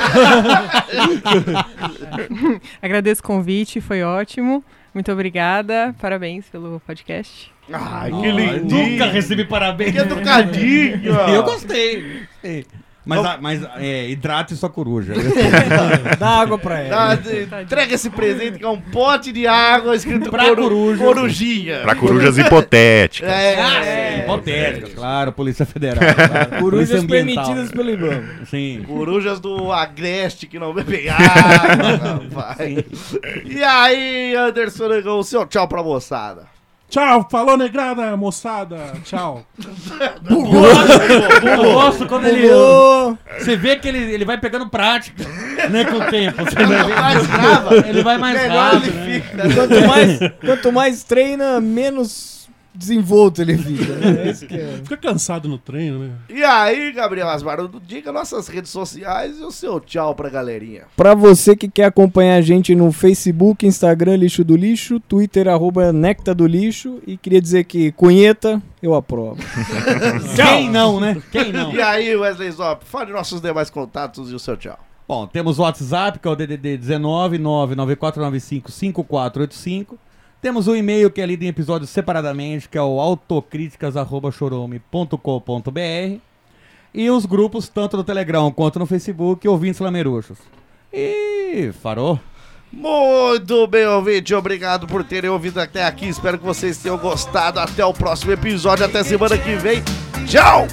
Agradeço o convite, foi ótimo. Muito obrigada. Parabéns pelo podcast. Ai, Oh, que lindo. Nunca recebi parabéns. Que educadinho. Eu gostei. gostei. Mas, a- mas é, hidrate sua coruja. Dá água pra ela. Dá- entrega esse presente que é um pote de água escrito Pra coru- coruja. corujinha. Pra corujas hipotéticas. É, Ah, é. sim, hipotéticas, claro, Polícia Federal. Claro, Polícia Corujas Ambiental. permitidas pelo IBAMA. Sim. Corujas do Agreste que não bebem água, rapaz. E aí, Anderson Negão, o seu tchau pra moçada. Tchau, falou negrada, moçada. Tchau. Eu gosto quando ele... Você vê que ele, ele vai pegando prática, né, com o tempo. Você vai ver, mais grava, ele vai mais melhor rápido, ele né? fica. Quanto mais, quanto mais treina, menos desenvolto ele fica. Né? Esse que é. Fica cansado no treino, né? E aí, Gabriel Asmarudo, diga nossas redes sociais e o seu tchau pra galerinha. Pra você que quer acompanhar a gente no Facebook, Instagram, Lixo do Lixo, Twitter, arroba Necta do Lixo, e queria dizer que cunheta, eu aprovo. Quem não, né? Quem não? E aí, Wesley Zop, fale nossos demais contatos e o seu tchau. Bom, temos o WhatsApp, que é o D D D dezenove nove nove quatro nove cinco cinco quatro oito cinco. Temos o e-mail que é lido em episódios separadamente, que é o autocríticas arroba chorume ponto com ponto b r. E os grupos, tanto no Telegram quanto no Facebook, ouvintes lameruxos. E farou. Muito bem, ouvinte. Obrigado por terem ouvido até aqui. Espero que vocês tenham gostado. Até o próximo episódio. Até semana que vem. Tchau!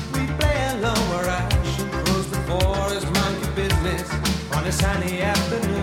Sunny afternoon.